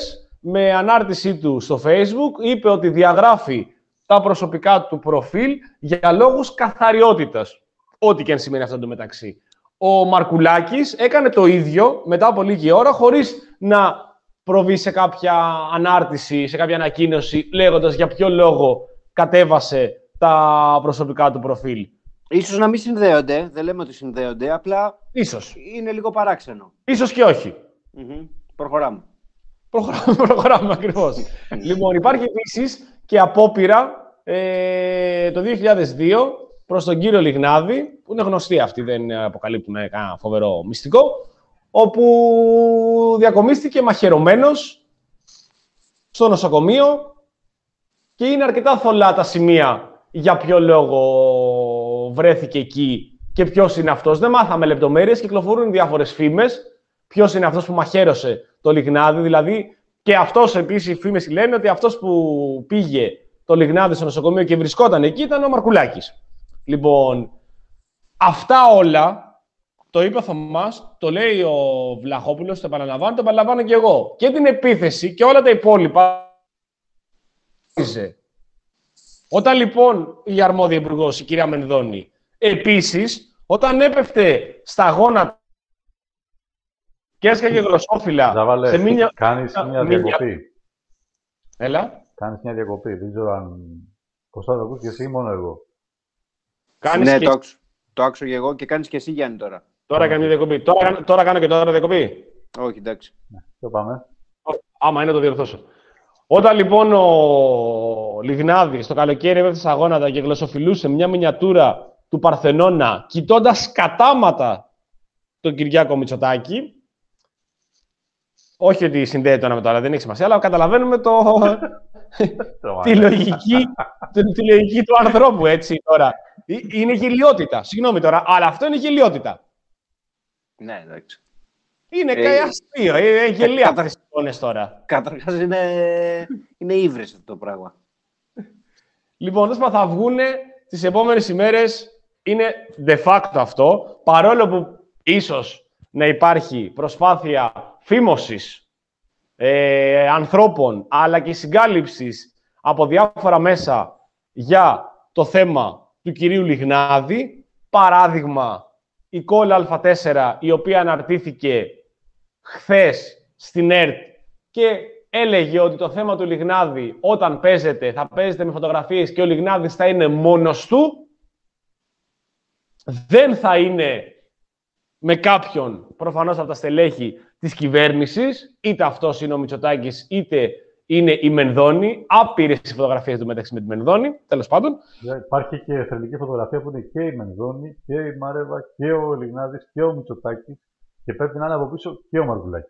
με ανάρτησή του στο Facebook, είπε ότι διαγράφει τα προσωπικά του προφίλ για λόγους καθαριότητας. Ό,τι και αν σημαίνει αυτό το μεταξύ. Ο Μαρκουλάκης έκανε το ίδιο μετά από λίγη ώρα, χωρίς να προβεί σε κάποια ανάρτηση, σε κάποια ανακοίνωση, λέγοντας για ποιο λόγο κατέβασε τα προσωπικά του προφίλ. Ίσως να μην συνδέονται, δεν λέμε ότι συνδέονται, απλά Ίσως. Είναι λίγο παράξενο. Ίσως και όχι. Mm-hmm. Προχωράμε. Προχωράμε, προχωράμε ακριβώς. Λοιπόν, υπάρχει επίσης και απόπειρα ε, το δύο χιλιάδες δύο προς τον κύριο Λιγνάδη, που είναι γνωστή αυτή, δεν αποκαλύπτουμε κανένα φοβερό μυστικό, όπου διακομίστηκε μαχαιρωμένος στο νοσοκομείο και είναι αρκετά θολά τα σημεία για ποιο λόγο βρέθηκε εκεί και ποιος είναι αυτός. Δεν μάθαμε λεπτομέρειες, κυκλοφορούν διάφορες φήμες. Ποιος είναι αυτός που μαχαίρωσε το Λιγνάδη, δηλαδή και αυτός επίσης οι φήμες λένε ότι αυτός που πήγε το Λιγνάδη στο νοσοκομείο και βρισκόταν εκεί ήταν ο Μαρκουλάκης. Λοιπόν, αυτά όλα το είπε ο Θωμάς, το λέει ο Βλαχόπουλος, το επαναλαμβάνω, το επαναλαμβάνω και εγώ. Και την επίθεση και όλα τα υπόλοιπα. Όταν λοιπόν η αρμόδια υπουργός, η κυρία Μενδώνη, επίσης, όταν έπεφτε στα γόνατα και έσκαγε γλωσσόφυλλα. Ζαβαλέ, σε μια... κάνεις μια διακοπή. Έλα. Κάνεις μια διακοπή. Δεν ξέρω αν Κωστά το ακούς και εσύ ή μόνο εγώ. Κάνεις ναι, και... το, άκουσα, το άκουσα και εγώ και κάνεις και εσύ, Γιάννη, τώρα. Τώρα κάνει μια διακοπή. Τώρα, τώρα κάνω και τώρα διακοπή. Όχι, εντάξει. Ναι, το πάμε. Άμα είναι, το διορθώσω. Όταν λοιπόν ο Λιγνάδης το καλοκαίρι έπεφτε στα γόνατα και γλωσσοφιλούσε μια μινιατούρα του Παρθενώνα, κοιτώντας κατάματα τον Κυριάκο Μητσοτάκη. Όχι ότι συνδέεται το ένα με το άλλο, δεν έχει σημασία, αλλά καταλαβαίνουμε το... τη, λογική, τη λογική του ανθρώπου, έτσι, τώρα. Είναι γελιότητα, συγγνώμη τώρα, αλλά αυτό είναι γελιότητα. Ναι, εντάξει. Είναι ε, αστείο, είναι γελία αυτές τις εικόνες τώρα. Καταρχάς είναι, είναι ύβρις αυτό το πράγμα. Λοιπόν, τόσο θα βγουν τις επόμενες ημέρες, είναι de facto αυτό, παρόλο που ίσως να υπάρχει προσπάθεια φήμωσης ε, ανθρώπων, αλλά και συγκάλυψης από διάφορα μέσα για το θέμα του κυρίου Λιγνάδη. Παράδειγμα, η κόλλα Α τέσσερα, η οποία αναρτήθηκε χθες στην ΕΡΤ και έλεγε ότι το θέμα του Λιγνάδη, όταν παίζεται, θα παίζεται με φωτογραφίες και ο Λιγνάδης θα είναι μόνος του. Δεν θα είναι με κάποιον, προφανώς από τα στελέχη της κυβέρνησης, είτε αυτός είναι ο Μητσοτάκης, είτε είναι η Μενδώνη. Άπειρες οι φωτογραφίες του μεταξύ με τη Μενδώνη, τέλος πάντων. Υπάρχει και θρελική φωτογραφία που είναι και η Μενδώνη και η Μάρεβα και ο Λιγνάδης και ο Μητσοτάκης και πρέπει να είναι από πίσω και ο Μαρκουλάκης.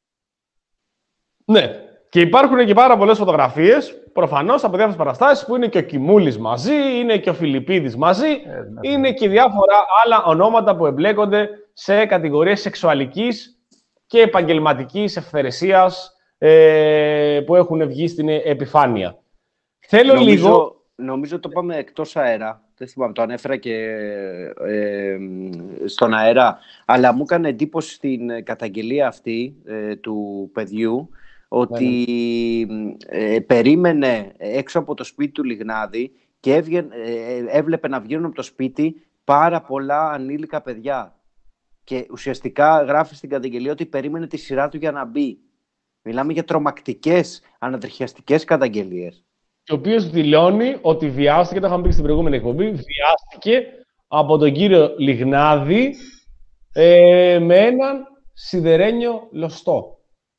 Ναι. Και υπάρχουν και πάρα πολλές φωτογραφίες, προφανώς, από διάφορες παραστάσεις που είναι και ο Κιμούλης μαζί, είναι και ο Φιλιππίδης μαζί, ε, ναι. είναι και διάφορα άλλα ονόματα που εμπλέκονται σε κατηγορίες σεξουαλικής και επαγγελματικής ευθερεσίας ε, που έχουν βγει στην επιφάνεια. Θέλω νομίζω, λίγο... Νομίζω το πάμε εκτός αέρα. Δεν θυμάμαι, το ανέφερα και ε, στον αέρα. Αλλά μου έκανε εντύπωση στην καταγγελία αυτή ε, του παιδιού ότι ε, περίμενε έξω από το σπίτι του Λιγνάδη και έβγαινε, ε, έβλεπε να βγαίνουν από το σπίτι πάρα πολλά ανήλικα παιδιά. Και ουσιαστικά γράφει στην καταγγελία ότι περίμενε τη σειρά του για να μπει. Μιλάμε για τρομακτικές, ανατριχιαστικές καταγγελίες. Και ο οποίος δηλώνει ότι βιάστηκε, το είχαμε πει στην προηγούμενη εκπομπή, βιάστηκε από τον κύριο Λιγνάδη ε, με έναν σιδερένιο λωστό.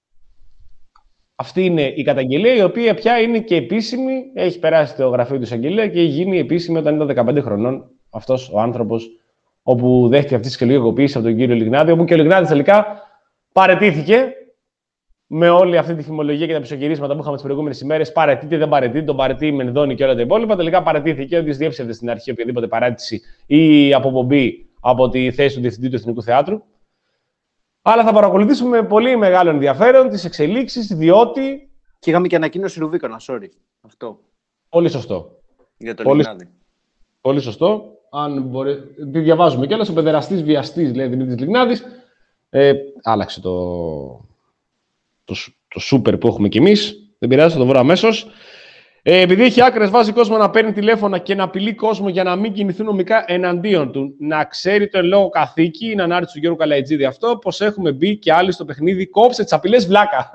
Αυτή είναι η καταγγελία, η οποία πια είναι και επίσημη, έχει περάσει το γραφείο του εισαγγελέα και έχει γίνει επίσημη όταν ήταν δεκαπέντε χρονών αυτός ο άνθρωπος, όπου δέχτηκε αυτή τη σκελιογοποίηση από τον κύριο Λιγνάδη, όπου και ο Λιγνάδης τελικά παραιτήθηκε με όλη αυτή τη φημολογία και τα πισωγυρίσματα που είχαμε τις προηγούμενες ημέρες. Παραιτείται, δεν παραιτείται, τον παραιτεί, Μενδώνη και όλα τα υπόλοιπα. Τελικά παραιτήθηκε, ότι διέψευδε στην αρχή οποιαδήποτε παράτηση ή αποπομπή από τη θέση του Διευθυντή του Εθνικού Θεάτρου. Αλλά θα παρακολουθήσουμε με πολύ μεγάλο ενδιαφέρον τις εξελίξεις, διότι. Και είχαμε και ανακοίνωση Ρουβίκονα, sorry. Αυτό. Πολύ σωστό. Για το πολύ... Λιγνάδη. Πολύ σωστό. Αν μπορεί... Τη διαβάζουμε κιόλας. Ο παιδεραστής βιαστής, λέει Δημήτρης Λιγνάδης, ε, άλλαξε το. Το, το σούπερ που έχουμε κι εμείς. Δεν πειράζει, θα το βρω αμέσως. Ε, επειδή έχει άκρες, βάζει κόσμο να παίρνει τηλέφωνα και να απειλεί κόσμο για να μην κινηθούν νομικά εναντίον του. Να ξέρει το εν λόγω καθήκη, είναι ανάρτηση του Γιώργου Καλαϊτζίδη αυτό, πως έχουμε μπει και άλλοι στο παιχνίδι. Κόψε τις απειλές, βλάκα.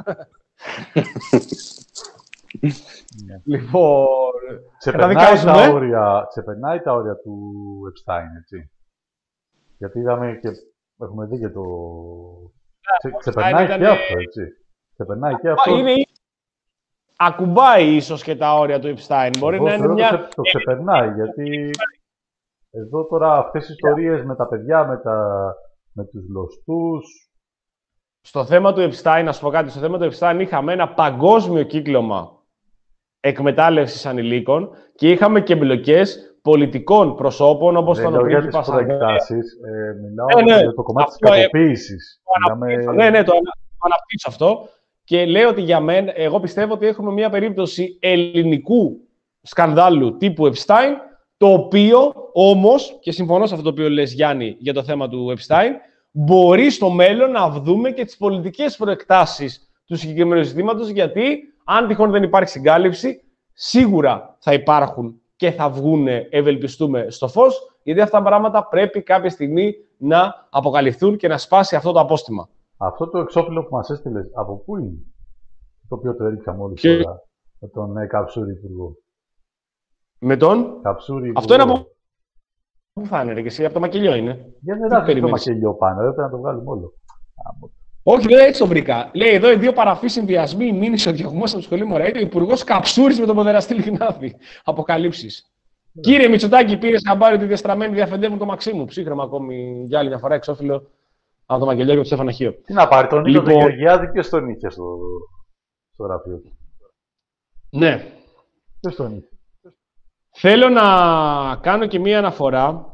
Λοιπόν. Ξεπερνάει τα, όρια, ξεπερνάει τα όρια του Epstein, έτσι. Γιατί είδαμε και έχουμε δει και το. Ξε, ξεπερνάει και αυτό, έτσι. Ξεπερνάει και αυτό. Είναι... Ακουμπάει ίσως και τα όρια του Epstein. Μπορεί Εγώ να είναι μια. Το, το ξεπερνάει, γιατί εδώ τώρα αυτές οι ιστορίες με τα παιδιά, με, τα... με τους λοστούς. Στο θέμα του Epstein, να σου πω κάτι, στο θέμα του Epstein είχαμε ένα παγκόσμιο κύκλωμα εκμετάλλευσης ανηλίκων και είχαμε και εμπλοκές πολιτικών προσώπων, όπως ήταν ο πρίγκιπας Ανδρέας. Ε, μιλάω ε, ναι, για το κομμάτι αυτό, της κακοποίησης. Ε, Μιλάμε... Ναι, ναι, το αναπτύσσω αυτό. Και λέω ότι για μένα, εγώ πιστεύω ότι έχουμε μια περίπτωση ελληνικού σκανδάλου τύπου Epstein, το οποίο όμως, και συμφωνώ σε αυτό το οποίο λες Γιάννη για το θέμα του Epstein, μπορεί στο μέλλον να δούμε και τις πολιτικές προεκτάσεις του συγκεκριμένου ζητήματος, γιατί αν τυχόν δεν υπάρχει συγκάλυψη, σίγουρα θα υπάρχουν και θα βγουν, ευελπιστούμε, στο φως, γιατί αυτά τα πράγματα πρέπει κάποια στιγμή να αποκαλυφθούν και να σπάσει αυτό το απόστημα. Αυτό το εξώφυλλο που μας έστειλες, από πού είναι, το οποίο το έριξα μόλις και... τώρα, με τον ε, Καψούρη Υπουργό. Με τον Καψούρη Αυτό είναι από... Πού θα είναι, ρε, και εσύ, από το μακελιό είναι. Γιατί δεν άφησε το μακελιό πάνω, δεν πρέπει να το βγάλουμε όλο. Όχι, δεν έτσι το βρήκα. Λέει εδώ οι δύο παραφείς συνδυασμοί, μήνυσε ο διαχωμός από το σχολείο Μωραήτη, ο υπουργός Καψούρης με τον ποδεραστή Λιγνάδη. Αποκαλύψεις. Yeah. Κύριε Μητσοτάκη, πήρες χαμπάρι ότι διαστραμμένοι διαφεντεύουν το Μαξίμου. Ψύχρεμα ακόμη για άλλη μια φορά εξώφυλλο από το μακελιό και το Στέφανα Χίο. Τι να πάρει, τον Νίκο λοιπόν... τον Γεωργιάδη και στον είχε στο, στο γραφείο του. Ναι. Και στον είχε. Θέλω να κάνω και μία αναφορά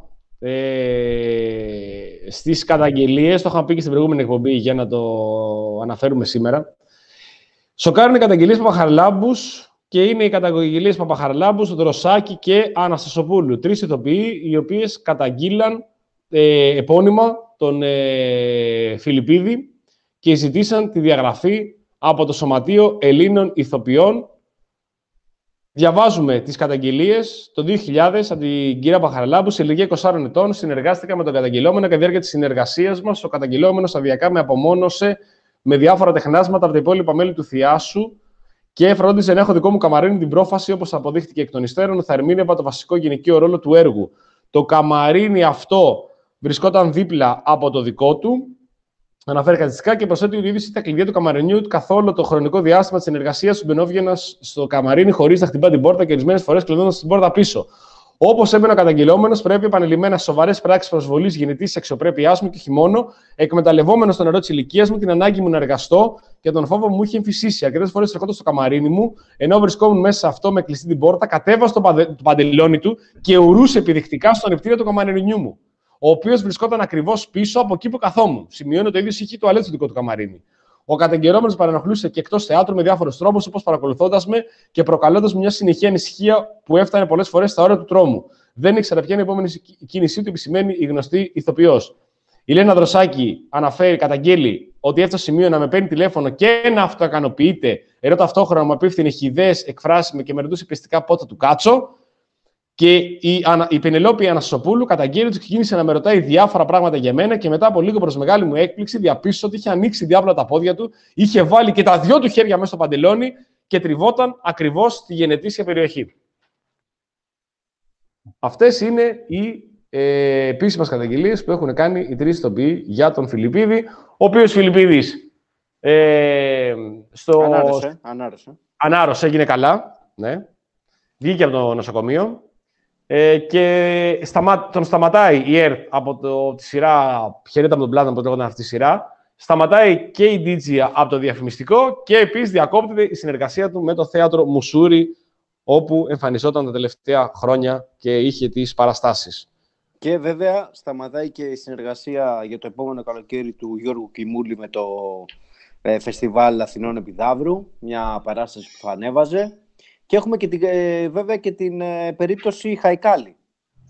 ε, στις καταγγελίες. Το είχαμε πει και στην προηγούμενη εκπομπή για να το αναφέρουμε σήμερα. Σοκάρουν οι καταγγελίες Παπαχαρλάμπους και είναι οι καταγγελίες Παπαχαρλάμπους, Δροσάκη και Αναστασοπούλου. Τρεις ηθοποιοί οι οποίες καταγγείλαν ε, επώνυμα τον ε, Φιλιππίδη και ζητήσαν τη διαγραφή από το Σωματείο Ελλήνων Ηθοποιών. Διαβάζουμε τις καταγγελίες. Το δύο χιλιάδες, από την κυρία Παχαρλάμπου, σε ηλικία είκοσι ετών, συνεργάστηκα με τον καταγγελόμενο και κατά τη διάρκεια της συνεργασίας μας, ο καταγγελόμενος σταδιακά με απομόνωσε με διάφορα τεχνάσματα από τα υπόλοιπα μέλη του Θειάσου και φρόντιζε να έχω δικό μου καμαρίνι την πρόφαση, όπως αποδείχθηκε εκ των υστέρων, θα ερμήνευα το βασικό γυναικείο ρόλο του έργου. Το καμαρίνι αυτό βρισκόταν δίπλα από το δικό του. Αναφέρει καθιστικά και προσθέτει ότι είδηση τα κλειδιά του καμαρινιού καθ' όλο το χρονικό διάστημα της συνεργασίας του μπαινόβγαινα στο καμαρίνι χωρίς να χτυπά την πόρτα και ορισμένες φορές κλειδώνοντας την πόρτα πίσω. Όπως έμπαινε ο καταγγελόμενος, πρέπει επανειλημμένα σε σοβαρές πράξεις προσβολής γεννητής αξιοπρέπειάς μου και όχι μόνο, εκμεταλλευόμενος το νερό της ηλικίας μου, την ανάγκη μου να εργαστώ και τον φόβο μου είχε εμφυσίσει. Αρκετές φορές ερχόντας στο καμαρίνι μου, ενώ βρισκόμουν μέσα σε αυτό με κλειστή την πόρτα, κατέβασε το, παδε... το παντελόνι του και ουρούσε επιδεικτικά στο νηπτήριο του καμαρινιού μου, ο οποίος βρισκόταν ακριβώς πίσω από εκεί που καθόμουν. Σημειώνει το ίδιο είχε τουαλέτ στο δικό του καμαρίνι. Ο καταγγελόμενος παρενοχλούσε και εκτός θεάτρου με διάφορους τρόπους, όπως παρακολουθώντας με και προκαλώντας μια συνεχή ανησυχία που έφτανε πολλές φορές στα όρια του τρόμου. Δεν ήξερα ποια είναι η επόμενη κίνησή του, επισημαίνει η γνωστή ηθοποιός. Η Λένα Δροσάκη αναφέρει, καταγγέλει ότι έφτασε σημείο να με παίρνει τηλέφωνο και να αυτοακανοποιείται, ενώ ταυτόχρονα μου απίφθινε χυδαίες εκφράσεις και με ρωτούσε πιστικά πότε του κάτσω. Και η, η Πενελόπη Αναστασοπούλου καταγγέλει ότι ξεκίνησε να με ρωτάει διάφορα πράγματα για μένα και μετά από λίγο, προς μεγάλη μου έκπληξη, διαπίστωσα ότι είχε ανοίξει διάπλα τα πόδια του, είχε βάλει και τα δυο του χέρια μέσα στο παντελόνι και τριβόταν ακριβώς στη γενετήσια περιοχή του. Αυτές είναι οι ε, επίσημες καταγγελίες που έχουν κάνει οι τρεις ηθοποιοί για τον Φιλιππίδη, ο οποίος Φιλιππίδης ε, στο... Ανάρρωσε, ανάρρωσε. Ανάρρωσε, έγινε καλά, ναι. Βγήκε από το νοσοκομείο. Ε, και σταμα... τον σταματάει η ΕΡΤ από το... τη σειρά «Χαιρέτα με τον Πλάτανο» που λέγονταν αυτή τη σειρά. Σταματάει και η Ντίτζια από το διαφημιστικό και επίσης διακόπτεται η συνεργασία του με το θέατρο Μουσούρι, όπου εμφανιζόταν τα τελευταία χρόνια και είχε τις παραστάσεις. Και βέβαια σταματάει και η συνεργασία για το επόμενο καλοκαίρι του Γιώργου Κιμούλη με το ε, Φεστιβάλ Αθηνών Επιδαύρου, μια παράσταση που θα ανέβαζε. Και έχουμε και την, ε, βέβαια και την ε, περίπτωση Χαϊκάλη.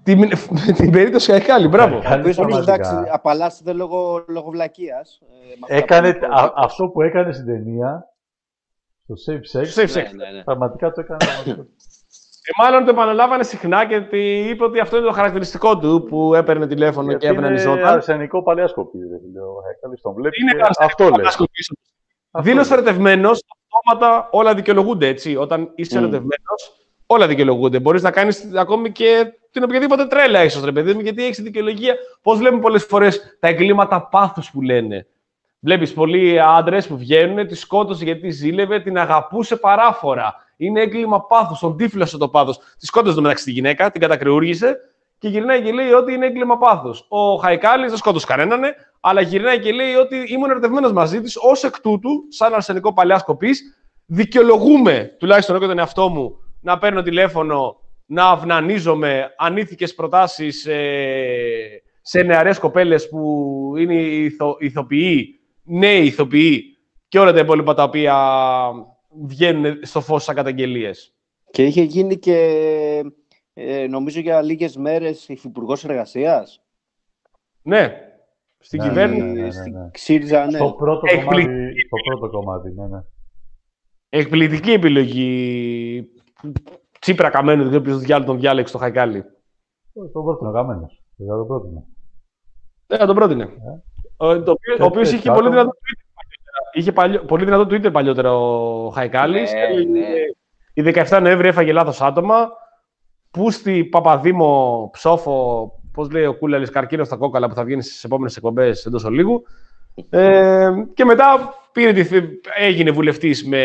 την, την περίπτωση Χαϊκάλη, μπράβο. Ο οποίος όμως εντάξει, απαλλάσσεται λόγω, λόγω βλακείας. Ε, έκανε, που α, αυτό που έκανε στην ταινία, το Safe Sex, Safe Sex. Ναι, ναι, ναι. Πραγματικά το έκανε. Ε, μάλλον το επαναλάβανε συχνά και είπε ότι αυτό είναι το χαρακτηριστικό του που έπαιρνε τηλέφωνο γιατί και έπαιρνε είναι αρσενικό παλιάσκοπη. Είναι αυτό λέει. Δήλωσε ερωτευμένος, αυτόματα όλα δικαιολογούνται, έτσι. Όταν είσαι mm. ερωτευμένος, όλα δικαιολογούνται. Μπορείς να κάνεις ακόμη και την οποιαδήποτε τρέλα, ίσως, ρε παιδί μου, γιατί έχεις δικαιολογία. Πώς βλέπουμε πολλές φορές τα εγκλήματα πάθους που λένε. Βλέπεις πολλοί άντρες που βγαίνουν, τη σκότωσε γιατί ζήλευε, την αγαπούσε παράφορα. Είναι έγκλημα πάθους, τον τύφλωσε το πάθος. Τη σκότωσε το μεταξύ τη γυναίκα, την κατακριούργησε και γυρνάει και λέει ότι είναι έγκλημα πάθους. Ο Χαϊκάλης δεν σκότωσε κανέναν, αλλά γυρνάει και λέει ότι ήμουν ερωτευμένος μαζί της, ως εκ τούτου, σαν αρσενικό παλιάσκοπης, δικαιολογούμε, τουλάχιστον εγώ τον εαυτό μου, να παίρνω τηλέφωνο, να αυνανίζομαι ανήθικες προτάσεις ε, σε νεαρές κοπέλες που είναι ηθο, ηθοποιοί, νέοι ηθοποιοί και όλα τα υπόλοιπα τα οποία βγαίνουν στο φως σαν καταγγελίες. Και είχε γίνει και ε, νομίζω για λίγες μέρες υφυπουργός εργασίας. Ναι, στην ναι, κυβέρνηση. Ναι, ναι, ναι, ναι. Στην ΞΥΡΙΖΑ, ναι. Στο πρώτο κομμάτι, στο πρώτο κομμάτι, ναι, ναι. Εκπληκτική επιλογή. Τσίπρα καμένο, δεν ξέρω ποιος διάλογο τον διάλεξε το Χαϊκάλη. Τον πρότεινε καμένος. Δεν τον πρότεινε. Ναι, τον πρότεινε. Yeah. Ο οποίος είχε πολύ δυνατό Twitter παλιότερα. Είχε παλιό, πολύ δυνατό Twitter παλιότερα ο Χαϊκάλης. Yeah, ναι. Η δεκαεφτά Νοέμβρη έφαγε λάθος άτομα. Πούστη Παπαδήμο ψόφο, πώς λέει ο Κούλαλης, καρκίνο στα κόκαλα που θα βγαίνει στις επόμενες εκπομπές εντός ολίγου. ε, και μετά πήρε τη, έγινε βουλευτής με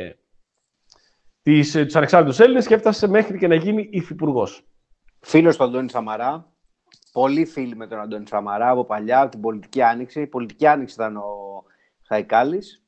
τις, τους ανεξάρτητους Έλληνες και έφτασε μέχρι και να γίνει υφυπουργός. Φίλος του Αντώνη Σαμαρά. Πολύ φίλοι με τον Αντώνη Σαμαρά από παλιά, από την πολιτική άνοιξη. Η πολιτική άνοιξη ήταν ο Χαϊκάλης.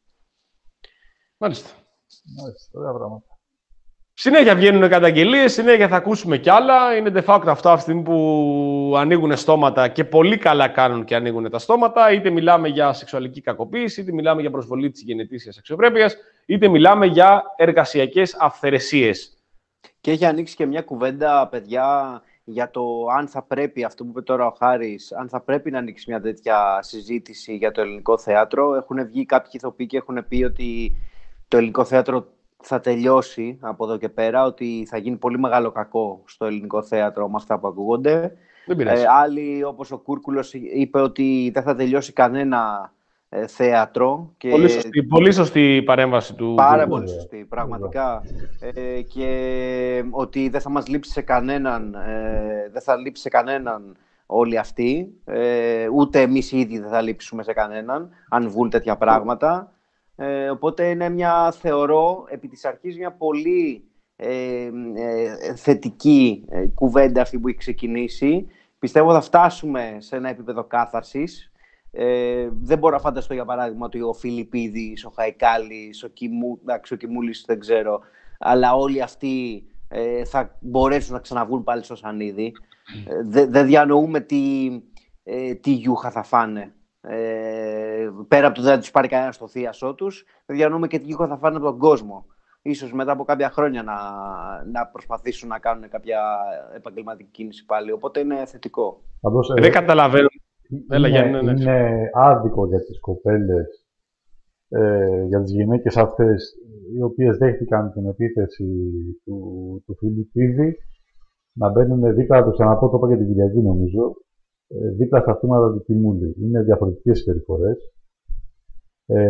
Μάλιστα. Μάλιστα, ωραία πράγματα. Συνέχεια βγαίνουν καταγγελίες, συνέχεια θα ακούσουμε κι άλλα. Είναι de facto αυτό αυτή τη στιγμή που ανοίγουν στόματα και πολύ καλά κάνουν και ανοίγουν τα στόματα. Είτε μιλάμε για σεξουαλική κακοποίηση, είτε μιλάμε για προσβολή της γενετήσιας αξιοπρέπειας, είτε μιλάμε για εργασιακές αυθαιρεσίες. Και έχει ανοίξει και μια κουβέντα, παιδιά, για το αν θα πρέπει, αυτό που είπε τώρα ο Χάρης, αν θα πρέπει να ανοίξει μια τέτοια συζήτηση για το ελληνικό θέατρο. Έχουν βγει κάποιοι ηθοποιοί και έχουν πει ότι το ελληνικό θέατρο θα τελειώσει από εδώ και πέρα, ότι θα γίνει πολύ μεγάλο κακό στο ελληνικό θέατρο με αυτά που ακούγονται. Ε, άλλοι, όπως ο Κούρκουλος, είπε ότι δεν θα τελειώσει κανένα ε, θέατρο. Και... Πολύ σωστή, πολύ σωστή η παρέμβαση του. Πάρα πολύ σωστή, πραγματικά. Ε, και ότι δεν θα μας λείψει σε κανέναν, ε, δεν θα λείψει σε κανέναν όλοι αυτοί. Ε, ούτε εμείς ήδη δεν θα λείψουμε σε κανέναν, αν βγουν τέτοια πράγματα. Ε, οπότε είναι μια, θεωρώ, επί της αρχής μια πολύ ε, ε, θετική ε, κουβέντα αυτή που έχει ξεκινήσει. Πιστεύω θα φτάσουμε σε ένα επίπεδο κάθαρσης. Ε, δεν μπορώ να φανταστώ, για παράδειγμα, ότι ο Φιλιππίδης, ο Χαϊκάλης, ο, Κιμού, εντάξει, ο Κιμούλης δεν ξέρω, αλλά όλοι αυτοί ε, θα μπορέσουν να ξαναβγούν πάλι στο σανίδι. Ε, δεν δε διανοούμε τι, ε, τι γιούχα θα φάνε. Ε, πέρα από το δεν θα τους πάρει κανένα στο θίασό τους, δεν διανοούμε και τι γιούχα θα φάνε από τον κόσμο. Ίσως μετά από κάποια χρόνια να, να προσπαθήσουν να κάνουν κάποια επαγγελματική κίνηση πάλι. Οπότε είναι θετικό. Πάντως, ε, δεν καταλαβαίνω. Είναι, είναι, ναι, είναι άδικο για τις κοπέλες, ε, για τις γυναίκες αυτές, οι οποίες δέχτηκαν την επίθεση του, του Φιλιππίδη, να μπαίνουν δίπλα του, ξαναπώ, το είπα και την Κυριακή νομίζω, ε, δίπλα στα θύματα του Κιμούλη. Είναι διαφορετικές συμπεριφορές. Ε,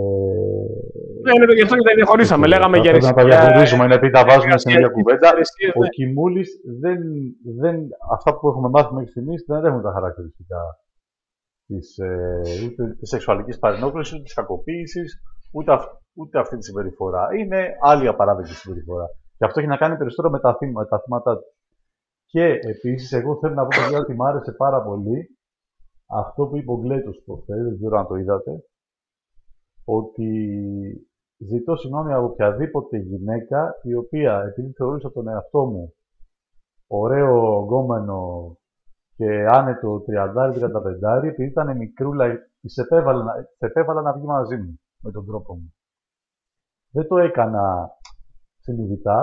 ναι, ναι, γι' αυτό και τα διαχωρίσαμε. Λέγαμε για να τα διαχωρίσουμε, είναι επειδή τα βάζουμε σε μια κουβέντα. Ο Κιμούλης, δεν, δεν, αυτά που έχουμε μάθει μέχρι στιγμής δεν έχουν τα χαρακτηριστικά της, ε, ούτε της σεξουαλικής παρενόχλησης, ούτε της κακοποίησης, ούτε, αυ, ούτε αυτή τη συμπεριφορά. Είναι άλλη απαράδεκτη συμπεριφορά. Και αυτό έχει να κάνει περισσότερο με τα, θύμα, με τα θύματα του. Και επίσης, εγώ θέλω να πω ότι μου άρεσε πάρα πολύ αυτό που είπε ο Γκλέτος προχθές, δεν ξέρω αν το είδατε, ότι ζητώ συγγνώμη από οποιαδήποτε γυναίκα η οποία, επειδή θεωρούσα τον εαυτό μου ωραίο, γκόμενο και άνετο τριάντα τριάντα πέντε, επειδή ήταν μικρούλα, της επέβαλα, επέβαλα να βγει μαζί μου με τον τρόπο μου. Δεν το έκανα συνειδητά,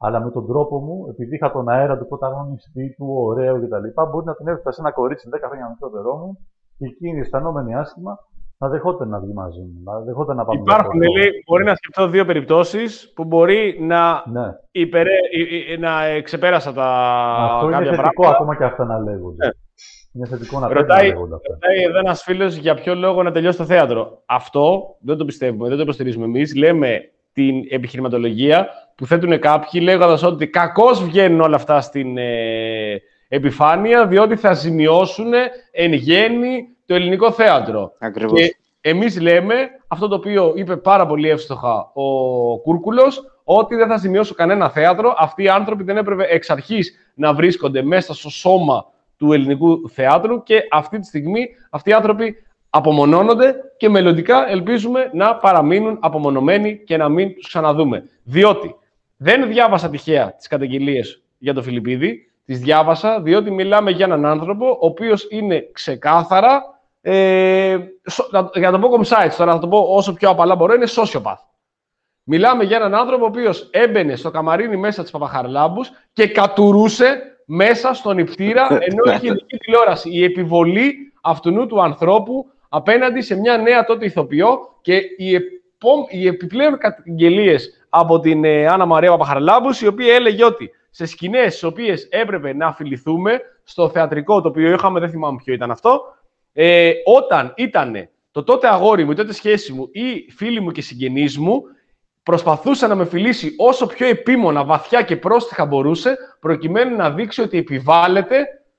αλλά με τον τρόπο μου, επειδή είχα τον αέρα του πρωταγωνιστή, του ωραίου κτλ., μπορεί να την έφτασα σε ένα κορίτσι δέκα χρόνια μικρότερό μου και εκείνη αισθανόμενη άσχημα να δεχόταν να βγει μαζί μου. Να δεχόταν να πάμε. Υπάρχουν, λέει, μπορεί να σκεφτώ δύο περιπτώσεις που μπορεί να, ναι. υπερε, να ξεπέρασα τα αυτό κάποια είναι θετικό πράγματα. ακόμα και αυτά να λέγονται. Ναι. Είναι θετικό να πρέπει ρωτάει, να λέγονται αυτά. Ρωτάει εδώ ένας φίλος για ποιο λόγο να τελειώσει το θέατρο. Αυτό δεν το πιστεύουμε, δεν το υποστηρίζουμε εμείς. Λέμε την επιχειρηματολογία που θέτουν κάποιοι λέγοντας ότι κακώς βγαίνουν όλα αυτά στην ε, επιφάνεια, διότι θα ζημιώσουν εν γέννη το ελληνικό θέατρο. Ακριβώς. Και εμείς λέμε αυτό το οποίο είπε πάρα πολύ εύστοχα ο Κούρκουλος, ότι δεν θα ζημιώσουν κανένα θέατρο. Αυτοί οι άνθρωποι δεν έπρεπε εξ αρχής να βρίσκονται μέσα στο σώμα του ελληνικού θεάτρου και αυτή τη στιγμή αυτοί οι άνθρωποι απομονώνονται και μελλοντικά ελπίζουμε να παραμείνουν απομονωμένοι και να μην τους ξαναδούμε. Διότι δεν διάβασα τυχαία τις καταγγελίες για τον Φιλιππίδη, τις διάβασα διότι μιλάμε για έναν άνθρωπο ο οποίος είναι ξεκάθαρα, ε, για να το πω κομψάιτς, τώρα θα το πω όσο πιο απαλά μπορώ, είναι sociopath. Μιλάμε για έναν άνθρωπο ο οποίος έμπαινε στο καμαρίνι μέσα της Παπαχαρλάμπους και κατουρούσε μέσα στον νηπτήρα, ενώ είχε ειδική τηλεόραση. Η επιβολή αυτού του ανθρώπου απέναντι σε μια νέα τότε ηθοποιό και οι, επό... οι επιπλέον καταγγελίες από την ε, Άννα Μαρία Παπαχαρλάμπους, η οποία έλεγε ότι σε σκηνές στις οποίες έπρεπε να φιληθούμε, στο θεατρικό το οποίο είχαμε, δεν θυμάμαι ποιο ήταν αυτό, ε, όταν ήταν το τότε αγόρι μου, η τότε σχέση μου ή φίλοι μου και συγγενείς μου, προσπαθούσε να με φιλήσει όσο πιο επίμονα, βαθιά και πρόστιχα μπορούσε, προκειμένου να δείξει ότι επιβάλλεται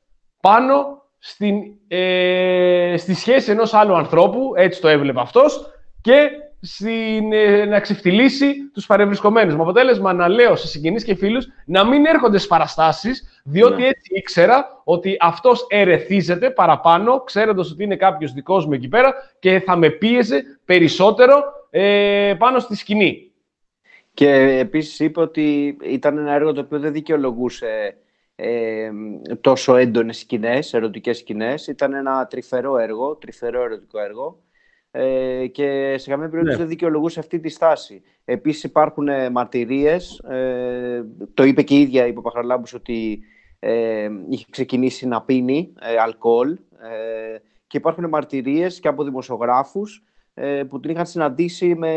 πάνω στην, ε, στη σχέση ενός άλλου ανθρώπου, έτσι το έβλεπε αυτός, και στην, ε, να ξεφτυλίσει τους παρευρισκομένους. Με αποτέλεσμα να λέω σε συγγενείς και φίλους να μην έρχονται στις παραστάσεις, διότι ναι. έτσι ήξερα ότι αυτός ερεθίζεται παραπάνω, ξέροντας ότι είναι κάποιος δικός μου εκεί πέρα και θα με πίεζε περισσότερο ε, πάνω στη σκηνή. Και επίσης είπε ότι ήταν ένα έργο το οποίο δεν δικαιολογούσε ε, τόσο έντονες σκηνές, ερωτικές σκηνές. Ήταν ένα τρυφερό έργο, τρυφερό ερωτικό έργο ε, και σε καμία περίπτωση ναι. δεν δικαιολογούσε αυτή τη στάση. Επίσης υπάρχουν ε, μαρτυρίες, ε, το είπε και η ίδια η Παπαχαρλάμπους ότι ε, είχε ξεκινήσει να πίνει ε, αλκοόλ ε, και υπάρχουν μαρτυρίες και από δημοσιογράφους που την είχαν συναντήσει με,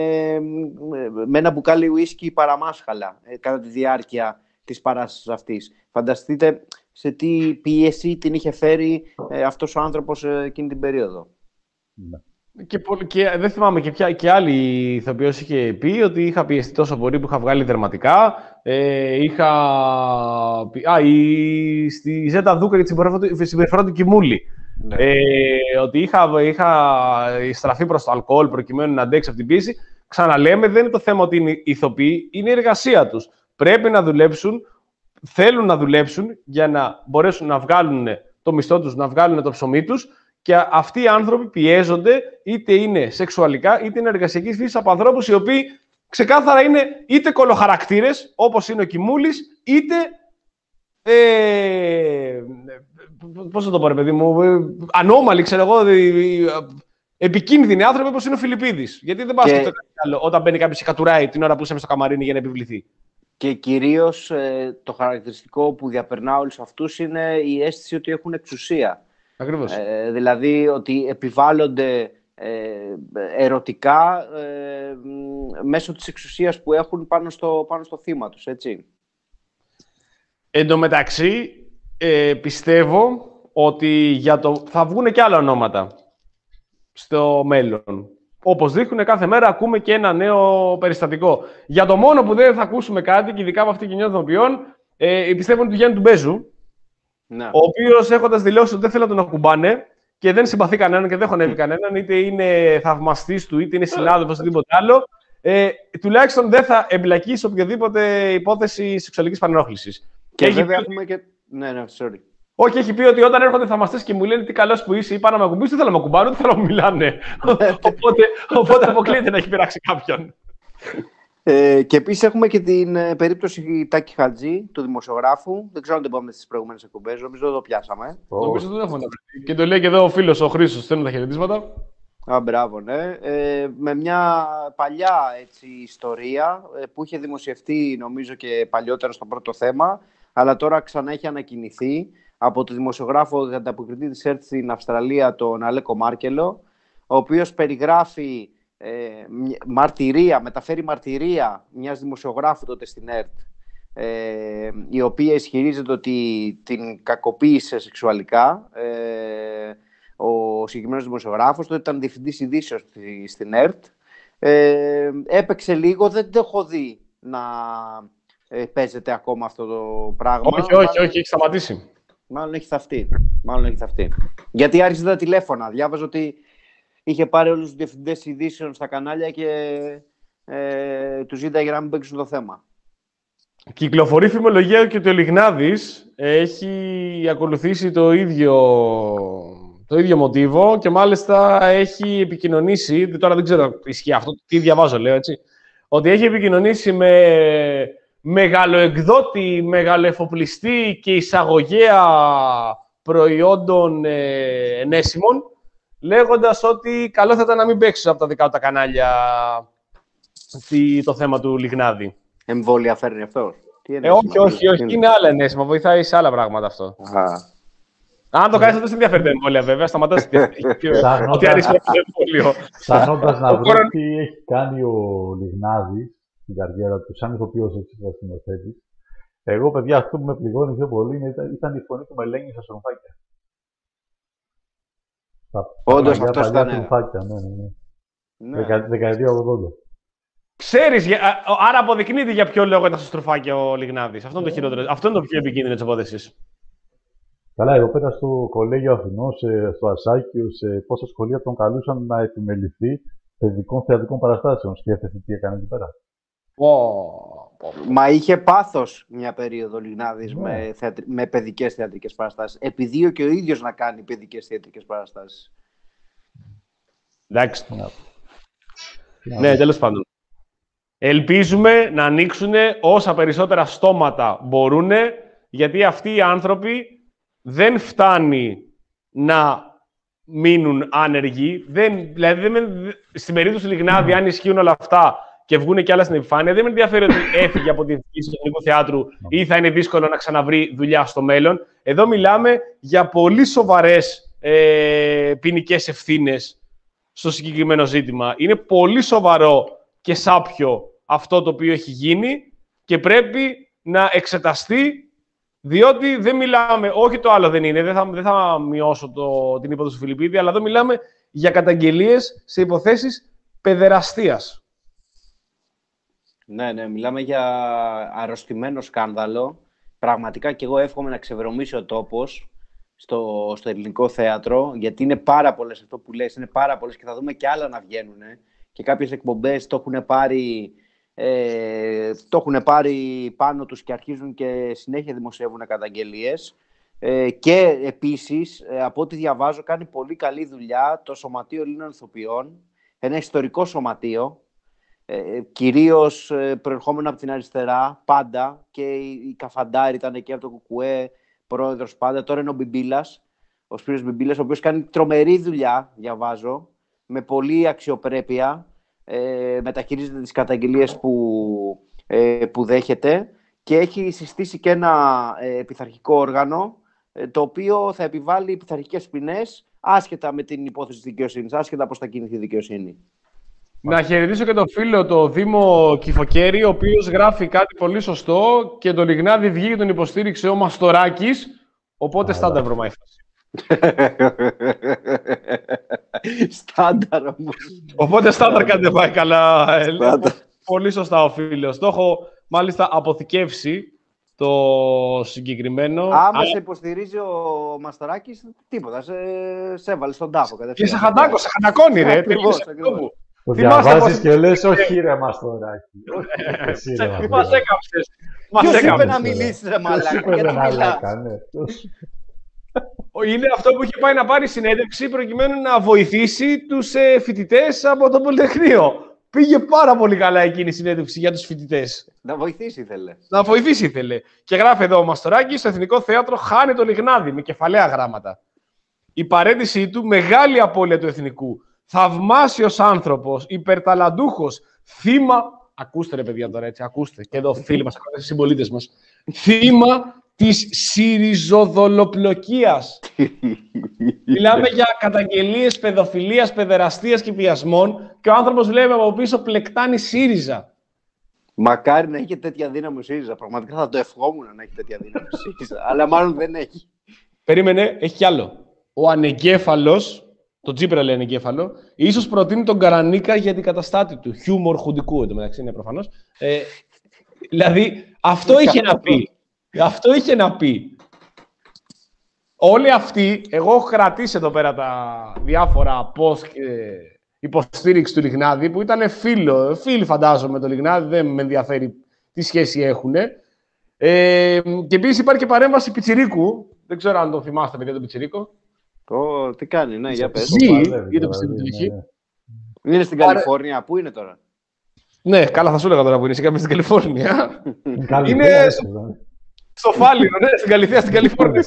με ένα μπουκάλι ουίσκι παραμάσχαλα ε, κατά τη διάρκεια της παράστασης αυτής. Φανταστείτε σε τι πίεση την είχε φέρει ε, αυτός ο άνθρωπος ε, εκείνη την περίοδο. Και, και δεν θυμάμαι και, πια, και άλλη ηθοποιός είχε πει ότι είχα πιεστεί τόσο πολύ που είχα βγάλει δερματικά. Ε, είχα... Α, η, στη Ζέτα Δούκα για τη συμπεριφορά του Κιμούλη. Ναι. Ε, ότι είχα, είχα στραφεί προς το αλκοόλ προκειμένου να αντέξει αυτή την πίεση. Ξαναλέμε, δεν είναι το θέμα ότι είναι ηθοποιοί, είναι η εργασία τους. Πρέπει να δουλέψουν, θέλουν να δουλέψουν για να μπορέσουν να βγάλουν το μισθό τους, να βγάλουν το ψωμί τους και αυτοί οι άνθρωποι πιέζονται είτε είναι σεξουαλικά είτε είναι εργασιακής φύσης από ανθρώπους οι οποίοι ξεκάθαρα είναι είτε κολοχαρακτήρες όπως είναι ο Κιμούλης είτε ε, πώς θα το πω ρε παιδί μου, ανώμαλοι, ξέρω εγώ, επικίνδυνοι άνθρωποι όπως είναι ο Φιλιππίδης. Γιατί δεν πας και... κάτι άλλο όταν μπαίνει κάποιος και κατουράει την ώρα που είσαι στο καμαρίνι για να επιβληθεί. Και κυρίως ε, το χαρακτηριστικό που διαπερνά όλους αυτούς είναι η αίσθηση ότι έχουν εξουσία. Ακριβώς. Ε, δηλαδή ότι επιβάλλονται ε, ερωτικά ε, μέσω της εξουσίας που έχουν πάνω στο, πάνω στο θύμα τους, έτσι. Εν τω μεταξύ, ε, πιστεύω ότι για το... θα βγουν και άλλα ονόματα στο μέλλον. Όπως δείχνουν κάθε μέρα, ακούμε και ένα νέο περιστατικό. Για το μόνο που δεν θα ακούσουμε κάτι, και ειδικά από αυτή την κοινότητα των οποίων, ε, πιστεύω είναι του Γιάννη του Μπέζου, ναι. ο οποίος έχοντας δηλώσει ότι δεν θέλει να τον ακουμπάνε και δεν συμπαθεί κανέναν και δεν χωνεύει mm. κανέναν, είτε είναι θαυμαστής του, είτε είναι συνάδελφος, οτιδήποτε άλλο, ε, τουλάχιστον δεν θα εμπλακεί σε οποιαδήποτε υπόθεση σεξουαλικής παρενόχλησης. Και, και βέβαια έχει... έχουμε και... Ναι, ναι, sorry. Όχι, έχει πει ότι όταν έρχονται θαυμαστές και μου λένε τι καλός που είσαι ή πάνε να με ακουμπήσει, δεν θέλω να με ακουμπάνε, δεν θέλω να μου μιλάνε. οπότε, οπότε αποκλείεται να έχει πειράξει κάποιον. Ε, και επίσης έχουμε και την ε, περίπτωση Τάκη Χατζή, του δημοσιογράφου. Δεν ξέρω αν το είπαμε στις προηγούμενες εκπομπές, νομίζω το πιάσαμε. Το πίσω του τηλέφωνο. Και το λέει και εδώ ο φίλος ο Χρήστος, στέλνω τα χαιρετίσματα. Α, μπράβο, ναι. Ε, με μια παλιά έτσι, ιστορία ε, που είχε δημοσιευτεί νομίζω και παλιότερα στο πρώτο θέμα, αλλά τώρα ξανά έχει ανακοινηθεί από το δημοσιογράφο ανταποκριτή της ΕΡΤ στην Αυστραλία, τον Αλέκο Μάρκελο, ο οποίος περιγράφει ε, μαρτυρία, μεταφέρει μαρτυρία μιας δημοσιογράφου τότε στην ΕΡΤ, ε, η οποία ισχυρίζεται ότι την κακοποίησε σεξουαλικά. Ε, ο συγκεκριμένος δημοσιογράφος, τότε ήταν διευθυντής ειδήσεων στην ΕΡΤ. Ε, έπαιξε λίγο, δεν το έχω δει να ε, παίζεται ακόμα αυτό το πράγμα. Όχι, όχι, όχι, όχι, έχει σταματήσει. Μάλλον έχει θαυτεί. Μάλλον έχει θαυτεί. Γιατί άρχισε τα τηλέφωνα. Διάβαζα ότι είχε πάρει όλους τους διευθυντές ειδήσεων στα κανάλια και ε, τους ζήταγε για να μην παίξουν το θέμα. Κυκλοφορεί φημολογία και ότι ο Λιγνάδης έχει ακολουθήσει το ίδιο, το ίδιο μοτίβο και μάλιστα έχει επικοινωνήσει, τώρα δεν ξέρω ισχύει αυτό, τι διαβάζω λέω έτσι, ότι έχει επικοινωνήσει με μεγαλοεκδότη, μεγαλοεφοπλιστή και εισαγωγέα προϊόντων ε, ενέσιμων, λέγοντας ότι καλό θα ήταν να μην παίξεις από τα δικά του τα κανάλια το θέμα του Λιγνάδη. Εμβόλια φέρνει αυτό. Ε, όχι, όχι, όχι. Είναι, είναι άλλα ενέσιμα. Βοηθάει σε άλλα πράγματα αυτό. Α. Αν το κάνεις, δεν σε ενδιαφέρει τα εμβόλια, βέβαια. Σταματάς ότι αρέσει το εμβόλιο. Ψάχνοντας να βρω τι έχει κάνει ο Λιγνάδης στην καριέρα του, σαν ηθοποιός έτσι θα σκηνοθέτης. Εγώ, παιδιά, αυτό που με πληγώνει πιο πολύ ήταν η φωνή του Μελένη στα Στροφάκια. Όντως, αυτός ήταν. Ναι, ναι, ναι. Δεκαετία ογδόντα. Ξέρεις, άρα αποδεικνύεται για ποιο λόγο ήταν στο Στροφάκια ο Λιγνάδης. Αυτό είναι το χειρότερο. Αυτό είναι το πιο επικίνδυνο της υπόθεσης. Καλά, εδώ πέρα στο Κολέγιο Αθηνών, στο Ασάκιο, σε πόσα σχολεία τον καλούσαν να επιμεληθεί παιδικών θεατρικών παραστάσεων. Σκέφτεσαι τι έκανε εκεί πέρα. Oh. Μα είχε πάθος μια περίοδο Λιγνάδης yeah. με, θεατρ... με παιδικές θεατρικές παραστάσεις. Επιδίωκε και ο ίδιος να κάνει παιδικές θεατρικές παραστάσεις. Εντάξει. Yeah. Ναι, yeah, τέλος πάντων. Ελπίζουμε να ανοίξουν όσα περισσότερα στόματα μπορούν, γιατί αυτοί οι άνθρωποι δεν φτάνει να μείνουν άνεργοι. Δεν, δηλαδή, δεν, στην περίπτωση του Λιγνάδη, αν ισχύουν όλα αυτά και βγουν κι άλλα στην επιφάνεια, δεν με ενδιαφέρει ότι έφυγε από τη διοίκηση του Εθνικού Θεάτρου ή θα είναι δύσκολο να ξαναβρει δουλειά στο μέλλον. Εδώ μιλάμε για πολύ σοβαρές ε, ποινικές ευθύνες στο συγκεκριμένο ζήτημα. Είναι πολύ σοβαρό και σάπιο αυτό το οποίο έχει γίνει και πρέπει να εξεταστεί, διότι δεν μιλάμε, όχι το άλλο δεν είναι, δεν θα, δεν θα μειώσω το, την υπόθεση του Φιλιππίδη, αλλά εδώ μιλάμε για καταγγελίες σε υποθέσεις παιδεραστίας. Ναι, ναι, μιλάμε για αρρωστημένο σκάνδαλο. Πραγματικά και εγώ εύχομαι να ξεβρωμίσει ο τόπος στο, στο ελληνικό θέατρο, γιατί είναι πάρα πολλές, αυτό που λες, είναι πάρα πολλές και θα δούμε και άλλα να βγαίνουν. Και κάποιες εκπομπές το έχουν πάρει, ε, το έχουν πάρει πάνω τους και αρχίζουν και συνέχεια δημοσιεύουν καταγγελίες. Ε, και επίσης, ε, από ό,τι διαβάζω, κάνει πολύ καλή δουλειά το Σωματείο Ελλήνων Ηθοποιών, ένα ιστορικό σωματείο, ε, κυρίως ε, προερχόμενο από την αριστερά, πάντα, και η, η Καφαντάρη ήταν εκεί από το Κουκουέ, πρόεδρος πάντα, τώρα είναι ο Μπιμπίλας, ο Σπύρος Μπιμπίλας, ο οποίος κάνει τρομερή δουλειά, διαβάζω, με πολλή αξιοπρέπεια, ε, μεταχειρίζεται τις καταγγελίες που, ε, που δέχεται και έχει συστήσει και ένα ε, πειθαρχικό όργανο, ε, το οποίο θα επιβάλλει πειθαρχικές ποινές άσχετα με την υπόθεση της δικαιοσύνης, άσχετα πώς θα κινηθεί η δικαιοσύνη. Να χαιρετήσω και τον φίλο, το Δήμο Κηφοκέρη, ο οποίος γράφει κάτι πολύ σωστό και τον Λιγνάδη βγήκε και τον υποστήριξε ο Μαστοράκης, οπότε στάνταρ βρωμάει φάση. Στάνταρ όμως. Οπότε στάνταρ κάτι δεν πάει καλά. Πολύ σωστά ο φίλος. Το έχω μάλιστα αποθηκεύσει το συγκεκριμένο. Άμα σε υποστηρίζει ο Μαστοράκης, τίποτα. Σε, σε έβαλε στον τάφο. Και σε χαντάκο, σε χαντακώνει ρε. Το διαβάζεις και λες όχι ρε Μαστοράκη. Μας έκαψες. Ποιος είπε να μιλήσεις ρε μαλάκα. Είναι αυτό που είχε πάει να πάρει συνέντευξη προκειμένου να βοηθήσει τους φοιτητές από το Πολυτεχνείο. Πήγε πάρα πολύ καλά εκείνη η συνέντευξη για τους φοιτητές. Να βοηθήσει ήθελε. Να βοηθήσει ήθελε. Και γράφει εδώ ο Μαστοράκης, στο Εθνικό Θέατρο χάνει το Λιγνάδη με κεφαλαία γράμματα. Η παρέτησή του, μεγάλη απώλεια του Εθνικού. θαυμάσιος άνθρωπος, υπερταλαντούχος, θύμα, ακούστε ρε παιδιά τώρα έτσι, ακούστε, και εδώ φίλοι μας, συμπολίτες μας, θύμα της συριζοδολοπλοκίας. Μιλάμε για καταγγελίες παιδοφιλίας, παιδεραστίας και βιασμών και ο άνθρωπος βλέπει από πίσω πλεκτάνει ΣΥΡΙΖΑ. Μακάρι να έχει τέτοια δύναμη ο ΣΥΡΙΖΑ. Πραγματικά θα το ευχόμουν να έχει τέτοια δύναμη ο ΣΥΡΙΖΑ. Αλλά μάλλον δεν έχει. Περίμενε, έχει κι άλλο. Ο ανεγκέφαλος, το Τσίπρα λέει ανεγκέφαλο, ίσως προτείνει τον Καρανίκα για την καταστάτη του. Χιούμορ χουντικού εντωμεταξύ είναι προφανώς. Ε, δηλαδή, αυτό είχε να πει. Αυτό είχε να πει. Όλοι αυτοί, εγώ έχω κρατήσει εδώ πέρα τα διάφορα post και υποστήριξη του Λιγνάδη, που ήταν φίλο, φίλοι φαντάζομαι με το Λιγνάδη, δεν με ενδιαφέρει τι σχέση έχουν. Ε, και επίσης υπάρχει και παρέμβαση Πιτσιρίκου, δεν ξέρω αν τον θυμάστε παιδιά τον Πιτσιρίκο. Oh, τι κάνει, ναι, για πες. Ζει, ή το Πιτσιρίκο. Είναι στην Καλιφόρνια, πού είναι τώρα? Ναι, καλά θα σου έλεγα τώρα που είναι, είσαι στην Καλιφόρνια. Είναι στο Φάλιρο, ναι, στην Καλυθία, στην Καλιφόρνια.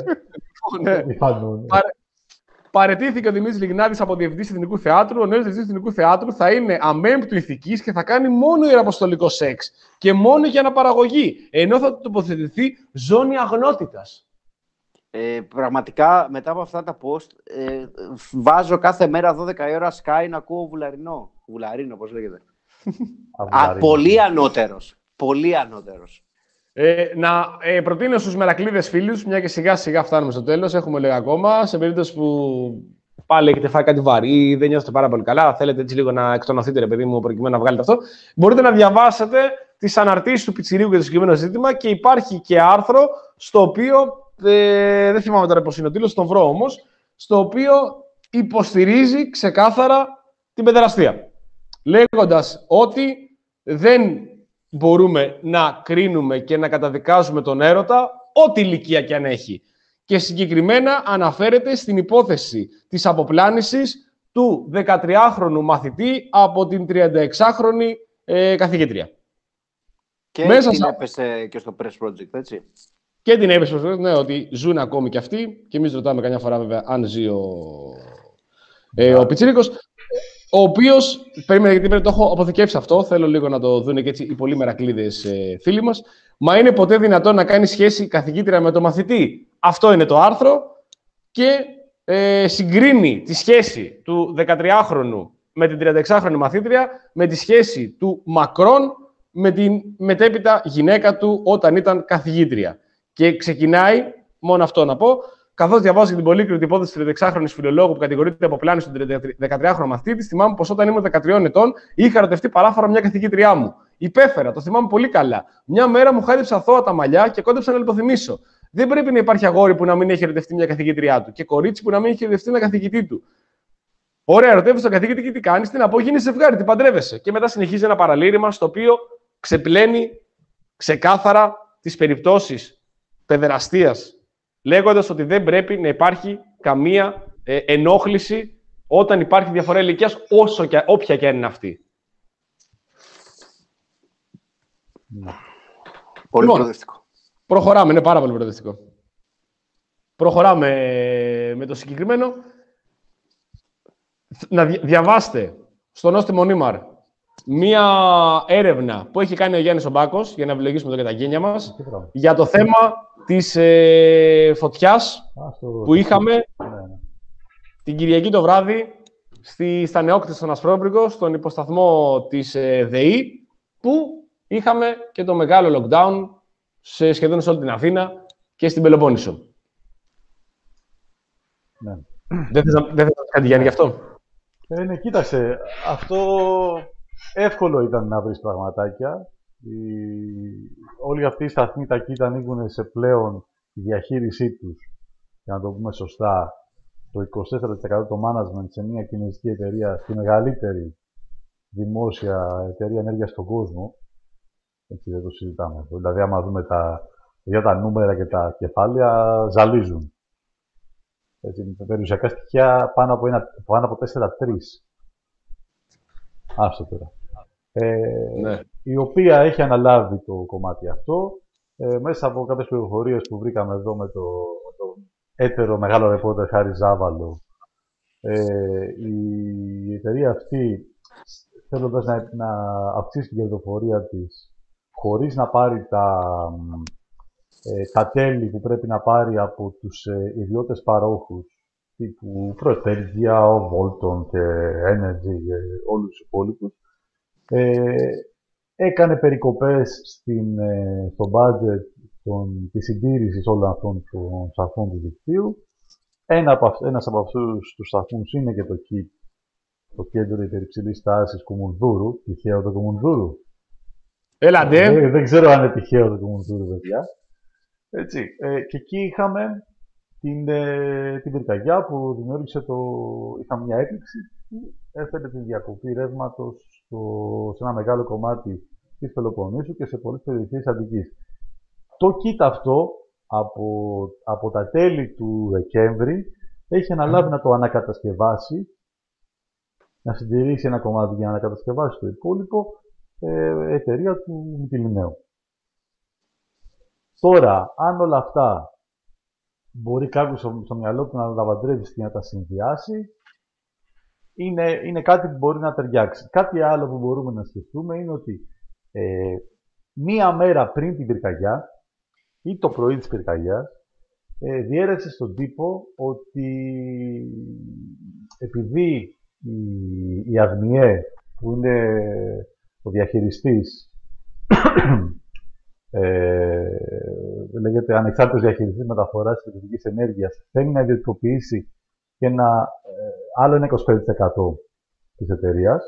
Παραιτήθηκε ο Δημήτρης Λιγνάδης από διευθυντής Εθνικού Θεάτρου. Ο νέος διευθυντής Εθνικού Θεάτρου θα είναι αμέμπτου ηθικής και θα κάνει μόνο ιεραποστολικό σεξ και μόνο για αναπαραγωγή, ενώ θα τοποθετηθεί ζώνη αγνότητας. Ε, πραγματικά, μετά από αυτά τα post, ε, βάζω κάθε μέρα δώδεκα η ώρα Sky να ακούω Βουλαρινό. Βουλαρίνο, πώς λέγεται. Α, πολύ ανώτερος. Πολύ ανώτερος. Ε, να ε, προτείνω στους μερακλείδες φίλους, μια και σιγά σιγά φτάνουμε στο τέλος, έχουμε λίγα ακόμα, σε περίπτωση που πάλι έχετε φάει κάτι βαρύ, δεν νιώθετε πάρα πολύ καλά, θέλετε έτσι λίγο να εκτονωθείτε, ρε παιδί μου, προκειμένου να βγάλετε αυτό, μπορείτε να διαβάσετε τις αναρτήσεις του Πιτσιρίου για το συγκεκριμένο ζήτημα και υπάρχει και άρθρο στο οποίο, ε, δεν θυμάμαι τώρα πώς είναι ο τίτλος, τον βρω όμως, στο οποίο υποστηρίζει ξεκάθαρα την παιδεραστία. Λέγοντας ότι δεν μπορούμε να κρίνουμε και να καταδικάζουμε τον έρωτα, ό,τι ηλικία και αν έχει. Και συγκεκριμένα αναφέρεται στην υπόθεση της αποπλάνησης του δεκατριάχρονου μαθητή από την τριανταεξάχρονη ε, καθηγήτρια. Και Μέσα την σα... έπεσε και στο Press Project, έτσι. Και την έπεσε στο Press Project, ναι, ότι ζουν ακόμη κι αυτοί. Και εμείς ρωτάμε καμιά φορά, βέβαια, αν ζει ο, ε, ο Πιτσίρικος. Ο οποίος, περίμενε γιατί το έχω αποθηκεύσει αυτό, θέλω λίγο να το δουν και έτσι οι πολύ μερακλείδες ε, φίλοι μας. Μα είναι ποτέ δυνατόν να κάνει σχέση καθηγήτρια με το μαθητή? Αυτό είναι το άρθρο και ε, συγκρίνει τη σχέση του δεκατριάχρονου με την τριανταεξάχρονη μαθήτρια με τη σχέση του Μακρόν με την μετέπειτα γυναίκα του όταν ήταν καθηγήτρια. Και ξεκινάει, μόνο αυτό να πω, καθώς διαβάζω για την πολύκριτη υπόθεση της τριανταεξάχρονης φιλολόγου που κατηγορείται από πλάνηση του δεκατριάχρονου μαθητή, θυμάμαι πως όταν ήμουν δεκατριών ετών είχα ερωτευτεί παράφορα μια καθηγήτριά μου. Υπέφερα, το θυμάμαι πολύ καλά. Μια μέρα μου χάιδεψε αθώα τα μαλλιά και κόντεψα να λιποθυμήσω. Δεν πρέπει να υπάρχει αγόρι που να μην έχει ερωτευτεί μια καθηγήτριά του και κορίτσι που να μην έχει ερωτευτεί ένα καθηγητή του. Ωραία, ερωτεύει τον καθηγητή και τι κάνει, τι να πω, γίνει ζευγάρι, τι παντρεύεσαι. Και μετά συνεχίζει ένα παραλήρημα στο οποίο ξεπλένει ξεκάθαρα τις περιπτώσεις παιδεραστίας, λέγοντας ότι δεν πρέπει να υπάρχει καμία ε, ενόχληση όταν υπάρχει διαφορά ηλικίας, όσο και, όποια και αν είναι αυτή. Ναι. Πολύ λοιπόν, προοδευτικό. Προχωράμε, είναι πάρα πολύ προοδευτικό. Προχωράμε με το συγκεκριμένο. Να διαβάστε στο Νόστιμο Νίμαρ μία έρευνα που έχει κάνει ο Γιάννης Ομπάκος, για να ευλογήσουμε εδώ και τα γένια μας, για το θέμα της ε, φωτιάς που είχαμε την Κυριακή το βράδυ στη, στα Νεόκτης στον Ασπρόπυργο, στον υποσταθμό της ε, ΔΕΗ, που είχαμε και το μεγάλο lockdown σε σχεδόν σε όλη την Αθήνα και στην Πελοπόννησο. Ναι. Δεν θες να πεις κάτι, Γιάννη, γι' αυτό? Ε, ναι, κοίταξε, αυτό εύκολο ήταν να βρεις πραγματάκια. Η... Όλοι αυτοί οι σταθμοί ταχύτητα ανήκουν σε πλέον τη διαχείρισή τους, για να το πούμε σωστά, το είκοσι τέσσερα τοις εκατό το management σε μια κινέζικη εταιρεία, στη μεγαλύτερη δημόσια εταιρεία ενέργειας στον κόσμο. Έτσι δεν το συζητάμε. Δηλαδή, άμα δούμε τα, για τα νούμερα και τα κεφάλαια, ζαλίζουν. Έτσι, με περιουσιακά στοιχεία πάνω από, ένα, πάνω από τέσσερα τρία. Άστο τώρα. Ε, ναι. Η οποία έχει αναλάβει το κομμάτι αυτό. Ε, μέσα από κάποιες πληροφορίες που βρήκαμε εδώ με το, με το έτερο μεγάλο ρεπόρτερ Χάρη Ζάβαλο, ε, η εταιρεία αυτή, θέλοντας να, να αυξήσει την κερδοφορία της, χωρίς να πάρει τα, ε, τα τέλη που πρέπει να πάρει από τους ε, ιδιώτες παρόχους, τύπου Προετέργεια, Volton και Energy και όλους τους υπόλοιπους, ε, έκανε περικοπές στην, ε, στο budget των, της συντήρησης όλων αυτών των σταθμών του δικτύου. Ένα από, ένας από αυτούς τους σταθμούς είναι και το κι, το κέντρο υπερυψηλής τάσης Κουμουνδούρου. Τυχαίο το Κουμουνδούρου. Έλατε. Ε, δεν, δεν ξέρω αν είναι τυχαίο το Κουμουνδούρου, παιδιά. Έτσι. Ε, και εκεί είχαμε την, ε, την πυρκαγιά που δημιούργησε το... Είχαμε μια έκρηξη που έφερε τη διακοπή ρεύματος σε ένα μεγάλο κομμάτι της Πελοποννήσου και σε πολλές περιοχές της Αττικής. Το κίτ αυτό, από, από τα τέλη του Δεκέμβρη, έχει αναλάβει mm. να το ανακατασκευάσει, να συντηρήσει ένα κομμάτι για να ανακατασκευάσει το υπόλοιπο, ε, εταιρεία του Μυτιληναίου. Τώρα, αν όλα αυτά μπορεί κάποιος στο, στο μυαλό του να τα βαντρεύσει και να τα συνδυάσει, είναι, είναι κάτι που μπορεί να ταιριάξει. Κάτι άλλο που μπορούμε να σκεφτούμε είναι ότι ε, μία μέρα πριν την πυρκαγιά ή το πρωί της πυρκαγιάς, ε, διέρευσε στον τύπο ότι επειδή η, η ΑΔΜΙΕ, που είναι ο διαχειριστής, ε, λέγεται ανεξάρτητος διαχειριστής μεταφοράς της ηλεκτρικής ενέργειας, θέλει να ιδιωτικοποιήσει και ένα ε, άλλο ένα είκοσι πέντε τοις εκατό της εταιρείας,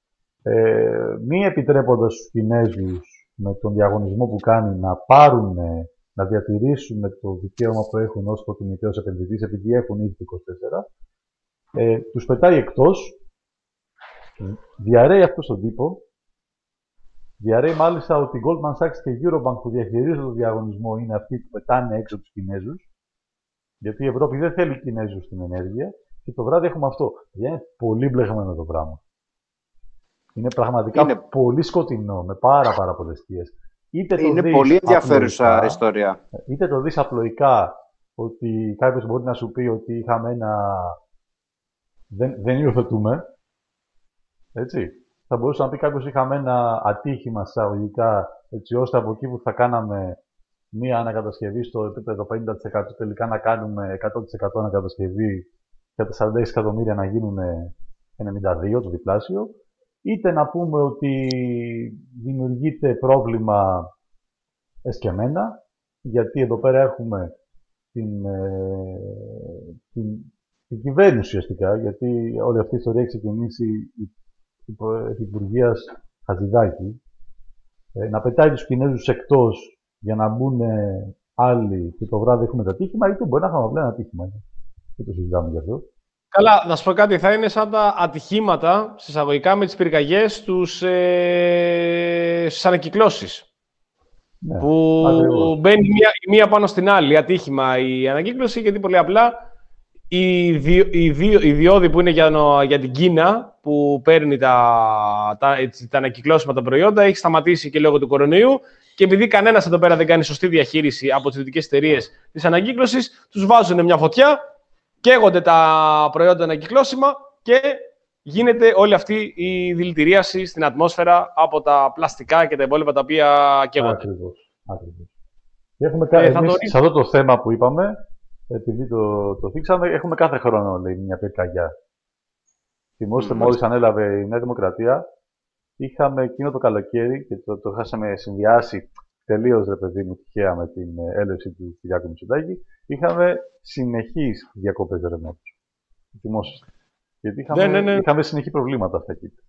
ε, μη επιτρέποντας στους Κινέζους με τον διαγωνισμό που κάνει να πάρουν, να διατηρήσουν το δικαίωμα που έχουν ως προτιμητέος επενδυτής, επειδή έχουν ήδη το είκοσι τέσσερα, ε, τους πετάει εκτός, διαρρέει αυτό στον τύπο, διαρρέει μάλιστα ότι η Goldman Sachs και η Eurobank που διαχειρίζονται τον διαγωνισμό είναι αυτοί που πετάνε έξω τους Κινέζους, γιατί η Ευρώπη δεν θέλει Κινέζους στην ενέργεια, και το βράδυ έχουμε αυτό. Είναι πολύ μπλεγμένο το πράγμα. Είναι πραγματικά είναι... πολύ σκοτεινό, με πάρα πάρα πολλές θείες. Είναι πολύ ενδιαφέρουσα απλοϊκά, ιστορία. Είτε το δεις απλοϊκά, ότι κάποιος μπορεί να σου πει ότι είχαμε ένα... Δεν, δεν υιοθετούμε. Έτσι. Θα μπορούσε να πει κάποιος είχαμε ένα ατύχημα εισαγωγικά, έτσι ώστε από εκεί που θα κάναμε μία ανακατασκευή στο επίπεδο πενήντα τοις εκατό τελικά να κάνουμε εκατό τοις εκατό ανακατασκευή και τα σαράντα έξι εκατομμύρια να γίνουν ενενήντα δύο, το διπλάσιο. Είτε να πούμε ότι δημιουργείται πρόβλημα εσκεμμένα, γιατί εδώ πέρα έχουμε την, ε, την, την κυβέρνηση ουσιαστικά, γιατί όλη αυτή η ιστορία έχει ξεκινήσει η Υπουργείας Χατζηδάκη, ε, να πετάει τους Κινέζους εκτός για να μπουν άλλοι και το βράδυ έχουμε το ατύχημα, είτε μπορεί να είχαμε απλά ένα ατύχημα. Δεν το συζητάμε γι' αυτό. Καλά, να σου πω κάτι, θα είναι σαν τα ατυχήματα, συσσαγωγικά με τις πυρκαγιές, στους, ε, στις ανακυκλώσεις. Ναι, που ακριβώς. Μπαίνει μία, μία πάνω στην άλλη, ατύχημα η ανακύκλωση, γιατί πολύ απλά η, δι, η, δι, η διόδη που είναι για, για την Κίνα, που παίρνει τα, τα, έτσι, τα ανακυκλώσιμα τα προϊόντα, έχει σταματήσει και λόγω του κορονοϊού, και επειδή κανένας εδώ πέρα δεν κάνει σωστή διαχείριση από τις ιδιωτικές εταιρείες της ανακύκλωσης, τους βάζουν μια φωτιά, καίγονται τα προϊόντα ανακυκλώσιμα και γίνεται όλη αυτή η δηλητηρίαση στην ατμόσφαιρα από τα πλαστικά και τα υπόλοιπα τα οποία καίγονται. Ακριβώς. Ακριβώς. Έχουμε ε, εμείς, το... σε αυτό το θέμα που είπαμε, επειδή το, το θίξαμε, έχουμε κάθε χρόνο λέει, μια πυρκαγιά. Θυμόστε, mm, μόλις ανέλαβε η Νέα Δημοκρατία, είχαμε εκείνο το καλοκαίρι και το, το είχαμε συνδυάσει τελείως, ρε παιδί μου, τυχαία με την έλευση του Κυριάκου Μητσοτάκη, είχαμε συνεχείς διακοπές ρεύματος. Θυμόσαστε. Γιατί είχαμε, ναι, ναι, ναι. είχαμε συνεχή προβλήματα αυτά εκεί.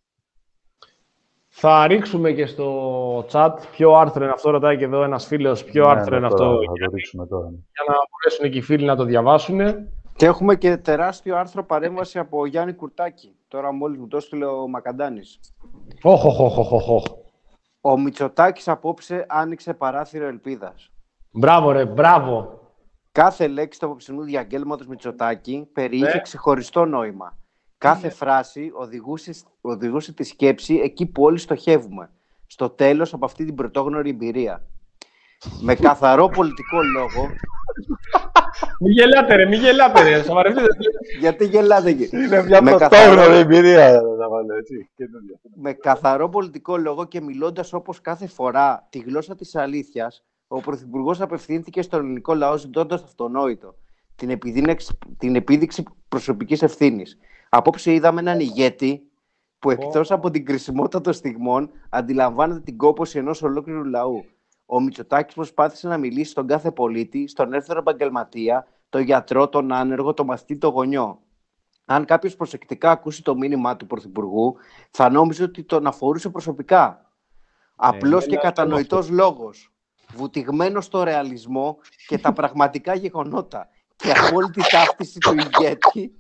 Θα ρίξουμε και στο chat ποιο άρθρο είναι αυτό, ρωτάει και εδώ ένας φίλος, ποιο ναι, άρθρο ναι, είναι τώρα, αυτό. Θα το ρίξουμε τώρα. Για να μπορέσουν και οι φίλοι να το διαβάσουν. Και έχουμε και τεράστιο άρθρο παρέμβαση από Γιάννη Κουρτάκη. Τώρα μόλις μου το έστειλε ο Μακαντάνης. Οχ, οχ, οχ, οχ, οχ. Ο Μητσοτάκης απόψε άνοιξε παράθυρο ελπίδας. Μπράβο ρε, μπράβο. Κάθε λέξη του απόψινού διαγγέλματος Μητσοτάκη περιείχε ναι. ξεχωριστό νόημα. Κάθε ναι. φράση οδηγούσε, οδηγούσε τη σκέψη εκεί που όλοι στοχεύουμε. Στο τέλος από αυτή την πρωτόγνωρη εμπειρία. Με καθαρό πολιτικό λόγο, Μη γελάτε ρε, μη γελάτε ρε, σοβαρευτείτε. Γιατί γελάτε εκεί. Είναι μια πρωτόγνωρη εμπειρία να βάλω έτσι. Με καθαρό πολιτικό λόγο και μιλώντας όπως κάθε φορά τη γλώσσα της αλήθειας, ο Πρωθυπουργός απευθύνθηκε στον ελληνικό λαό ζητώντας το αυτονόητο. Την επιδείξη, την επίδειξη προσωπικής ευθύνης. Απόψε είδαμε έναν ηγέτη που εκτός από την κρισιμότητα των στιγμών αντιλαμβάνεται την κόπωση ενός ολόκληρου λαού. Ο Μητσοτάκης προσπάθησε να μιλήσει στον κάθε πολίτη, στον ελεύθερο επαγγελματία, τον γιατρό, τον άνεργο, τον μαθητή, τον γονιό. Αν κάποιος προσεκτικά ακούσει το μήνυμα του Πρωθυπουργού, θα νόμιζε ότι τον αφορούσε προσωπικά. Απλός και κατανοητός λόγος, βουτυγμένος στο ρεαλισμό και τα πραγματικά γεγονότα και απόλυτη ταύτιση του ηγέτη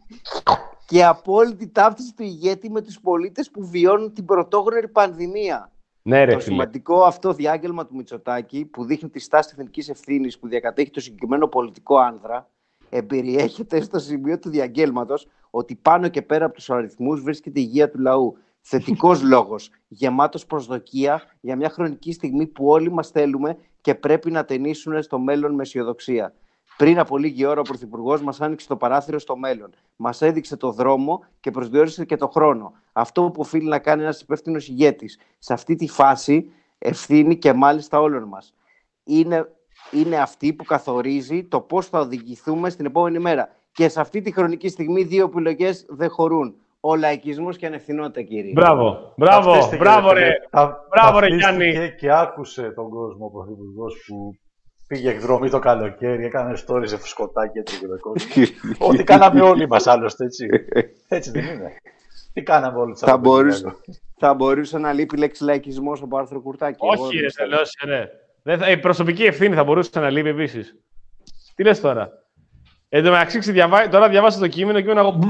και απόλυτη ταύτιση του ηγέτη με τους πολίτες που βιώνουν την πρωτόγνωρη πανδημία. Ναι, ρε, το φίλε. Σημαντικό αυτό διάγγελμα του Μητσοτάκη που δείχνει τη στάση εθνικής ευθύνης που διακατέχει το συγκεκριμένο πολιτικό άνδρα εμπεριέχεται στο σημείο του διαγγέλματος ότι πάνω και πέρα από τους αριθμούς βρίσκεται η υγεία του λαού. Θετικός λόγος, γεμάτος προσδοκία για μια χρονική στιγμή που όλοι μας θέλουμε και πρέπει να ταινίσουν στο μέλλον με αισιοδοξία. Πριν από λίγη ώρα ο Πρωθυπουργός μας άνοιξε το παράθυρο στο μέλλον. Μας έδειξε το δρόμο και προσδιορίσε και το χρόνο. Αυτό που οφείλει να κάνει ένας υπεύθυνος ηγέτης. Σε αυτή τη φάση ευθύνη και μάλιστα όλων μας. Είναι, είναι αυτή που καθορίζει το πώς θα οδηγηθούμε στην επόμενη μέρα. Και σε αυτή τη χρονική στιγμή δύο επιλογές δεν χωρούν. Ο λαϊκισμός και η ανευθυνότητα, κύριε. Μπράβο, μπράβο, μπράβο ρε, μπράβο ρε Γιάννη. Και, και άκουσε τον κόσμο ο Πρωθυπουργός που πήγε εκδρομή το καλοκαίρι, έκανε stories σε φουσκωτάκι έτσι και το κόσμο. Ό,τι κάναμε όλοι μας άλλωστε, έτσι. Έτσι δεν είναι. Τι κάναμε όλοι θα, μπορούσε, θα μπορούσε να λείπει η λέξη λαϊκισμός από άρθρο Κουρτάκη. Όχι ρε, τελώς, ρε. Δεν θα, η προσωπική ευθύνη θα μπορούσε να λείπει επίσης. Τι λες τώρα. Εν τω μεταξύ, διαβά... τώρα διαβάσα το κείμενο και ήμουν εγώ.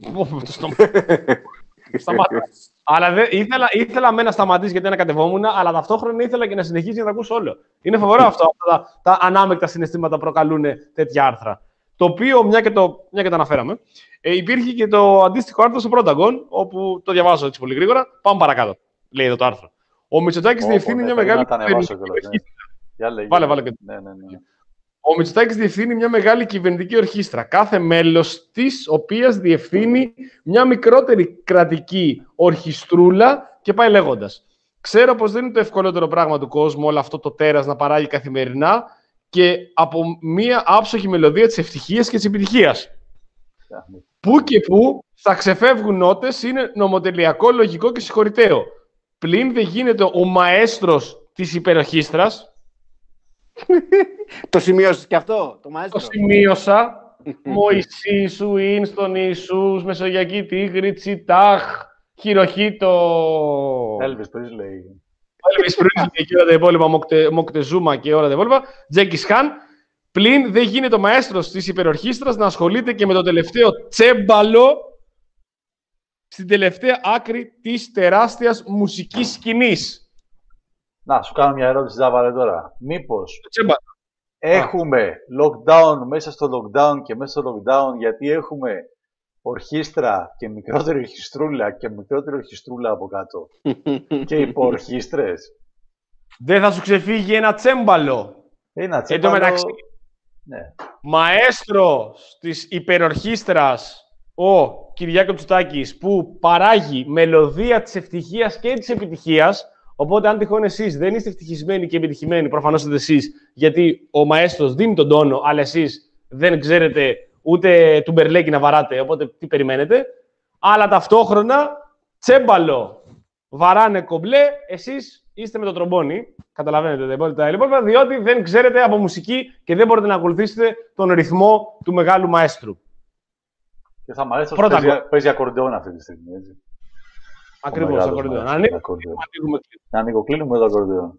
Σταμάτα. Αλλά δεν... ήθελα, ήθελα με να σταματήσει γιατί ανακατευόμουν, αλλά ταυτόχρονα ήθελα και να συνεχίσει για να ακούσω όλο. Είναι φοβερό αυτό. Τα, τα ανάμεκτα συναισθήματα προκαλούν τέτοια άρθρα. Το οποίο, μια και το, μια και το αναφέραμε, ε, υπήρχε και το αντίστοιχο άρθρο στο Prontagon, όπου το διαβάζω έτσι πολύ γρήγορα. Πάμε παρακάτω. Λέει εδώ το άρθρο. Ο Μητσοτάκης διευθύνει μια μεγάλη. Βάλε, βάλε και. Ναι, ναι, ναι. Ο Μητσοτάκης διευθύνει μια μεγάλη κυβερνητική ορχήστρα, κάθε μέλος της οποίας διευθύνει μια μικρότερη κρατική ορχιστρούλα και πάει λέγοντας. Ξέρω πως δεν είναι το ευκολότερο πράγμα του κόσμου όλο αυτό το τέρας να παράγει καθημερινά και από μια άψογη μελωδία της ευτυχίας και της επιτυχίας. Πού και πού θα ξεφεύγουν νότες είναι νομοτελειακό, λογικό και συγχωρηταίο. Πλην δεν γίνεται ο μαέστρος της υπερορχήστρας. Το σημείωσες και αυτό, το μαέστρο. Το σημείωσα. Μωυσή σου, Ίνστον, Ιησούς, Μεσογειακή Τίγρη, Τσιτάχ, Χειροχήτο. Elvis Presley. Elvis Presley και όλα τα υπόλοιπα, Μοκτεζούμα και όλα τα υπόλοιπα. Τζέκις Χαν. Πλην δεν γίνεται ο μαέστρος της υπερορχήστρας να ασχολείται και με το τελευταίο τσέμπαλο στην τελευταία άκρη της τεράστιας μουσικής σκηνής. Να, σου κάνω μια ερώτηση, Ζάβαρε, τώρα. Μήπως έχουμε lockdown μέσα στο lockdown και μέσα στο lockdown γιατί έχουμε ορχήστρα και μικρότερη ορχιστρούλα και μικρότερη ορχιστρούλα από κάτω και υποορχήστρες. Δεν θα σου ξεφύγει ένα τσέμπαλο. Ένα τσέμπαλο. Εν τω μεταξύ, ναι. Μαέστρο της υπερορχήστρας ο Κυριάκος Μητσοτάκης που παράγει μελωδία της ευτυχίας και της επιτυχίας. Οπότε, αν τυχόν εσείς δεν είστε ευτυχισμένοι και επιτυχημένοι, προφανώς είστε εσείς, γιατί ο μαέστρος δίνει τον τόνο, αλλά εσείς δεν ξέρετε ούτε του μπερλέκι να βαράτε, οπότε τι περιμένετε. Αλλά ταυτόχρονα, τσέμπαλο βαράνε κομπλέ, εσείς είστε με το τρομπόνι. Καταλαβαίνετε τα υπόλοιπα, διότι δεν ξέρετε από μουσική και δεν μπορείτε να ακολουθήσετε τον ρυθμό του μεγάλου μαέστρου. Και θα μ' αρέσει να παίζει, παίζει ακορντεόν αυτή τη στιγμή, έτσι. Ακριβώς, ακορντεόν. Να ανοιγοκλίνουμε το ακορντεόν.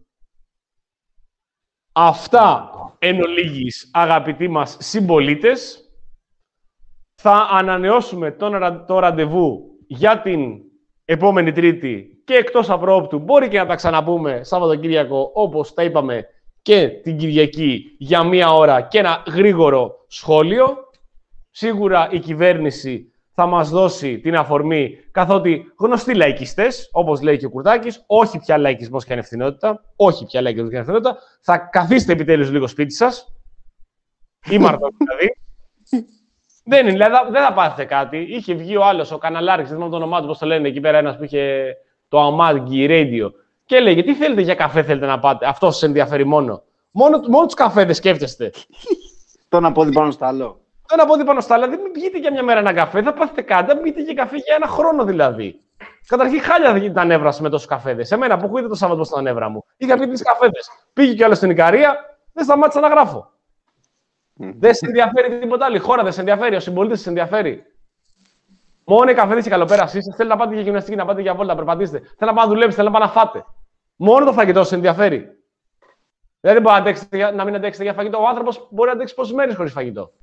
Αυτά εν ολίγης, αγαπητοί μας συμπολίτες. Θα ανανεώσουμε το, το ραντεβού για την επόμενη Τρίτη και εκτός απρόπτου. Μπορεί και να τα ξαναπούμε Σαββατοκύριακο, όπως τα είπαμε και την Κυριακή, για μία ώρα και ένα γρήγορο σχόλιο. Σίγουρα η κυβέρνηση θα μας δώσει την αφορμή, καθότι γνωστοί λαϊκιστές, όπως λέει και ο Κουρτάκης, όχι πια λαϊκισμός και ανευθυνότητα, όχι πια λαϊκισμός και ανευθυνότητα, θα καθίσετε επιτέλους λίγο σπίτι σας, ή Μαρτών δηλαδή, Δεν είναι, δηλαδή δεν θα πάθετε κάτι. Είχε βγει ο άλλος, ο καναλάρχης, δεν θυμάμαι το όνομά του, πώς το λένε εκεί πέρα, ένας που είχε το Αμάγκη Radio. Και έλεγε, τι θέλετε για καφέ θέλετε να πάτε, αυτό σας ενδιαφέρει μόνο. Μόνο, μόνο τους καφέδες σκέφτεστε. Το να πω πάνω στο άλλο. Το να πω πάνω στο άλλο, δηλαδή μην πιείτε για μια μέρα ένα καφέ, θα πάθετε κάτι, δεν πιείτε για καφέ για ένα χρόνο δηλαδή. Καταρχήν χάλια τα νεύρα με τόσους καφέδες. Εμένα που έχω ήδη το Σάββατο στα νεύρα μου. Είχα πει τρεις καφέδες. Πήγε κι άλλο στην Ικαρία, δεν σταμάτησα να γράφω. Mm. Δεν σε ενδιαφέρει τίποτα άλλο. Η χώρα δεν σε ενδιαφέρει, ο συμπολίτης σε ενδιαφέρει. Μόνο οι καφέδες και η καλοπέρασή σας θέλει να πάτε για γυμναστική, να πάτε για βόλτα, να περπατήσετε. Θέλει να πάτε να δουλέψετε, θέλει να πάτε να φάτε. Μόνο το φαγητό σε ενδιαφέρει. Δηλαδή δεν μπορεί να, να μην αντέξετε για φαγητό. Ο άνθρωπος μπορεί να αντέξει πόσες μέρες χωρίς φαγητό.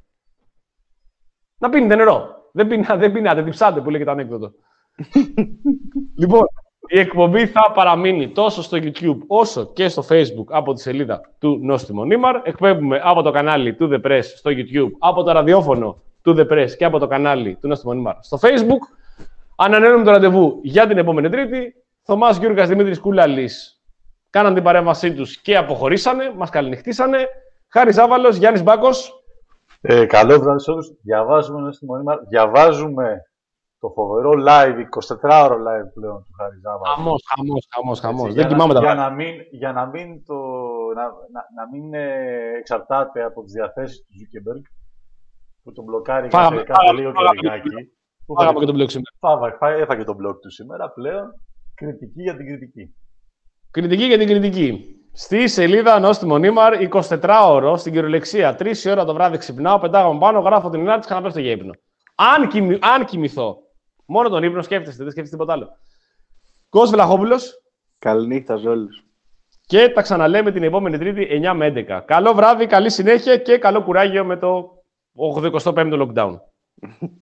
Να πίνετε νερό. Δεν, πίνα, δεν πίνατε, διψάτε που λέγεται ανέκδοτο. Λοιπόν, η εκπομπή θα παραμείνει τόσο στο YouTube όσο και στο Facebook από τη σελίδα του Νόστιμο Νίμαρ. Εκπέμπουμε από το κανάλι του The Press στο YouTube, από το ραδιόφωνο του The Press και από το κανάλι του Νόστιμο Νίμαρ στο Facebook. Ανανεώνουμε το ραντεβού για την επόμενη Τρίτη. Θωμάς Γιώργας, Δημήτρης Κούλαλης κάναν την παρέμβασή τους και αποχωρήσανε, μας καληνυχτήσανε. Χάρης Ζάβαλος, Γιάννης Μπάκος. Ε, καλό βράδυ σε όλους. Διαβάζουμε Νόστιμο Νίμαρ. Διαβάζουμε το φοβερό live, εικοσιτετράωρο live πλέον του Χάρη Ζάβαλου. Χαμός, χαμός, χαμός, χαμός. Δεν κοιμάμαι τα πράγματα. Για να μην, το, να, να, να μην ε, εξαρτάται από τις διαθέσεις του Zuckerberg, που τον μπλοκάρει κάθε λίγο και λιγάκι. Φάγαμε και τον blog σήμερα. Έφαγε τον blog του σήμερα πλέον. Κριτική για την κριτική. Κριτική για την κριτική. Στη σελίδα Νόστιμο Νίμαρ, εικοσιτετράωρο, στην κυριολεξία. Τρεις η ώρα το βράδυ ξυπνάω, πετάγαμε πάνω, γράφω την ενάρτηση και να πέφτω για ύπνο. Αν, κοιμη, αν κοιμηθώ. Μόνο τον ύπνο σκέφτεστε, δεν σκέφτεστε τίποτα άλλο. Κώστας Βλαχόπουλος. Καληνύχτα σε όλους. Και τα ξαναλέμε την επόμενη Τρίτη εννιά με έντεκα. Καλό βράδυ, καλή συνέχεια και καλό κουράγιο με το ογδοηκοστό πέμπτο lockdown.